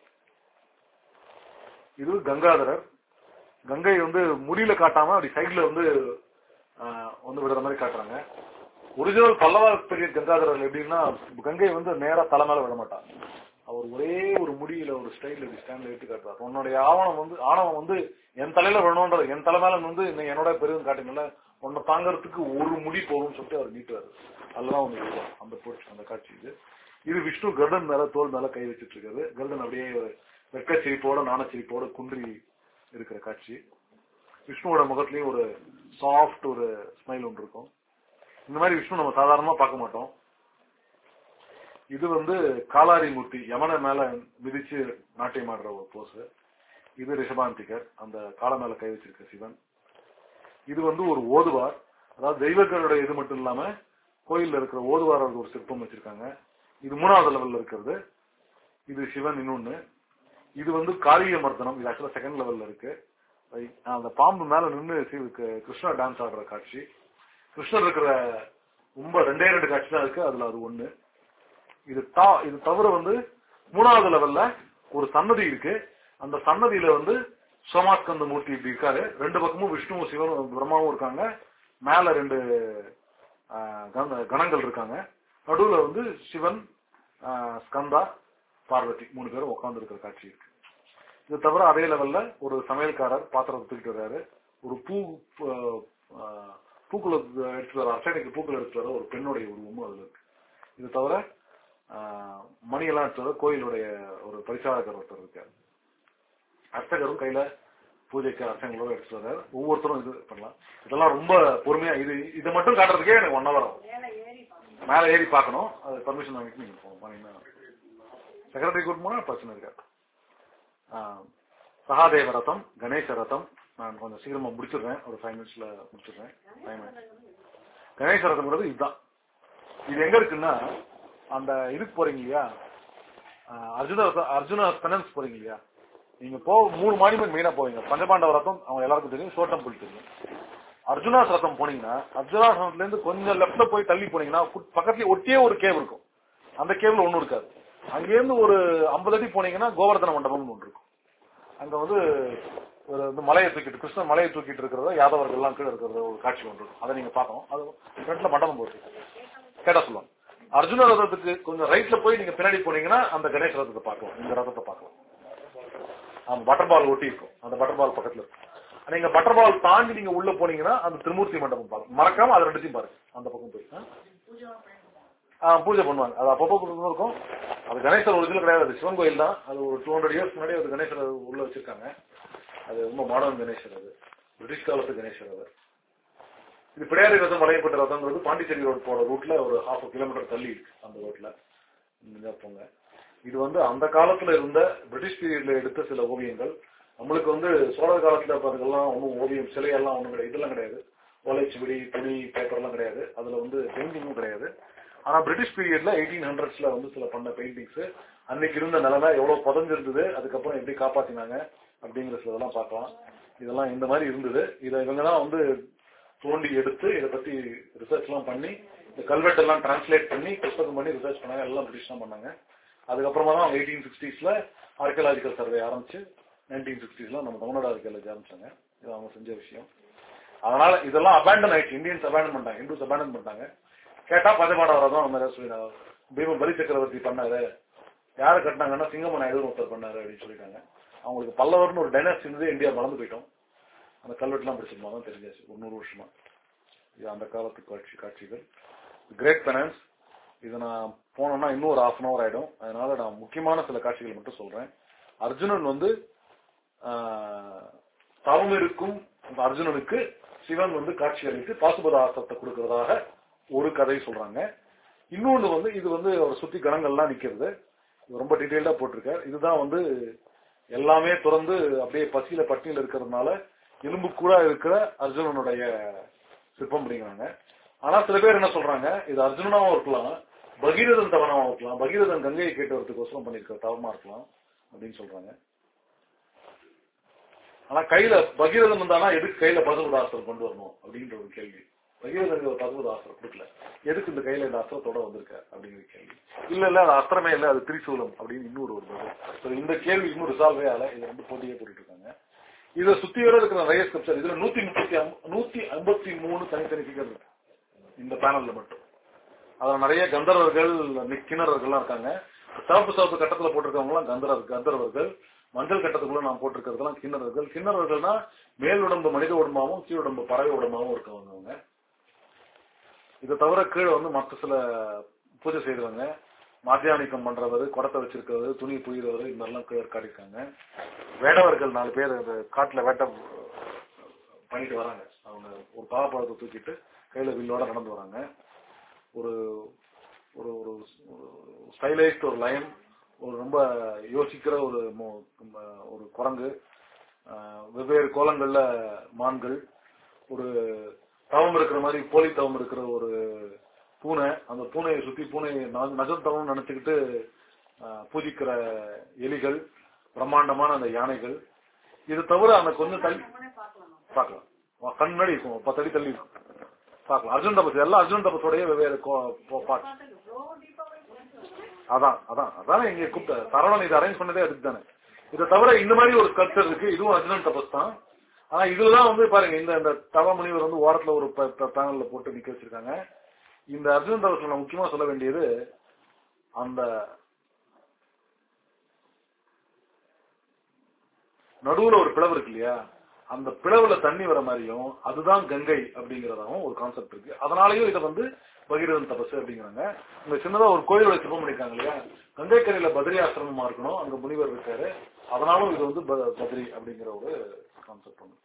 இது கங்காதரர். கங்கை வந்து முடியல காட்டாம அப்படி சைட்ல வந்து விடுற மாதிரி காட்டுறாங்க. ஒரிஜினல் பல்லவ பெரிய கங்காதரர் எப்படின்னா, கங்கை வந்து நேரா தலை மேல விட மாட்டான். அவர் ஒரே ஒரு முடியில ஒரு ஸ்டைல் ஸ்டாண்ட்ல எடுத்து காட்டுறாரு. உன்னுடைய ஆணவம் வந்து என் தலையில விடணும்ன்றது, என் தலை மேல வந்து என்னோட பெருதும் காட்டுங்கல்ல, உன்னை தாங்கறதுக்கு ஒரு முடி போகும்னு சொல்லிட்டு அவர் நீட்டுவாரு. அதெல்லாம் ஒண்ணு அந்த போட்டு அந்த காட்சி. இது விஷ்ணு கருடன் மேல தோல் மேல கை வச்சிட்டு இருக்காரு. கருடன் அப்படியே வெக்க சிரிப்போட நாணச்சிரிப்போட குன்றி இருக்கிற காட்சி. விஷ்ணுவோட முகத்திலயும் ஒரு சாஃப்ட் ஒரு ஸ்மைல் ஒன்று இருக்கும். இந்த மாதிரி விஷ்ணு நம்ம சாதாரணமா பார்க்க மாட்டோம். இது வந்து காலாரி மூர்த்தி, யமனை மேல மிதிச்சு நாட்டியம் ஆடுற ஒரு போஸ். இது ரிஷபாந்திகர், அந்த கால மேல கை வச்சிருக்க சிவன். இது வந்து ஒரு ஓதுவார், அதாவது தெய்வங்களுடைய இது மட்டும் இல்லாம கோயில்ல இருக்கிற ஓதுவார் ஒரு சிற்பம் வச்சிருக்காங்க. இது 3வது லெவல்ல இருக்கிறது. இது சிவன் இன்னொன்னு. இது வந்து காளிய மர்தனம், இது ஆக்சுவலா 2nd லெவல்ல இருக்கு. அந்த பாம்பு மேல நின்று கிருஷ்ணா டான்ஸ் ஆடுற காட்சி. கிருஷ்ணர் இருக்கிற ரொம்ப 2 காட்சி தான் இருக்கு, அதுல அது ஒண்ணு. இது தவிர வந்து 3வது லெவல்ல ஒரு சன்னதி இருக்கு. அந்த சன்னதியில வந்து சோமாஸ்கந்த மூர்த்தி இப்படி இருக்காரு. ரெண்டு பக்கமும் விஷ்ணுவும் சிவனும் பிரம்மாவும் இருக்காங்க. மேல ரெண்டு கணங்கள் இருக்காங்க. நடுவுல வந்து சிவன், ஸ்கந்தா, பார்வதி 3 பேரும் உட்கார்ந்து இருக்கிற காட்சி இருக்கு. இது தவிர அதே லெவல்ல ஒரு சமையல்காரர் பாத்திரத்தை தூக்கிட்டு வர்றாரு. ஒரு பூக்களை எடுத்துட்டு வர, அர்ச்சனைக்கு பூக்கள் எடுத்துட்டு வர ஒரு பெண்ணுடைய உருவமும் அதுல இருக்கு. இது தவிர மணியெல்லாம் எடுத்து வர கோயிலுடைய ஒரு பரிசாரகர் ஒருத்தர் இருக்காரு. அர்ச்சகரும் கையில பூஜைக்கு அர்ச்சனைகளோட எடுத்துட்டு வர்றாரு. ஒவ்வொருத்தரும் இது பண்ணலாம். இதெல்லாம் ரொம்ப பொறுமையா, இதை மட்டும் காட்டுறதுக்கே எனக்கு 1 hour ஆகும். மேல ஏறி பார்க்கணும். அது பர்மிஷன் வாங்கிட்டு நீங்க போகணும். செக்ரட்டரி கூட்டு போனா பிரச்சனை இருக்காது. சகாதேவ ரதம், கணேச ரதம் நான் கொஞ்சம் சீக்கிரமா முடிச்சிடுறேன். ஒரு 5 minutesல முடிச்சிடுறேன். கணேச ரதம்ங்கிறது இதுதான். இது எங்க இருக்குன்னா, அந்த இதுக்கு போறீங்க இல்லையா, அர்ஜுன பெனன்ஸ் போறீங்க இல்லையா, நீங்க 3 மானிமெண்ட் மெயினா போவீங்க. பஞ்சபாண்டவ ரதம் அவங்க எல்லாருக்கும் தெரியும், ஷோ டெம்பிள் தெரியும். அர்ஜுனாஸ் ரதம் போனீங்கன்னா, அர்ஜுனாஸ் ரதத்துல இருந்து கொஞ்சம் லெப்ட்ல போய் தள்ளி போனீங்கன்னா பக்கத்துல ஒட்டியே ஒரு கேவ் இருக்கும். அந்த கேவ்ல ஒண்ணும் இருக்காது. அங்கிருந்து ஒரு 50 அடி போனீங்கன்னா கோவர்தன மண்டபம் ஒன்று இருக்கும். அங்க வந்து ஒரு மலையை தூக்கிட்டு, கிருஷ்ணன் மலையை தூக்கிட்டு இருக்கிறத, யாதவர்கள் எல்லாம் கீழே இருக்கிறத ஒரு காட்சி ஒன்று இருக்கும். அதை நீங்க பார்க்கணும். அது ஃப்ரண்ட்ல மண்டபம் போட்டு கேட்டா சொல்லுவாங்க. அர்ஜுன ரதத்துக்கு கொஞ்சம் ரைட்ல போய் நீங்க பின்னாடி போனீங்கன்னா அந்த கணேச ரதத்தை பார்க்கலாம். இந்த ரதத்தை பார்க்கலாம். அந்த பட்டர் பால் ஒட்டி இருக்கும். அந்த பட்டர் பால் பக்கத்துல இருக்கும். நீங்க பட்டர் பால் தாண்டி நீங்க உள்ள போனீங்கன்னா அந்த திருமூர்த்தி மண்டபம் பார்க்கலாம். மறக்காம அது ரெண்டுத்தையும் பாருங்க. அந்த பக்கம் போய் பூஜை பண்ணுவாங்க. அது அப்பப்போ இருக்கும். அது கணேசர் ஒரு இதுல கிடையாது. அது சிவன் கோயில் தான். அது ஒரு 200 years முன்னாடி அது கணேசர் உள்ள வச்சிருக்காங்க. அது ரொம்ப மாடர்ன் கணேசர். அது பிரிட்டிஷ் காலத்து கணேசர். அது இது பிள்ளையாரி ரதம், வளையப்பட்ட ரதம்ங்கிறது பாண்டிச்சேரி ரோடு போற ரூட்ல ஒரு 1/2 kilometer தள்ளி இருக்கு. அந்த ரோட்ல போங்க. இது வந்து அந்த காலத்துல இருந்த பிரிட்டிஷ் பீரியட்ல எடுத்த சில ஓவியங்கள். நம்மளுக்கு வந்து சோழர் காலத்துல பார்த்ததெல்லாம் ஒன்றும் ஓவியம் சிலையெல்லாம் ஒண்ணும் கிடையாது. இதெல்லாம் கிடையாது. ஓலைச்சுவடி, துணி, பேப்பர்லாம் கிடையாது. அதுல வந்து பெயிண்டிங்கும் கிடையாது. ஆனா பிரிட்டிஷ் பீரியட்ல 1800s வந்து சில பண்ண பெயிண்டிங்ஸ், அன்னைக்கு இருந்த நிலைமை எவ்வளவு புதஞ்சிருந்தது, அதுக்கப்புறம் எப்படி காப்பாத்தினாங்க அப்படிங்கிற சிலதெல்லாம் பார்க்கலாம். இதெல்லாம் இந்த மாதிரி இருந்தது. இதை இவங்கதான் வந்து தோண்டி எடுத்து இதை பத்தி ரிசர்ச் எல்லாம் பண்ணி, இந்த கல்வெட்டு எல்லாம் டிரான்ஸ்லேட் பண்ணி புத்தகம் பண்ணி ரிசர்ச் பண்ணாங்க. எல்லாம் பிரிட்டிஷ் தான் பண்ணாங்க. அதுக்கப்புறமா தான் 1860s ஆர்கியலாஜிக்கல் சர்வே ஆரம்பிச்சு 1960s நம்ம தமிழ்நாடு ஆர்கியாலஜி ஆரம்பிச்சாங்க. இது அவங்க செஞ்ச விஷயம். அதனால இதெல்லாம் அபேண்டன் ஆயிடுச்சு. இந்தியன்ஸ் அபேண்டன் பண்ணிட்டாங்க, இந்துஸ் அபேண்டன் பண்ணிட்டாங்க. கேட்டா பஞ்சபாண்டவ ரதம் அந்த மாதிரி சொல்லிடுறாங்க. பீமன் பலி சக்கரவர்த்தி பண்ணாரு, யாரு கட்டினாங்கன்னா சிங்கம நாயுடு ஒருத்தர் பண்ணாரு அப்படின்னு சொல்லிட்டாங்க. அவங்களுக்கு பல்லவர்னு ஒரு டைனாஸ்டி இருந்தது. இந்தியா மறந்து போயிட்டோம். அந்த கல்வெட்டுலாம் படிச்சிருமா தான் தெரிஞ்சாச்சு. ஒரு 100 வருஷமா. இது அந்த காலத்து காட்சிகள். Great penance. இதை நான் போனோம்னா இன்னும் ஒரு 1/2 hour ஆயிடும். அதனால நான் முக்கியமான சில காட்சிகள் மட்டும் சொல்றேன். அர்ஜுனன் வந்து தவம் இருக்கும் அர்ஜுனனுக்கு சிவன் வந்து காட்சி அளித்து பாசுபத ஆஸ்திரத்தை கொடுக்கறதாக ஒரு கதை சொல்றாங்க. இன்னொன்னு வந்து இது வந்து ஒரு சுத்தி கணங்கள்லாம் நிக்கிறது. ரொம்ப டீடைல்டா போட்டிருக்காரு. இதுதான் வந்து எல்லாமே திறந்து அப்படியே பசியில பட்டினியில இருக்கிறதுனால எலும்பு கூட இருக்கிற அர்ஜுனனுடைய சிற்பம் அப்படிங்கிறாங்க. ஆனா சில பேர் என்ன சொல்றாங்க, இது அர்ஜுனனாவும் இருக்கலாம், பகீரதன் தவனாவும் இருக்கலாம், பகீரதன் கங்கையை கேட்டவர்களுக்கு பண்ணிருக்கிற தவமா இருக்கலாம் அப்படின்னு சொல்றாங்க. ஆனா கையில பகீரதன் வந்தானா எதுக்கு கையில பசுபதாஸ்திரம் கொண்டு வரணும் அப்படின்ற ஒரு கேள்வி. பகீரதனுக்கு ஒரு பசுபதாஸ்திரம் கொடுக்கல, எதுக்கு இந்த கையில இந்த அஸ்திரத்தோட வந்திருக்க அப்படிங்கிற கேள்வி. இல்ல அது அஸ்திரமே இல்ல, அது திரிசூலம் அப்படின்னு இன்னொரு பதில். இந்த கேள்வி இன்னும் ரிசால்வே ஆகல. இது வந்து போட்டியே போட்டுட்டு இருக்காங்க. இதை சுத்தி வர இருக்கிற நிறைய ஸ்கிரிப்சர். இதுல 153 தனித்தனி ஃபிகர் இருக்கு இந்த பேனல்ல மட்டும். அதுல நிறைய கந்தர்வர்கள், கிண்ணறர்கள்லாம் இருக்காங்க. சிவப்பு கட்டத்துல போட்டிருக்கவங்க எல்லாம் கந்தர்வர்கள். மஞ்சள் கட்டத்துக்குள்ள நான் போட்டிருக்கிறதுலாம் கிண்ணறர்கள். கிண்ணறர்கள்னா மேல் உடம்பு மனித உடம்பாவும் கீழ் உடம்பு பறவை உடம்பாவும் இருக்கவங்க. இதை தவிர கீழே வந்து மற்ற சில பூஜை செய்யறவங்க, மாத்தியானிக்கம் பண்றவர், குடத்தை வச்சிருக்கிறவர், துணி புயிறவர், இந்த மாதிரிலாம் கீழே காட்டியிருக்காங்க. வேடவர்கள் 4 பேர் காட்டுல வேட்டை பண்ணிட்டு வராங்க. அவங்க ஒரு பாவப்பழத்தை தூக்கிட்டு கையில வில்லோட நடந்து வராங்க. ஒரு ஒரு ஸ்டைலைஸ்ட் ஒரு லைன், ஒரு ரொம்ப யோசிக்கிற ஒரு குரங்கு, வெவ்வேறு கோலங்கள்ல மான்கள், ஒரு தவம் இருக்கிற மாதிரி போலி தவம் இருக்கிற ஒரு பூனை, அந்த பூனையை சுத்தி பூனை நஜம் தவம் நினைச்சுக்கிட்டு பூஜிக்கிற எலிகள், பிரம்மாண்டமான அந்த யானைகள். இது தவிர அந்த கொஞ்சம் தள்ளி பார்க்கலாம், கண் முன்னாடி இருக்கும், 10 அடி தள்ளி இருக்கும், பார்க்கலாம். அர்ஜுன் தபஸ் எல்லாம் அர்ஜுன் தபஸோடய வெவ்வேறு அதான் இங்க கூப்பிட்ட சரவணன் இது அரேஞ்ச் பண்ணதே அதுக்கு தானே. இதை தவிர இந்த மாதிரி ஒரு ஸ்கல்ப்சர் இருக்கு, இதுவும் அர்ஜுனன் தபஸ் தான். ஆனா இதுலதான் வந்து பாருங்க, இந்த தவ முனிவர் வந்து ஓரத்துல ஒரு பேனல்ல போட்டு நிக்க வச்சிருக்காங்க. இந்த அர்ஜுனன் தபஸ்ல நான் முக்கியமா சொல்ல வேண்டியது, அந்த நடுவுல ஒரு பிளவு இருக்கு இல்லையா, அந்த பிளவுல தண்ணி வர மாதிரியும் அதுதான் கங்கை அப்படிங்கறதாகவும் ஒரு கான்செப்ட் இருக்கு. அதனாலயும் இதை வந்து பகீரதன் தபசு அப்படிங்கிறாங்க. இங்க சின்னதா ஒரு கோயிலோட சிற்பம் பண்ணிருக்காங்க இல்லையா, கங்கை கரையில பத்ரி ஆசிரமமா இருக்கணும், அங்க முனிவர் இருக்காரு, அதனாலும் இது வந்து பத்ரி அப்படிங்கிற ஒரு கான்செப்ட் ஒண்ணு.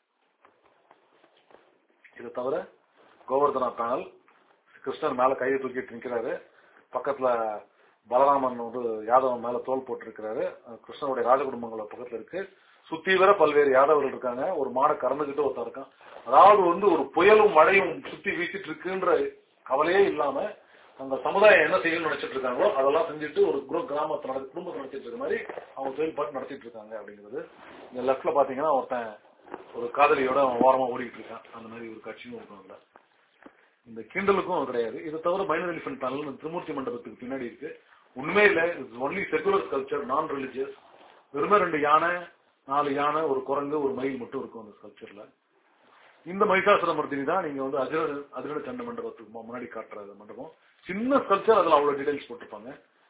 இதை தவிர கோவர்தனா பேனல், கிருஷ்ணர் மேல கையை தூக்கிட்டு நிக்கிறாரு, பக்கத்துல பலராமன் வந்து யாதவன் மேல தோல் போட்டு இருக்கிறாரு, கிருஷ்ணனுடைய ராஜகுடும்பங்கள பக்கத்துல இருக்கு, சுத்தி வர பல்வேறு யாதவர்கள் இருக்காங்க, ஒரு மாடை கறந்துகிட்டு ஒருத்தர் இருக்கான். அதாவது வந்து ஒரு புயலும் மழையும் சுத்தி வீசிட்டு இருக்குன்ற கவலையே இல்லாம அந்த சமுதாயம் என்ன செய்யணும்னு நினைச்சிட்டு இருக்காங்களோ அதெல்லாம் செஞ்சுட்டு ஒரு கிராமத்தை குடும்பத்தை நடத்திட்டு இருக்க மாதிரி அவங்க செயல்பாட்டு நடத்திட்டு இருக்காங்க அப்படிங்கிறது. இந்த லெப்ட்ல பாத்தீங்கன்னா ஒருத்தன் ஒரு காதலியோட ஓரமா ஓடிட்டு இருக்கான், அந்த மாதிரி ஒரு காட்சியும் இருக்கும். இந்த கிண்டலுக்கும் கிடையாது. இதை தவிர மைனர் எலிஃபென்ட் பேனல் திருமூர்த்தி மண்டபத்துக்கு பின்னாடி இருக்கு. உண்மையில only secular culture, non religious. வெறுமே 2 யானை, 4 யானை, ஒரு குரங்கு, ஒரு மயில் மட்டும் இருக்கும் அந்த ஸ்கல்ச்சர்ல. இந்த மகிஷாசுரமர்த்தினி தான் நீங்க வந்து அதிரட சண்ட மண்டபத்துக்கு முன்னாடி காட்டுற மண்டபம். சின்ன ஸ்கல்ச்சர், அதுல அவ்வளவு டீடைல்ஸ் போட்டிருப்பாங்க.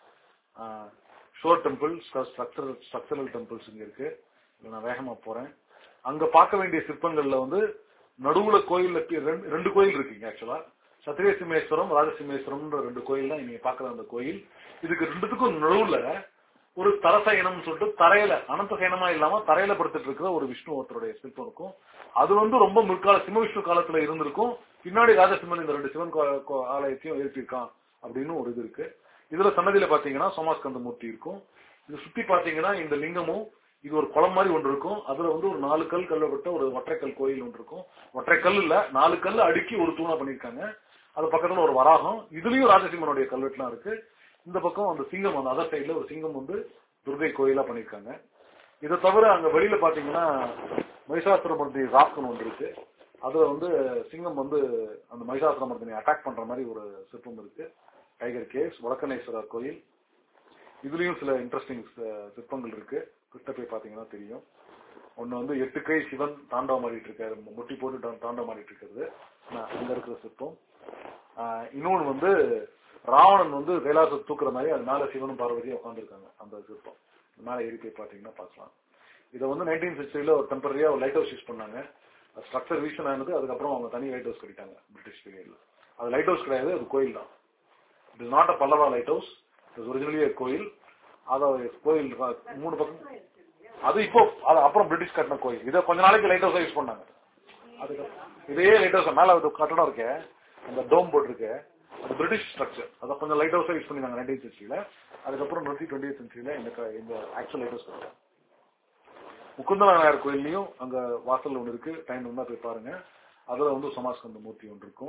ஷோர் டெம்பிள், ஸ்ட்ரக்சரல் டெம்பிள்ஸ் இங்க இருக்கு. நான் வேகமா போறேன். அங்க பார்க்க வேண்டிய சிற்பங்கள்ல வந்து நடுவுல கோயில் 2 கோயில் இருக்குங்க. ஆக்சுவலா சத்திரிய சிம்மேஸ்வரம், ராஜசிம்மேஸ்வரம் 2 கோயில் தான் நீங்க பாக்குற அந்த கோயில். இதுக்கு 2த்துக்கும் நடுவுல ஒரு தரசயனம் சொல்லிட்டு தரையில அனந்த சயனமா இல்லாம தரையில படுத்துட்டு இருக்கிற ஒரு விஷ்ணு ஒருத்தருடைய சிற்பம் இருக்கும். அது வந்து ரொம்ப முற்கால சிம்ம விஷ்ணு காலத்துல இருந்திருக்கும். பின்னாடி ராஜசிம்மன் இந்த 2 சிவன் ஆலயத்தையும் எழுப்பியிருக்கான் அப்படின்னு ஒரு இது இருக்கு. இதுல சன்னதியில பாத்தீங்கன்னா சோமாஸ்கந்த மூர்த்தி இருக்கும். இது சுத்தி பாத்தீங்கன்னா இந்த லிங்கமும், இது ஒரு குளம் மாதிரி ஒன்று இருக்கும். அதுல வந்து ஒரு 4 கல் கல்லப்பட்ட ஒரு ஒற்றைக்கல் கோயில் ஒன்று இருக்கும். ஒற்றைக்கல் இல்ல, 4 கல் அடுக்கி ஒரு தூணா பண்ணிருக்காங்க. அது பக்கத்துல ஒரு வராகம், இதுலயும் ராஜசிம்மனுடைய கல்வெட்டுலாம் இருக்கு. இந்த பக்கம் அந்த சிங்கம், அந்த அதர் சைட்ல ஒரு சிங்கம் வந்து துர்கை கோயிலா பண்ணிருக்காங்க. இதை தவிர அங்க வெளியில பாத்தீங்கன்னா மகிஷாசுரமர்த்தினி ராக்னு ஒன்று இருக்கு. அதுல வந்து சிங்கம் வந்து அந்த மகிஷாசுரமர்த்தினி அட்டாக் பண்ற மாதிரி ஒரு சிற்பம் இருக்கு. டைகர் கேவ்ஸ், வடக்கனேஸ்வரர் கோயில், இதுலயும் சில இன்ட்ரெஸ்டிங் சிற்பங்கள் இருக்கு. கிட்ட போய் பாத்தீங்கன்னா தெரியும். ஒன்னு வந்து 8 கை சிவன் தாண்டவம் ஆடிட்டு இருக்காரு, முட்டி போட்டு தாண்டவம் ஆடிட்டு இருக்கிறது அங்க இருக்கிற சிற்பம். இன்னொன்னு வந்து ராவணன் வந்து கைலாசத்தை தூக்குற மாதிரி அது மேல சிவனும் பார்வதியும் உட்காந்துருக்காங்க, அந்த சிற்பம் மேல ஏறி போய் பாத்தீங்கன்னா பாக்கலாம். இதை வந்து 19th century ஒரு டெம்பரரியா ஒரு லைட் ஹவுஸ் யூஸ் பண்ணாங்க. ஸ்ட்ரக்சர் வீசன் ஆனது, அதுக்கப்புறம் அவங்க தனி லைட் ஹவுஸ் கட்டிட்டாங்க பிரிட்டிஷ் பீரியட்ல. அது லைட் ஹவுஸ் கிடையாது, அது கோயில் தான். It is not a Pallava light house, it is originally கோயில். அதாவது கோயில் 3 பக்கம், அது இப்போ அது அப்புறம் பிரிட்டிஷ் கட்டின கோயில். இதை கொஞ்ச நாளைக்கு லைட் ஹவுஸா யூஸ் பண்ணாங்க. அதுக்கப்புறம் இதே லைட் ஹவுஸ் மேல கட்டடம் இருக்கு, அந்த டோம் போட்டிருக்கு, அது பிரிட்டிஷ் ஸ்ட்ரக்சர். அதை கொஞ்சம் லைட் ஹவுஸா யூஸ் பண்ணிருந்தாங்க 19th century. அதுக்கப்புறம் 20th century இந்த ஆக்சுவல் லைட் ஹவுஸ் கட்டுறாங்க. முகுந்தநாயர் கோயிலையும் அங்க வாசல் ஒன்று இருக்கு, டைம் இருந்தா போய் பாருங்க. அதுல வந்து சோமாஸ்கந்த மூர்த்தி ஒன்று இருக்கும்.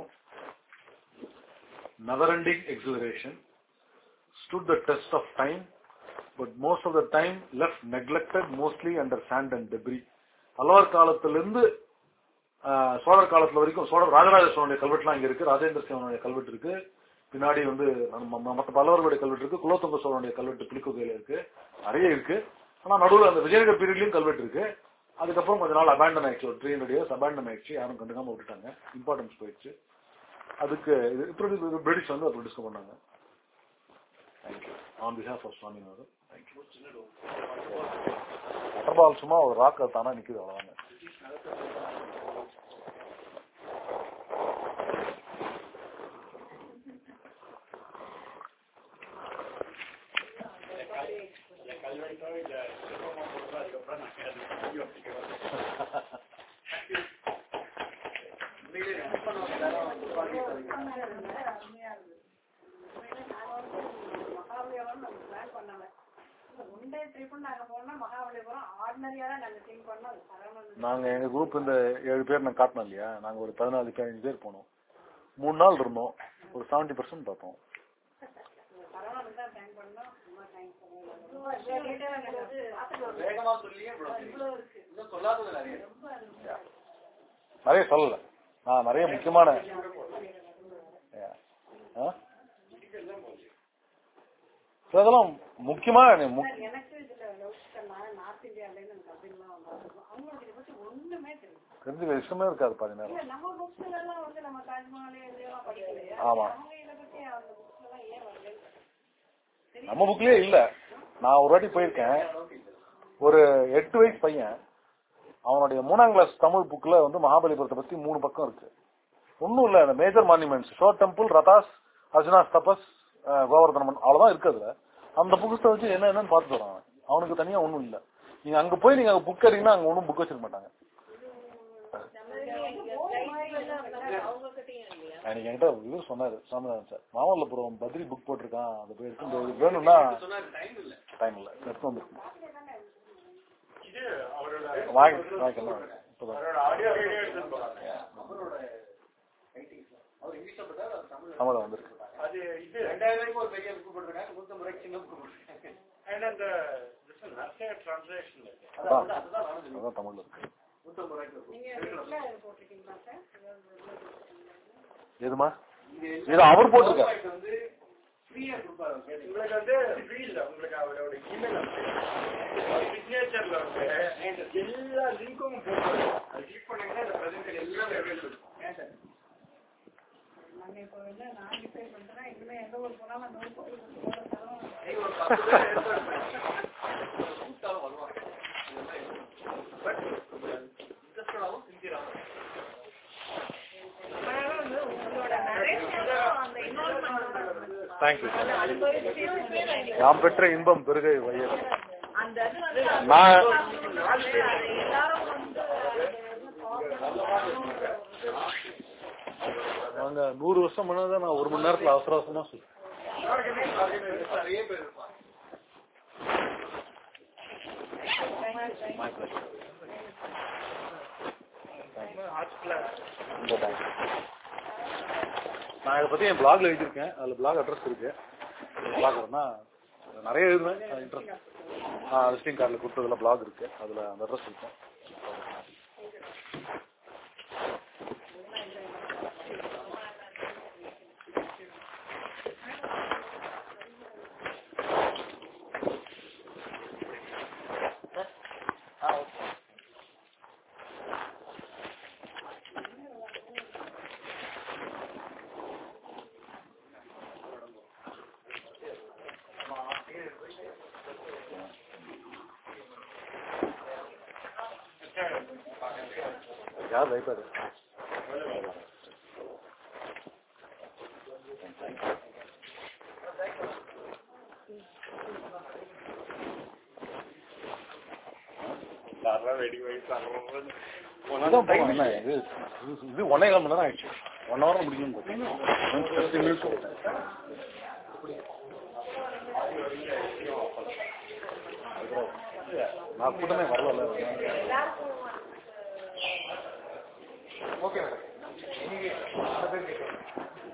never ending exhilaration stood the test of time, but most of the time left neglected, mostly under sand and debris. பல்லவர் காலத்திலிருந்து சோழர் காலத்துல வரைக்கும், சோழர் ராஜராஜ சோழனுடைய கல்வெட்டுலாம் இங்க இருக்கு, ராஜேந்திர சோழனுடைய கல்வெட்டு இருக்கு, பின்னாடி வந்து மற்ற பல்லவர்களுடைய கல்வெட்டு இருக்கு, குலோத்துங்க சோழனுடைய கல்வெட்டு புலிக்குகையில இருக்கு, நிறைய இருக்கு. ஆனா நடுவில் அந்த விஜயநகர் பீரியட்லயும் கல்வெட்டு இருக்கு. அதுக்கப்புறம் கொஞ்ச நாள் அபேண்டன் ஆயிடுச்சு, ஒரு 300 years அபேண்டன் ஆயிடுச்சு, யாரும் கண்டுக்காம விட்டுட்டாங்க, இம்பார்ட்டன்ஸ் போயிடுச்சு. அதுக்கு பிரிட்டிஷ் வந்து அப்படி டிஸ்கவர் பண்ணாங்க. Thank you. On behalf of Swaminathan, thank you. Waterfall சும்மா ஒரு ராக்க தானா நிக்குது, அவ்வளவுதாங்க. நாங்க எங்க குரூப் இந்த 7 பேர் நான் காட்டினோம் இல்லையா, நாங்க ஒரு 14-15 பேர் போனோம். 3 நாள் இருந்தோம், ஒரு 70% பார்த்தோம். நிறைய சொல்லல, நான் நிறைய முக்கியமான அதெல்லாம் முக்கியமா தெரிஞ்சுக்க இஷ்டமே இருக்காது பாதி நேரம். ஆமா, நம்ம புக்லயே இல்ல. நான் ஒரு வாட்டி போயிருக்கேன், ஒரு 8 வயசு பையன், அவனுடைய 3ஆம் கிளாஸ் தமிழ் புக்ல வந்து மகாபலிபுரத்தை பத்தி 3 பக்கம் இருக்கு. ஒன்னும் இல்ல, அந்த major monuments, shore temple, Rathas, Arjuna's Tapas, கோவர்தனமன், அவ்வளவுதான் இருக்குதுல. அந்த புக்ஸை வச்சு என்னன்னு பாத்துட்டு வரான். அவனுக்கு தனியா ஒண்ணும் இல்ல. நீங்க அங்க போய் நீங்க புக் எடுத்தீங்கன்னா அங்க ஒன்னும் புக் வச்சிருக்க மாட்டாங்க. அன்னைக்கு என்கிட்ட இது சொன்னாரு சாமிநாதன் சார், மாமல்லபுரம் பத்ரி புக் போட்டிருக்கான், அது போய் எடுத்து வேணும்னா டைம் இல்ல, எடுத்து வந்துருக்கோம். வாங்கிக்கலாம் தமிழ் வந்துருக்கு. அதான் தமிழ்ல இருக்கு. எதுமா இது அவர் போட்டிருக்காரு. எல்லா லிங்கும் தேங்க்யூ. நாம் பெற்ற இன்பம் பெருகை வையர். நாங்க 100 வருஷம் முன்னாடி நான் 1 மணி நேரத்துல அவசர அவசரமா சொல்றேன். நான் இதை பத்தி என் பிளாக்ல எழுதியிருக்கேன், அதுல பிளாக் அட்ரஸ் இருக்கு. பிளாக்னா நிறைய எழுதுவேன், இன்ட்ரெஸ்ட் விசிட்டிங் கார்டில் கொடுத்ததுல பிளாக் இருக்கு, அதுல அந்த அட்ரஸ் இருக்கும். யார் வைப்பாரு? இது 1.25 மணி நேரம் ஆயிடுச்சு. 1 hour முடியும். நான் கூட்டமே வரல. ஓகே.